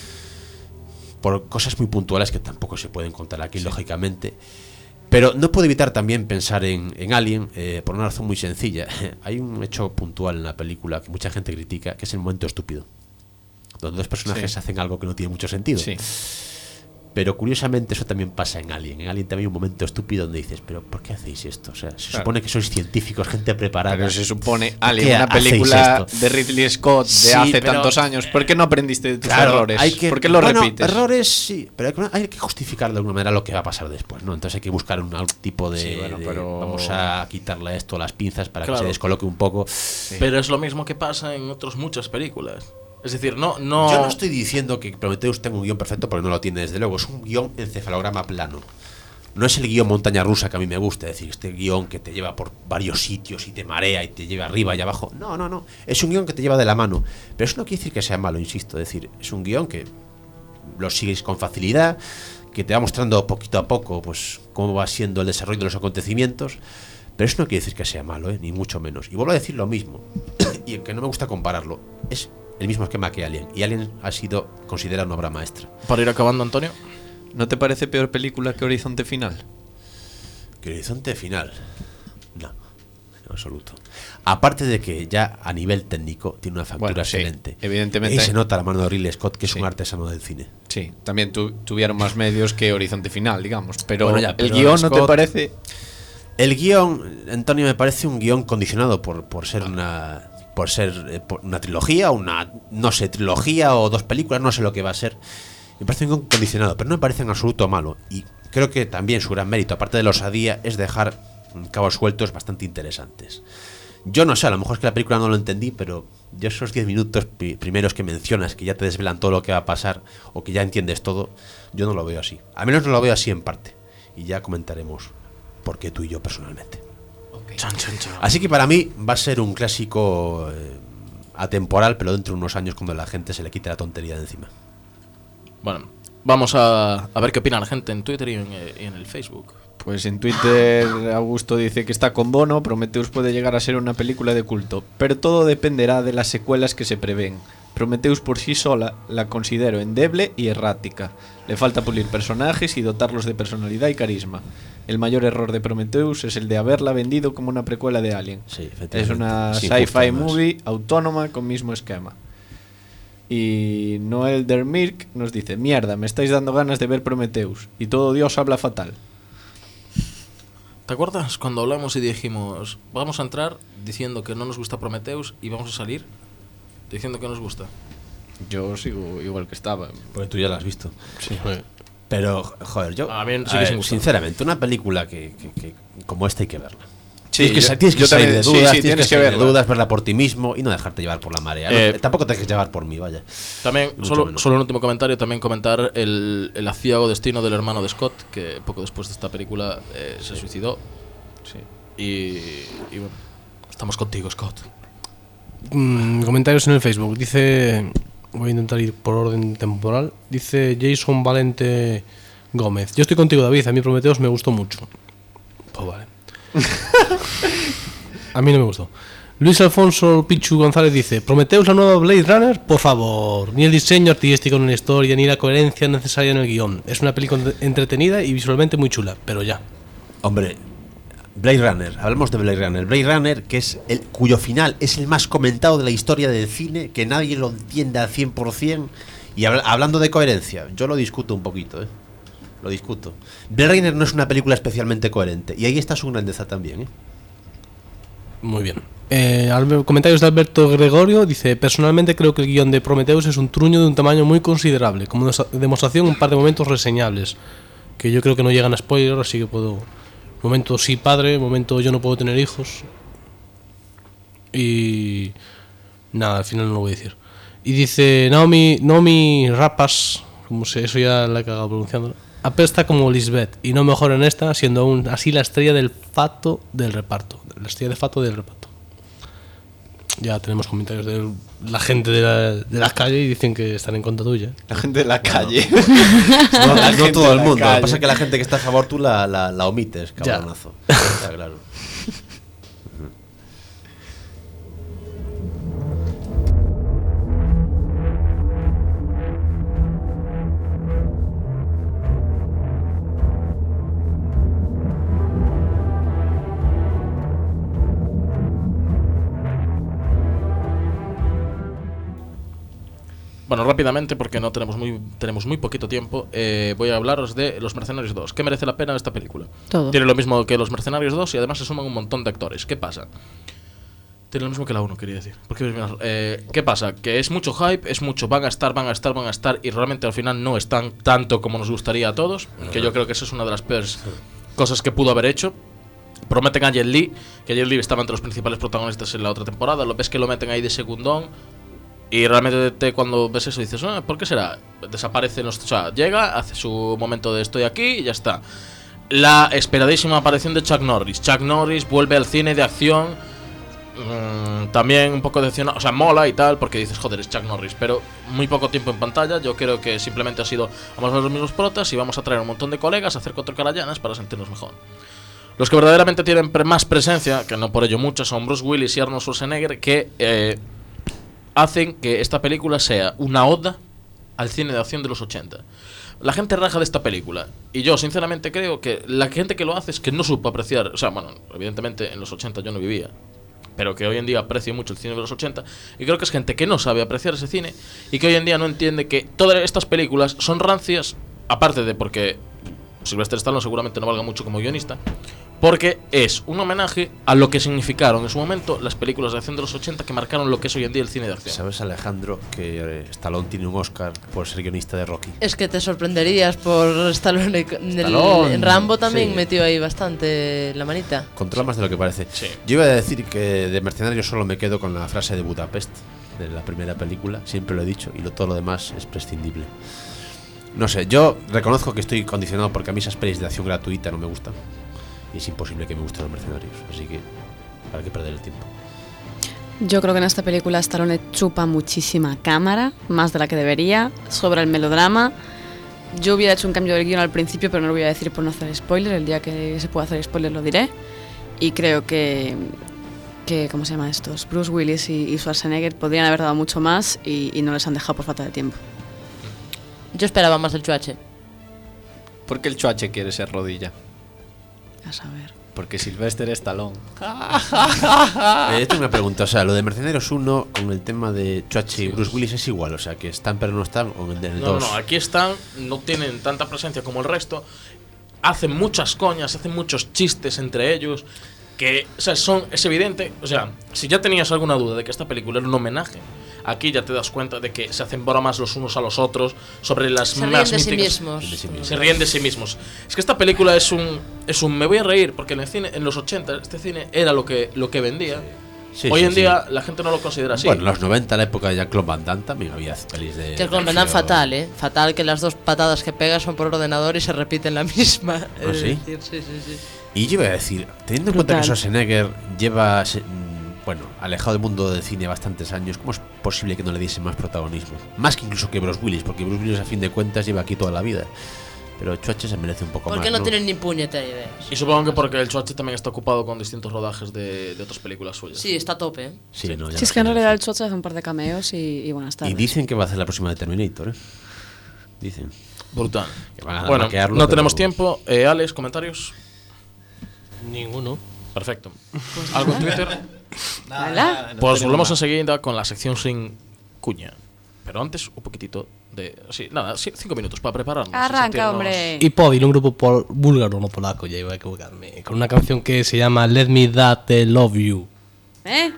por cosas muy puntuales que tampoco se pueden contar aquí, sí, lógicamente. Pero no puedo evitar también pensar en, en Alien, eh, por una razón muy sencilla. Hay un hecho puntual en la película que mucha gente critica, que es el momento estúpido, donde dos personajes sí. hacen algo que no tiene mucho sentido. Sí. Pero curiosamente eso también pasa en Alien. En Alien también hay un momento estúpido donde dices, pero ¿por qué hacéis esto? O sea, se claro. supone que sois científicos, gente preparada. Pero se supone Alien, una película de Ridley Scott de sí, hace pero, tantos años. ¿Por qué no aprendiste de tus claro, errores? Hay que, ¿Por qué lo bueno, repites? Errores sí, pero hay que, hay que justificar de alguna manera lo que va a pasar después, ¿no? Entonces hay que buscar un tipo de, sí, bueno, pero... de vamos a quitarle esto a las pinzas para claro. que se descoloque un poco. Sí. Pero es lo mismo que pasa en otras muchas películas. Es decir, no, no... Yo no estoy diciendo que Prometheus tenga un guión perfecto, porque no lo tiene, desde luego. Es un guión encefalograma plano. No es el guión montaña rusa que a mí me gusta, es decir, este guión que te lleva por varios sitios y te marea y te lleva arriba y abajo. No, no, no. Es un guión que te lleva de la mano. Pero eso no quiere decir que sea malo, insisto. Es decir, es un guión que lo sigues con facilidad, que te va mostrando poquito a poco pues cómo va siendo el desarrollo de los acontecimientos. Pero eso no quiere decir que sea malo, ¿eh? Ni mucho menos. Y vuelvo a decir lo mismo, y que no me gusta compararlo. Es el mismo esquema que Alien, y Alien ha sido considerada una obra maestra. Para ir acabando, Antonio, ¿no te parece peor película que Horizonte Final? Que Horizonte Final, no. en absoluto. Aparte de que ya a nivel técnico tiene una factura Bueno, sí, excelente. evidentemente. Y se nota la mano de Ridley Scott, que es Sí. un artesano del cine. Sí, también tu- tuvieron más medios que Horizonte Final, digamos. Pero, Bueno, ya, el pero guión, ¿no te Scott- parece? El guión, Antonio, me parece un guión condicionado por, por ser una por ser eh, por una trilogía, una no sé, trilogía o dos películas, no sé lo que va a ser. Me parece un guión condicionado, pero no me parece en absoluto malo. Y creo que también su gran mérito, aparte de la osadía, es dejar cabos sueltos bastante interesantes. Yo no sé, a lo mejor es que la película no lo entendí, pero yo esos diez minutos pri- primeros que mencionas, que ya te desvelan todo lo que va a pasar o que ya entiendes todo, yo no lo veo así. Al menos no lo veo así en parte. Y ya comentaremos por qué tú y yo personalmente. Chan, chan, chan. Así que para mí va a ser un clásico eh, atemporal, pero dentro de unos años cuando la gente se le quite la tontería de encima. Bueno, vamos a, a ver qué opina la gente en Twitter y en, eh, y en el Facebook. Pues en Twitter Augusto dice que está con Bono, Prometheus puede llegar a ser una película de culto, pero todo dependerá de las secuelas que se prevén. Prometheus por sí sola la considero endeble y errática. Le falta pulir personajes y dotarlos de personalidad y carisma. El mayor error de Prometheus es el de haberla vendido como una precuela de Alien. Sí, efectivamente. Es una Sin sci-fi justo, además. movie autónoma con mismo esquema. Y Noel Dermirk nos dice: mierda, me estáis dando ganas de ver Prometheus. Y todo Dios habla fatal. ¿Te acuerdas cuando hablamos y dijimos vamos a entrar diciendo que no nos gusta Prometheus y vamos a salir diciendo que nos gusta? Yo sigo igual que estaba. Porque tú ya la has visto. Sí. Pero, joder, yo. A mí sí a que ver, sí me gusta. sinceramente, una película que, que- que como esta hay que verla. Sí, tienes que, yo- sa- tienes que yo salir también- de sí, dudas, sí, tienes, tienes que que salir de verla. dudas, verla por ti mismo y no dejarte llevar por la marea. No, Eh, tampoco te dejes llevar por mí, vaya. También, Mucho solo, menos. solo un último comentario, también comentar el, el aciago destino del hermano de Scott, que poco después de esta película eh, se suicidó. Sí. Y, y bueno, estamos contigo, Scott. Mm, comentarios en el Facebook. Dice, voy a intentar ir por orden temporal. Dice Jason Valente Gómez: yo estoy contigo, David, a mí Prometheus me gustó mucho. Pues vale. A mí no me gustó. Luis Alfonso Pichu González dice: Prometheus, la nueva Blade Runner, por favor. Ni el diseño artístico en la historia, ni la coherencia necesaria en el guión. Es una película entretenida y visualmente muy chula, pero ya. Hombre, Blade Runner, hablamos de Blade Runner. Blade Runner, que es el cuyo final es el más comentado de la historia del cine, que nadie lo entiende al cien por cien. Y habla- hablando de coherencia, yo lo discuto un poquito, ¿eh? Lo discuto. Blade Runner no es una película especialmente coherente, y ahí está su grandeza también, ¿eh? Muy bien. Eh, Albe- comentarios de Alberto Gregorio. Dice: personalmente creo que el guión de Prometheus es un truño de un tamaño muy considerable. Como desa- demostración, un par de momentos reseñables, que yo creo que no llegan a spoiler, así que puedo... Momento sí padre, momento yo no puedo tener hijos. Y... nada, al final no lo voy a decir. Y dice Naomi, Naomi Rapas, como se, eso ya la he cagado pronunciando, apesta como Lisbeth y no mejor en esta, siendo aún así la estrella del fato del reparto. La estrella de fato del reparto. Ya tenemos comentarios de la gente de la, de la calle y dicen que están en contra tuya. La gente de la calle. No, La no gente todo de el la mundo. Lo que calle. pasa es que la gente que está a favor tú la, la, la omites, Ya. cabronazo. Ya, claro. Bueno, rápidamente, porque no tenemos muy tenemos muy poquito tiempo, eh, voy a hablaros de Los Mercenarios dos. ¿Qué merece la pena esta película? Todo. Tiene lo mismo que Los Mercenarios dos y además se suman un montón de actores. ¿Qué pasa? Tiene lo mismo que la uno, quería decir. Porque, eh, ¿qué pasa? Que es mucho hype, es mucho van a estar, van a estar, van a estar y realmente al final no están tanto como nos gustaría a todos, que yo creo que esa es una de las peores cosas que pudo haber hecho. Prometen a Jet Li, que Jet Li estaba entre los principales protagonistas en la otra temporada, lo ves que lo meten ahí de segundón. Y realmente te, cuando ves eso dices, ah, ¿por qué será? Desaparece, los, o sea, llega, hace su momento de estoy aquí y ya está. La esperadísima aparición de Chuck Norris. Chuck Norris vuelve al cine de acción. Mmm, también un poco decepcionado, o sea, mola y tal, porque dices, joder, es Chuck Norris, pero muy poco tiempo en pantalla. Yo creo que simplemente ha sido, vamos a ver los mismos protas y vamos a traer un montón de colegas a hacer cuatro carallanas para sentirnos mejor. Los que verdaderamente tienen pre más presencia, que no por ello muchos, son Bruce Willis y Arnold Schwarzenegger, que... Eh, hacen que esta película sea una oda al cine de acción de los ochenta. La gente raja de esta película. Y yo, sinceramente, creo que la gente que lo hace es que no supo apreciar. O sea, bueno, evidentemente en los ochenta yo no vivía, pero que hoy en día aprecio mucho el cine de los ochenta. Y creo que es gente que no sabe apreciar ese cine y que hoy en día no entiende que todas estas películas son rancias, aparte de porque Sylvester Stallone seguramente no valga mucho como guionista, porque es un homenaje a lo que significaron en su momento las películas de acción de los ochenta que marcaron lo que es hoy en día el cine de acción. ¿Sabes, Alejandro, que eh, Stallone tiene un Oscar por ser guionista de Rocky? Es que te sorprenderías por Stallone. Stallone, En Rambo también sí. metió ahí bastante la manita. Controla más de lo que parece. Sí. Yo iba a decir que de Mercenarios solo me quedo con la frase de Budapest, de la primera película, siempre lo he dicho, y lo, todo lo demás es prescindible. No sé, yo reconozco que estoy condicionado porque a mí esas pelis de acción gratuita no me gustan. Y es imposible que me gusten los Mercenarios, así que para qué perder el tiempo. Yo creo que en esta película Stallone chupa muchísima cámara, más de la que debería, sobra el melodrama. Yo hubiera hecho un cambio de guión al principio, pero no lo voy a decir por no hacer spoiler. El día que se pueda hacer spoiler lo diré. Y creo que, que ¿cómo se llama estos? Bruce Willis y, y Schwarzenegger podrían haber dado mucho más y, y no les han dejado por falta de tiempo. Yo esperaba más del Chuache. ¿Por qué el Chuache quiere ser rodilla? A saber. Porque Sylvester Stallone. Eh, yo tengo una pregunta, o sea, lo de Mercenarios uno con el tema de Chuache y Bruce Willis es igual, o sea, que están pero no están, o en el No, dos. no, aquí están, no tienen tanta presencia como el resto, hacen muchas coñas, hacen muchos chistes entre ellos, que, o sea, son, es evidente, o sea, si ya tenías alguna duda de que esta película era un homenaje, aquí ya te das cuenta de que se hacen bromas los unos a los otros sobre las Se ríen más de sí míticas- mismos. De sí mismos. Se ríen de sí mismos. Es que esta película es un es un me voy a reír porque en el cine en los ochenta este cine era lo que lo que vendía. Sí, Hoy sí, en sí. día la gente no lo considera así. Bueno, en los noventa, la época de Jean-Claude Van Damme, también había pelis de... Que con Van Damme fatal, ¿eh? Fatal que las dos patadas que pega son por ordenador y se repiten la misma. ¿Ah, Es sí? decir, sí, sí, sí. Y yo iba a decir, teniendo en cuenta que Brutal. Schwarzenegger lleva, se- mm, bueno, alejado del mundo del cine bastantes años, ¿cómo es posible que no le diese más protagonismo? Más que incluso que Bruce Willis, porque Bruce Willis a fin de cuentas lleva aquí toda la vida. Pero Chuache se merece un poco ¿Por más, qué no ¿no? tienen ni puñetera idea? Y supongo que porque el Schwarzenegger también está ocupado con distintos rodajes de, de otras películas suyas. Sí, está a tope, ¿eh? Sí, no, ya Si lo es que en sé. realidad el Chocha hace un par de cameos y, y buenas Y tardes. dicen que va a hacer la próxima de Terminator, ¿eh? Dicen. Brutal. Que van a Bueno, maquearlo, no pero- tenemos tiempo. Eh, Alex, comentarios. Ninguno. Perfecto. ¿Algo en Twitter? Hola. Pues volvemos enseguida con la sección sin cuña. Pero antes, un poquitito de... Sí, nada, sí, cinco minutos para prepararnos. y Arranca, sentirnos- hombre. Y Podil, un grupo pol- búlgaro, no polaco, ya iba a equivocarme, con una canción que se llama Let Me That Te Love You. ¿Eh?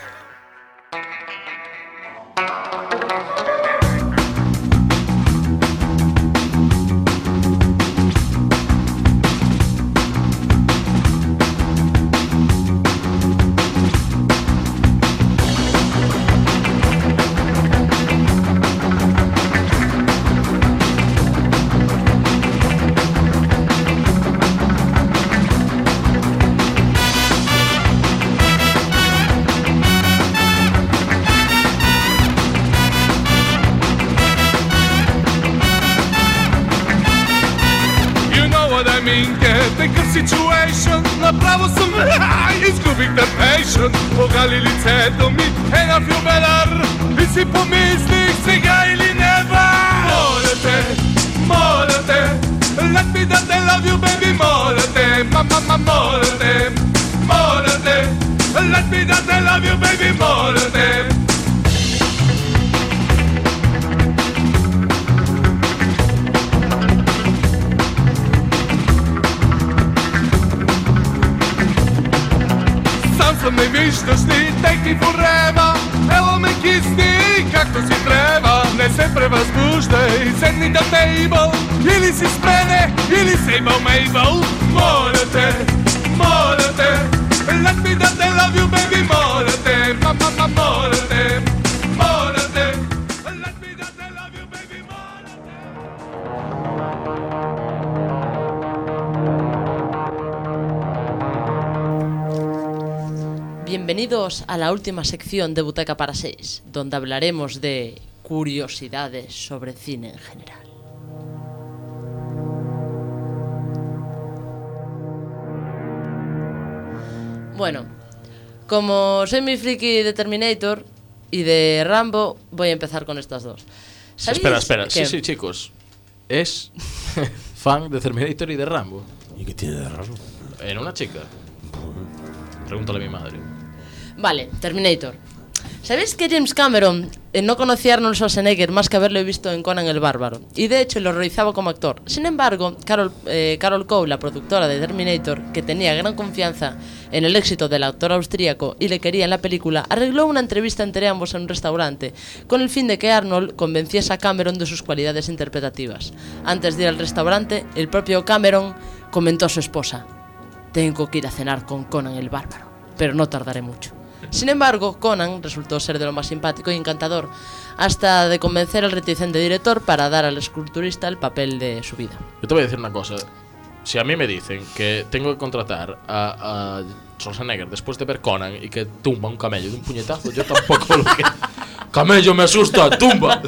You know what I mean, can't think of situation. Направо съм изгубих търпение. Кога ли лицето ми е на филбелар и си помислих сега или нева. Моля те, моля те, let me that I love you baby. Моля те, мама, мама, моля те, моля те, let me that I love you baby. Моля те. Сам съм не виждаш ли, take me forever. Ела ме кисни, както си трябва. Не се превъзбуждай, седни на тейбъл. Или си с мене, или сейбъл мейбъл. Моля те, моля те, let me that I love you baby. Моля те, мама, мама, моля те, моля те, let me that I love you baby. Моля те. Bienvenidos a la última sección de Butaca para seis, donde hablaremos de curiosidades sobre cine en general. Bueno, como soy muy friki de Terminator, Y de Rambo voy a empezar con estas dos. ¿Sabéis Espera, espera. que- Sí, sí, chicos. Es fan de Terminator y de Rambo. ¿Y qué tiene de raro? ¿Era una chica? Pregúntale a mi madre. Vale, Terminator. ¿Sabéis que James Cameron eh, no conocía a Arnold Schwarzenegger más que haberlo visto en Conan el Bárbaro? Y de hecho lo horrorizaba como actor. Sin embargo, Carol, eh, Carol Cole, la productora de Terminator, que tenía gran confianza en el éxito del actor austríaco y le quería en la película, arregló una entrevista entre ambos en un restaurante, con el fin de que Arnold convenciese a Cameron de sus cualidades interpretativas. Antes de ir al restaurante, el propio Cameron comentó a su esposa: tengo que ir a cenar con Conan el Bárbaro, pero no tardaré mucho. Sin embargo, Conan resultó ser de lo más simpático y encantador, hasta de convencer al reticente director para dar al esculturista el papel de su vida. Yo te voy a decir una cosa. Si a mí me dicen que tengo que contratar a, a Schwarzenegger después de ver Conan y que tumba un camello de un puñetazo, yo tampoco lo que... ¡Camello, me asusta! ¡Tumba!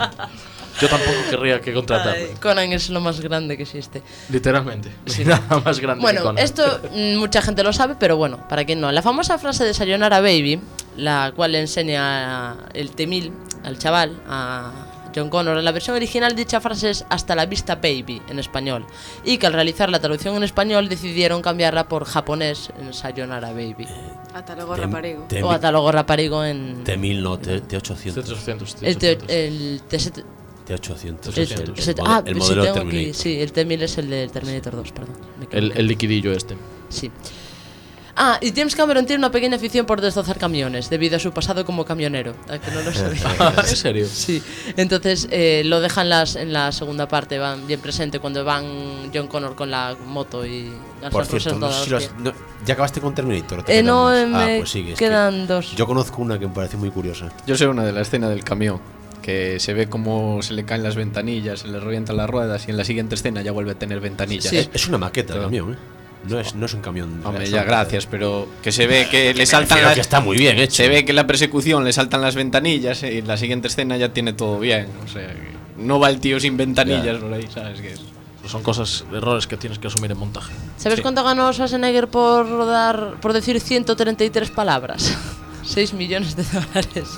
Yo tampoco querría que contratarme. Ay, Conan es lo más grande que existe. Literalmente. Sí. Nada más grande que Bueno, Conan. esto mm, mucha gente lo sabe, pero bueno, para quien no. La famosa frase de Sayonara Baby, la cual le enseña el T-mil al chaval, a John Connor, en la versión original dicha frase es hasta la vista baby en español, y que al realizar la traducción en español decidieron cambiarla por japonés en Sayonara Baby. Hasta luego, raparigo. T- O hasta luego raparigo en... T mil, no, T ochocientos. ochocientos, El T el T siete T ochocientos. el- es el, el siete- mode- ah, el sí, modelo de tengo aquí, Terminator. sí, el T mil es el de Terminator dos, perdón. me El, equivoqué. el liquidillo este. Sí. Ah, y James Cameron tiene una pequeña afición por destrozar camiones, debido a su pasado como camionero. ¿A que no lo sabía? ¿En serio? Sí. Entonces eh, lo dejan las, en la segunda parte, van bien presente cuando van John Connor con la moto y las Por sorpresas cierto, no sé todas, si lo has- hostia. no- ¿ya acabaste con Terminator? o te Eh, quedan no, más? eh, Ah, me pues sigue, es que quedan dos. Yo conozco una que me parece muy curiosa. Yo sé una de la escena del camión, que se ve como se le caen las ventanillas, se le revientan las ruedas y en la siguiente escena ya vuelve a tener ventanillas. Sí. Es, es una maqueta de Claro. camión, ¿eh? No es, no es un camión. Hombre, es ya una- gracias, pero que se ve que le Me saltan refiero las... que está muy bien hecho. Se ve que en la persecución le saltan las ventanillas y en la siguiente escena ya tiene todo bien. O sea, que no va el tío sin ventanillas Ya. por ahí, ¿sabes qué es? Son cosas, errores que tienes que asumir en montaje. ¿Sabes Sí. cuánto ganó Schwarzenegger por rodar, por decir ciento treinta y tres palabras? seis millones de dólares.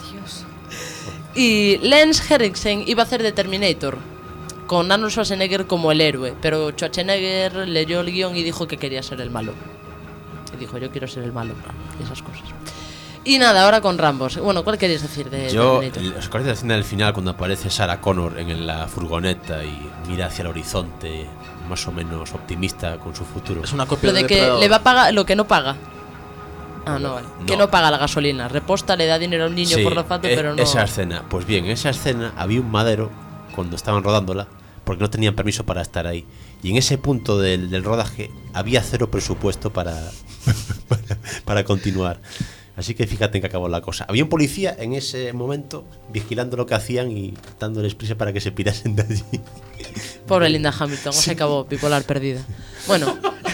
Y Lance Henriksen iba a hacer de Terminator, con Arnold Schwarzenegger como el héroe, pero Schwarzenegger leyó el guión y dijo que quería ser el malo. Y dijo, yo quiero ser el malo, y esas cosas. Y nada, ahora con Rambo. Bueno, ¿cuál querías decir de Yo, Terminator? ¿os acordáis de la escena del final cuando aparece Sarah Connor en la furgoneta y mira hacia el horizonte, más o menos optimista con su futuro? Es una copia Lo de que Depredador. le va a pagar lo que no paga. Ah, no, vale. Que No. no paga la gasolina. Reposta, le da dinero a un niño Sí, por rato, e- pero no. Esa escena, pues bien, en esa escena había un madero cuando estaban rodándola, porque no tenían permiso para estar ahí. Y en ese punto del, del rodaje había cero presupuesto para, para, para continuar. Así que fíjate en que acabó la cosa. Había un policía en ese momento vigilando lo que hacían y dándoles prisa para que se pirasen de allí. Pobre Linda Hamilton, se acabó, bipolar perdida. Bueno,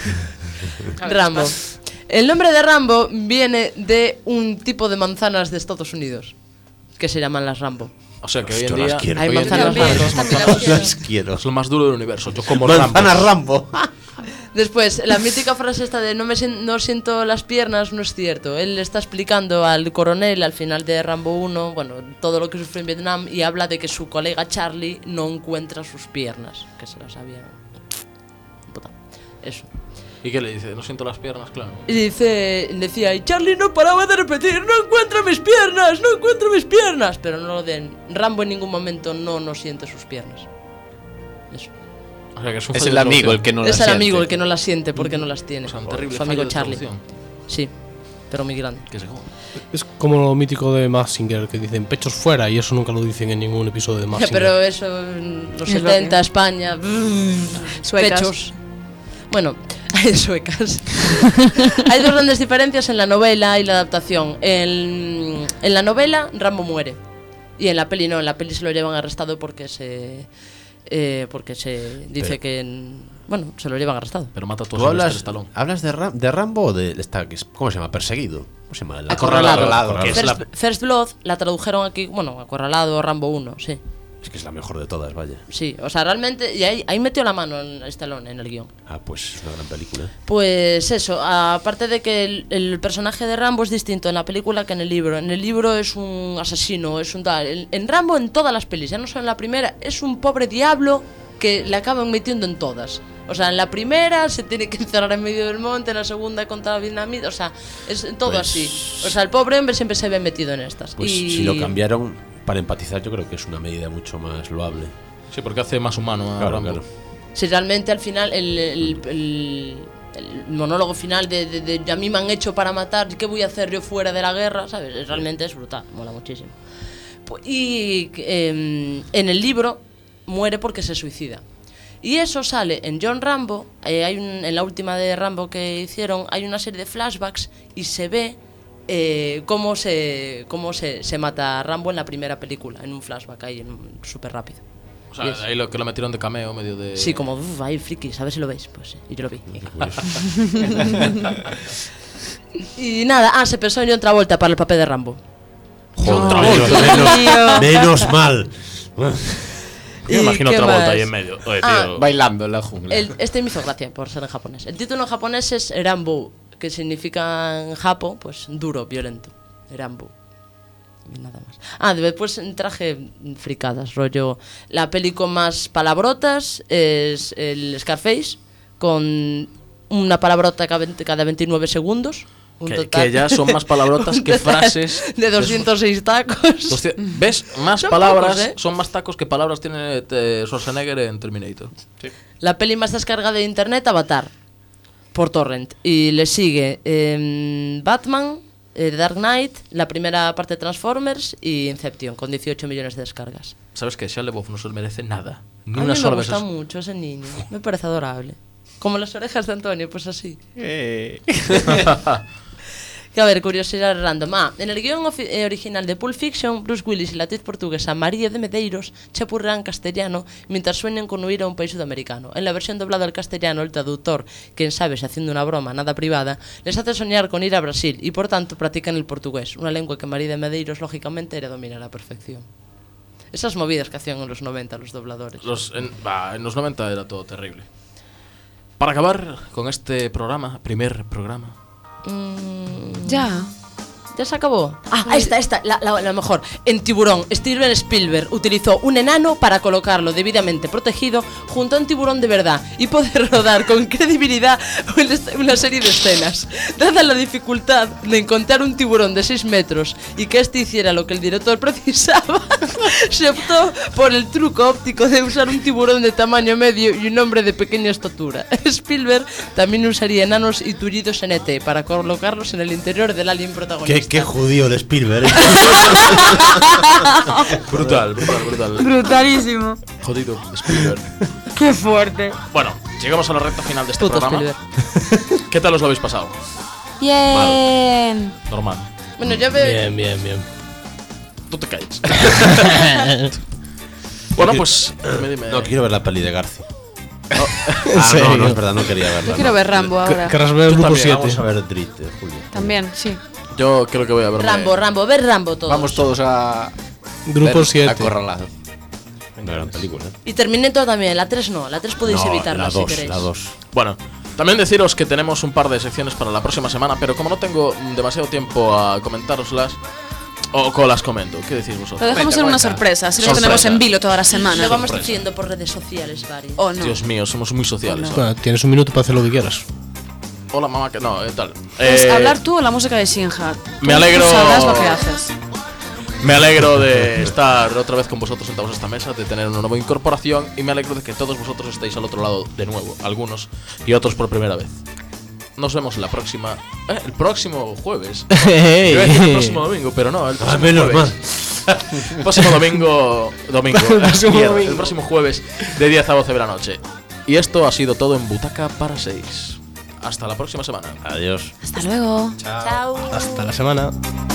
Rambo. El nombre de Rambo viene de un tipo de manzanas de Estados Unidos, que se llaman las Rambo. O sea que hoy en Yo día las quiero. Hay hoy en día manzanas las Rambo. manzanas Las quiero. es lo más duro del universo. Yo como Manzana Rambo. Rambo. Después, la mítica frase esta de no me sien- no siento las piernas no es cierto. Él le está explicando al coronel al final de Rambo uno, bueno, todo lo que sufrió en Vietnam y habla de que su colega Charlie no encuentra sus piernas, que se las había... Puta. Eso. ¿Y qué le dice? No siento las piernas, claro. Y dice, decía, y Charlie no paraba de repetir, no encuentro mis piernas, no encuentro mis piernas. Pero no lo den. Rambo en ningún momento no no siente sus piernas. Eso. O sea que es un Es fallo el de amigo el traducción. que no las es el siente. amigo el que no las siente porque no las tiene. O sea, un terrible Su amigo fallo de Charlie. traducción. Sí, pero muy grande. Que se joda. Es como lo mítico de Mazinger, que dicen pechos fuera, y eso nunca lo dicen en ningún episodio de Mazinger. Pero eso, en los Es lo setenta, que- España, Suecas. pechos. Bueno, hay suecas. Hay dos grandes diferencias en la novela y la adaptación. En, en la novela, Rambo muere. Y en la peli no, en la peli se lo llevan arrestado porque se... eh, porque se dice Pero- que... en- bueno, se lo llevan arrestado. Pero mata a todos ¿Tú los hablas, Stallone. hablas de, Ram- de Rambo o de esta, que es- ¿cómo se llama? ¿Perseguido? ¿Cómo se llama? El Acorralado. Acorralado, que es First, la- First Blood la tradujeron aquí, bueno, Acorralado, Rambo uno, sí. Es que es la mejor de todas, vaya. Sí, o sea, realmente, y ahí, ahí metió la mano en Stallone en el guión. Ah, pues es una gran película. Pues eso, aparte de que el, el personaje de Rambo es distinto en la película que en el libro. En el libro es un asesino, es un tal. En, en Rambo, en todas las pelis, ya no solo en la primera, es un pobre diablo que le acaban metiendo en todas. O sea, en la primera se tiene que encerrar en medio del monte, en la segunda contra la vietnamita, o sea, es todo Pues- así. O sea, el pobre hombre siempre se ve metido en estas. Pues y... si lo cambiaron para empatizar, yo creo que es una medida mucho más loable. Sí, porque hace más humano a Claro, Rambo. claro. Si realmente al final el, el, el, el monólogo final de, de, de, de a mí me han hecho para matar, ¿qué voy a hacer yo fuera de la guerra? ¿Sabes? Realmente es brutal, mola muchísimo. Pu- Y eh, en el libro muere porque se suicida. Y eso sale en John Rambo, eh, hay un, en la última de Rambo que hicieron, hay una serie de flashbacks y se ve eh, cómo, se, cómo se, se mata a Rambo en la primera película, en un flashback ahí, súper rápido. O sea, Yes. ahí lo que lo metieron de cameo, medio de. Sí, como, uff, ahí frikis, a ver si lo veis. Pues sí, y yo lo vi. Y nada, ah, se pensó en John Travolta para el papel de Rambo. Joder, menos- menos, menos mal. Yo me ¿Y imagino qué otra vuelta más? ahí en medio. Oye, Ah, tío. Bailando en la jungla. El, este me hizo gracia por ser en japonés. El título en japonés es Rambo, que significa en japo, pues duro, violento. Rambo. Y nada más. Ah, después traje fricadas, rollo. La peli con más palabrotas es el Scarface, con una palabrota cada veinte cada veintinueve segundos. Un Que, total- que ya son más palabrotas un que total frases. De doscientos seis tacos. Hostia, ¿ves? Más Son palabras, pocos, ¿eh? son más tacos que palabras tiene eh, Schwarzenegger en Terminator. La peli más descargada de internet, Avatar, por torrent. Y le sigue eh, Batman, eh, Dark Knight, la primera parte de Transformers y Inception, con dieciocho millones de descargas. ¿Sabes que Shia LaBeouf no se merece nada? Ni A mí una me sola vez. gusta mucho ese niño, me parece adorable. Como las orejas de Antonio, pues así. Que a ver, curiosidad random. Ah, en el guión ofi- eh, original de Pulp Fiction, Bruce Willis y la actriz portuguesa María de Medeiros chapurrean castellano mientras sueñan con huir a un país sudamericano. En la versión doblada al castellano, el traductor, quien sabe si haciendo una broma nada privada, les hace soñar con ir a Brasil y por tanto practican el portugués, una lengua que María de Medeiros lógicamente era domina a la perfección. Esas movidas que hacían en los noventa los dobladores. Los, en, bah, en los noventa era todo terrible. Para acabar con este programa, primer programa. Mm, Ya. ¿Ya se acabó? Ah, esta, esta, la, la, la mejor. En Tiburón, Steven Spielberg utilizó un enano para colocarlo debidamente protegido junto a un tiburón de verdad y poder rodar con credibilidad una serie de escenas. Dada la dificultad de encontrar un tiburón de seis metros y que este hiciera lo que el director precisaba, se optó por el truco óptico de usar un tiburón de tamaño medio y un hombre de pequeña estatura. Spielberg también usaría enanos y tullidos en E T para colocarlos en el interior del alien protagonista. Qué, qué judío el Spielberg. ¿eh? Brutal, brutal, brutal. Brutalísimo. Jodido, Spielberg. Qué fuerte. Bueno, llegamos a la recta final de este Puto programa. Spielberg. ¿Qué tal os lo habéis pasado? Bien. Normal. Bueno, yo me... Bien, bien, bien. Tú te calles. Bueno, pues. Dime, dime. No quiero ver la peli de Garci. ¿En Ah, no, serio? no, es verdad, no quería verla. Yo quiero no. ver Rambo ahora. Querrás ver el Tú grupo también, siete. Vamos a ver Drit, eh, Julio. También, sí. Yo creo que voy a ver. Rambo, Rambo, ver Rambo todos. Vamos todos a. Grupo ver siete. Acorralado. Una gran película. ¿eh? Y Terminator también, la tres no, la tres podéis No, evitarla la si dos, queréis. la dos. Bueno, también deciros que tenemos un par de secciones para la próxima semana, pero como no tengo demasiado tiempo a comentároslas, o co las comento. ¿Qué decís Lo vosotros? dejamos en una sorpresa, así lo Sorpresa. tenemos en vilo toda la Lo semana. vamos Sorpresa. diciendo por redes sociales, Bari. O no. Dios mío, somos muy sociales. Bueno, tienes un minuto para hacer lo que quieras. Hola, mamá, que no, eh, tal. ¿Quieres Eh, hablar tú o la música de Sinhat? me alegro- Tú sabrás lo que haces. Me alegro de estar otra vez con vosotros sentados a esta mesa, de tener una nueva incorporación y me alegro de que todos vosotros estéis al otro lado de nuevo, algunos y otros por primera vez. Nos vemos la próxima. Eh, el próximo jueves. Iba a decir el próximo domingo, pero no, el próximo menos jueves. El próximo domingo. Domingo. mierda, el próximo jueves de diez a doce de la noche. Y esto ha sido todo en Butaca para seis. Hasta la próxima semana. Adiós. Hasta luego. Chao. Hasta la semana.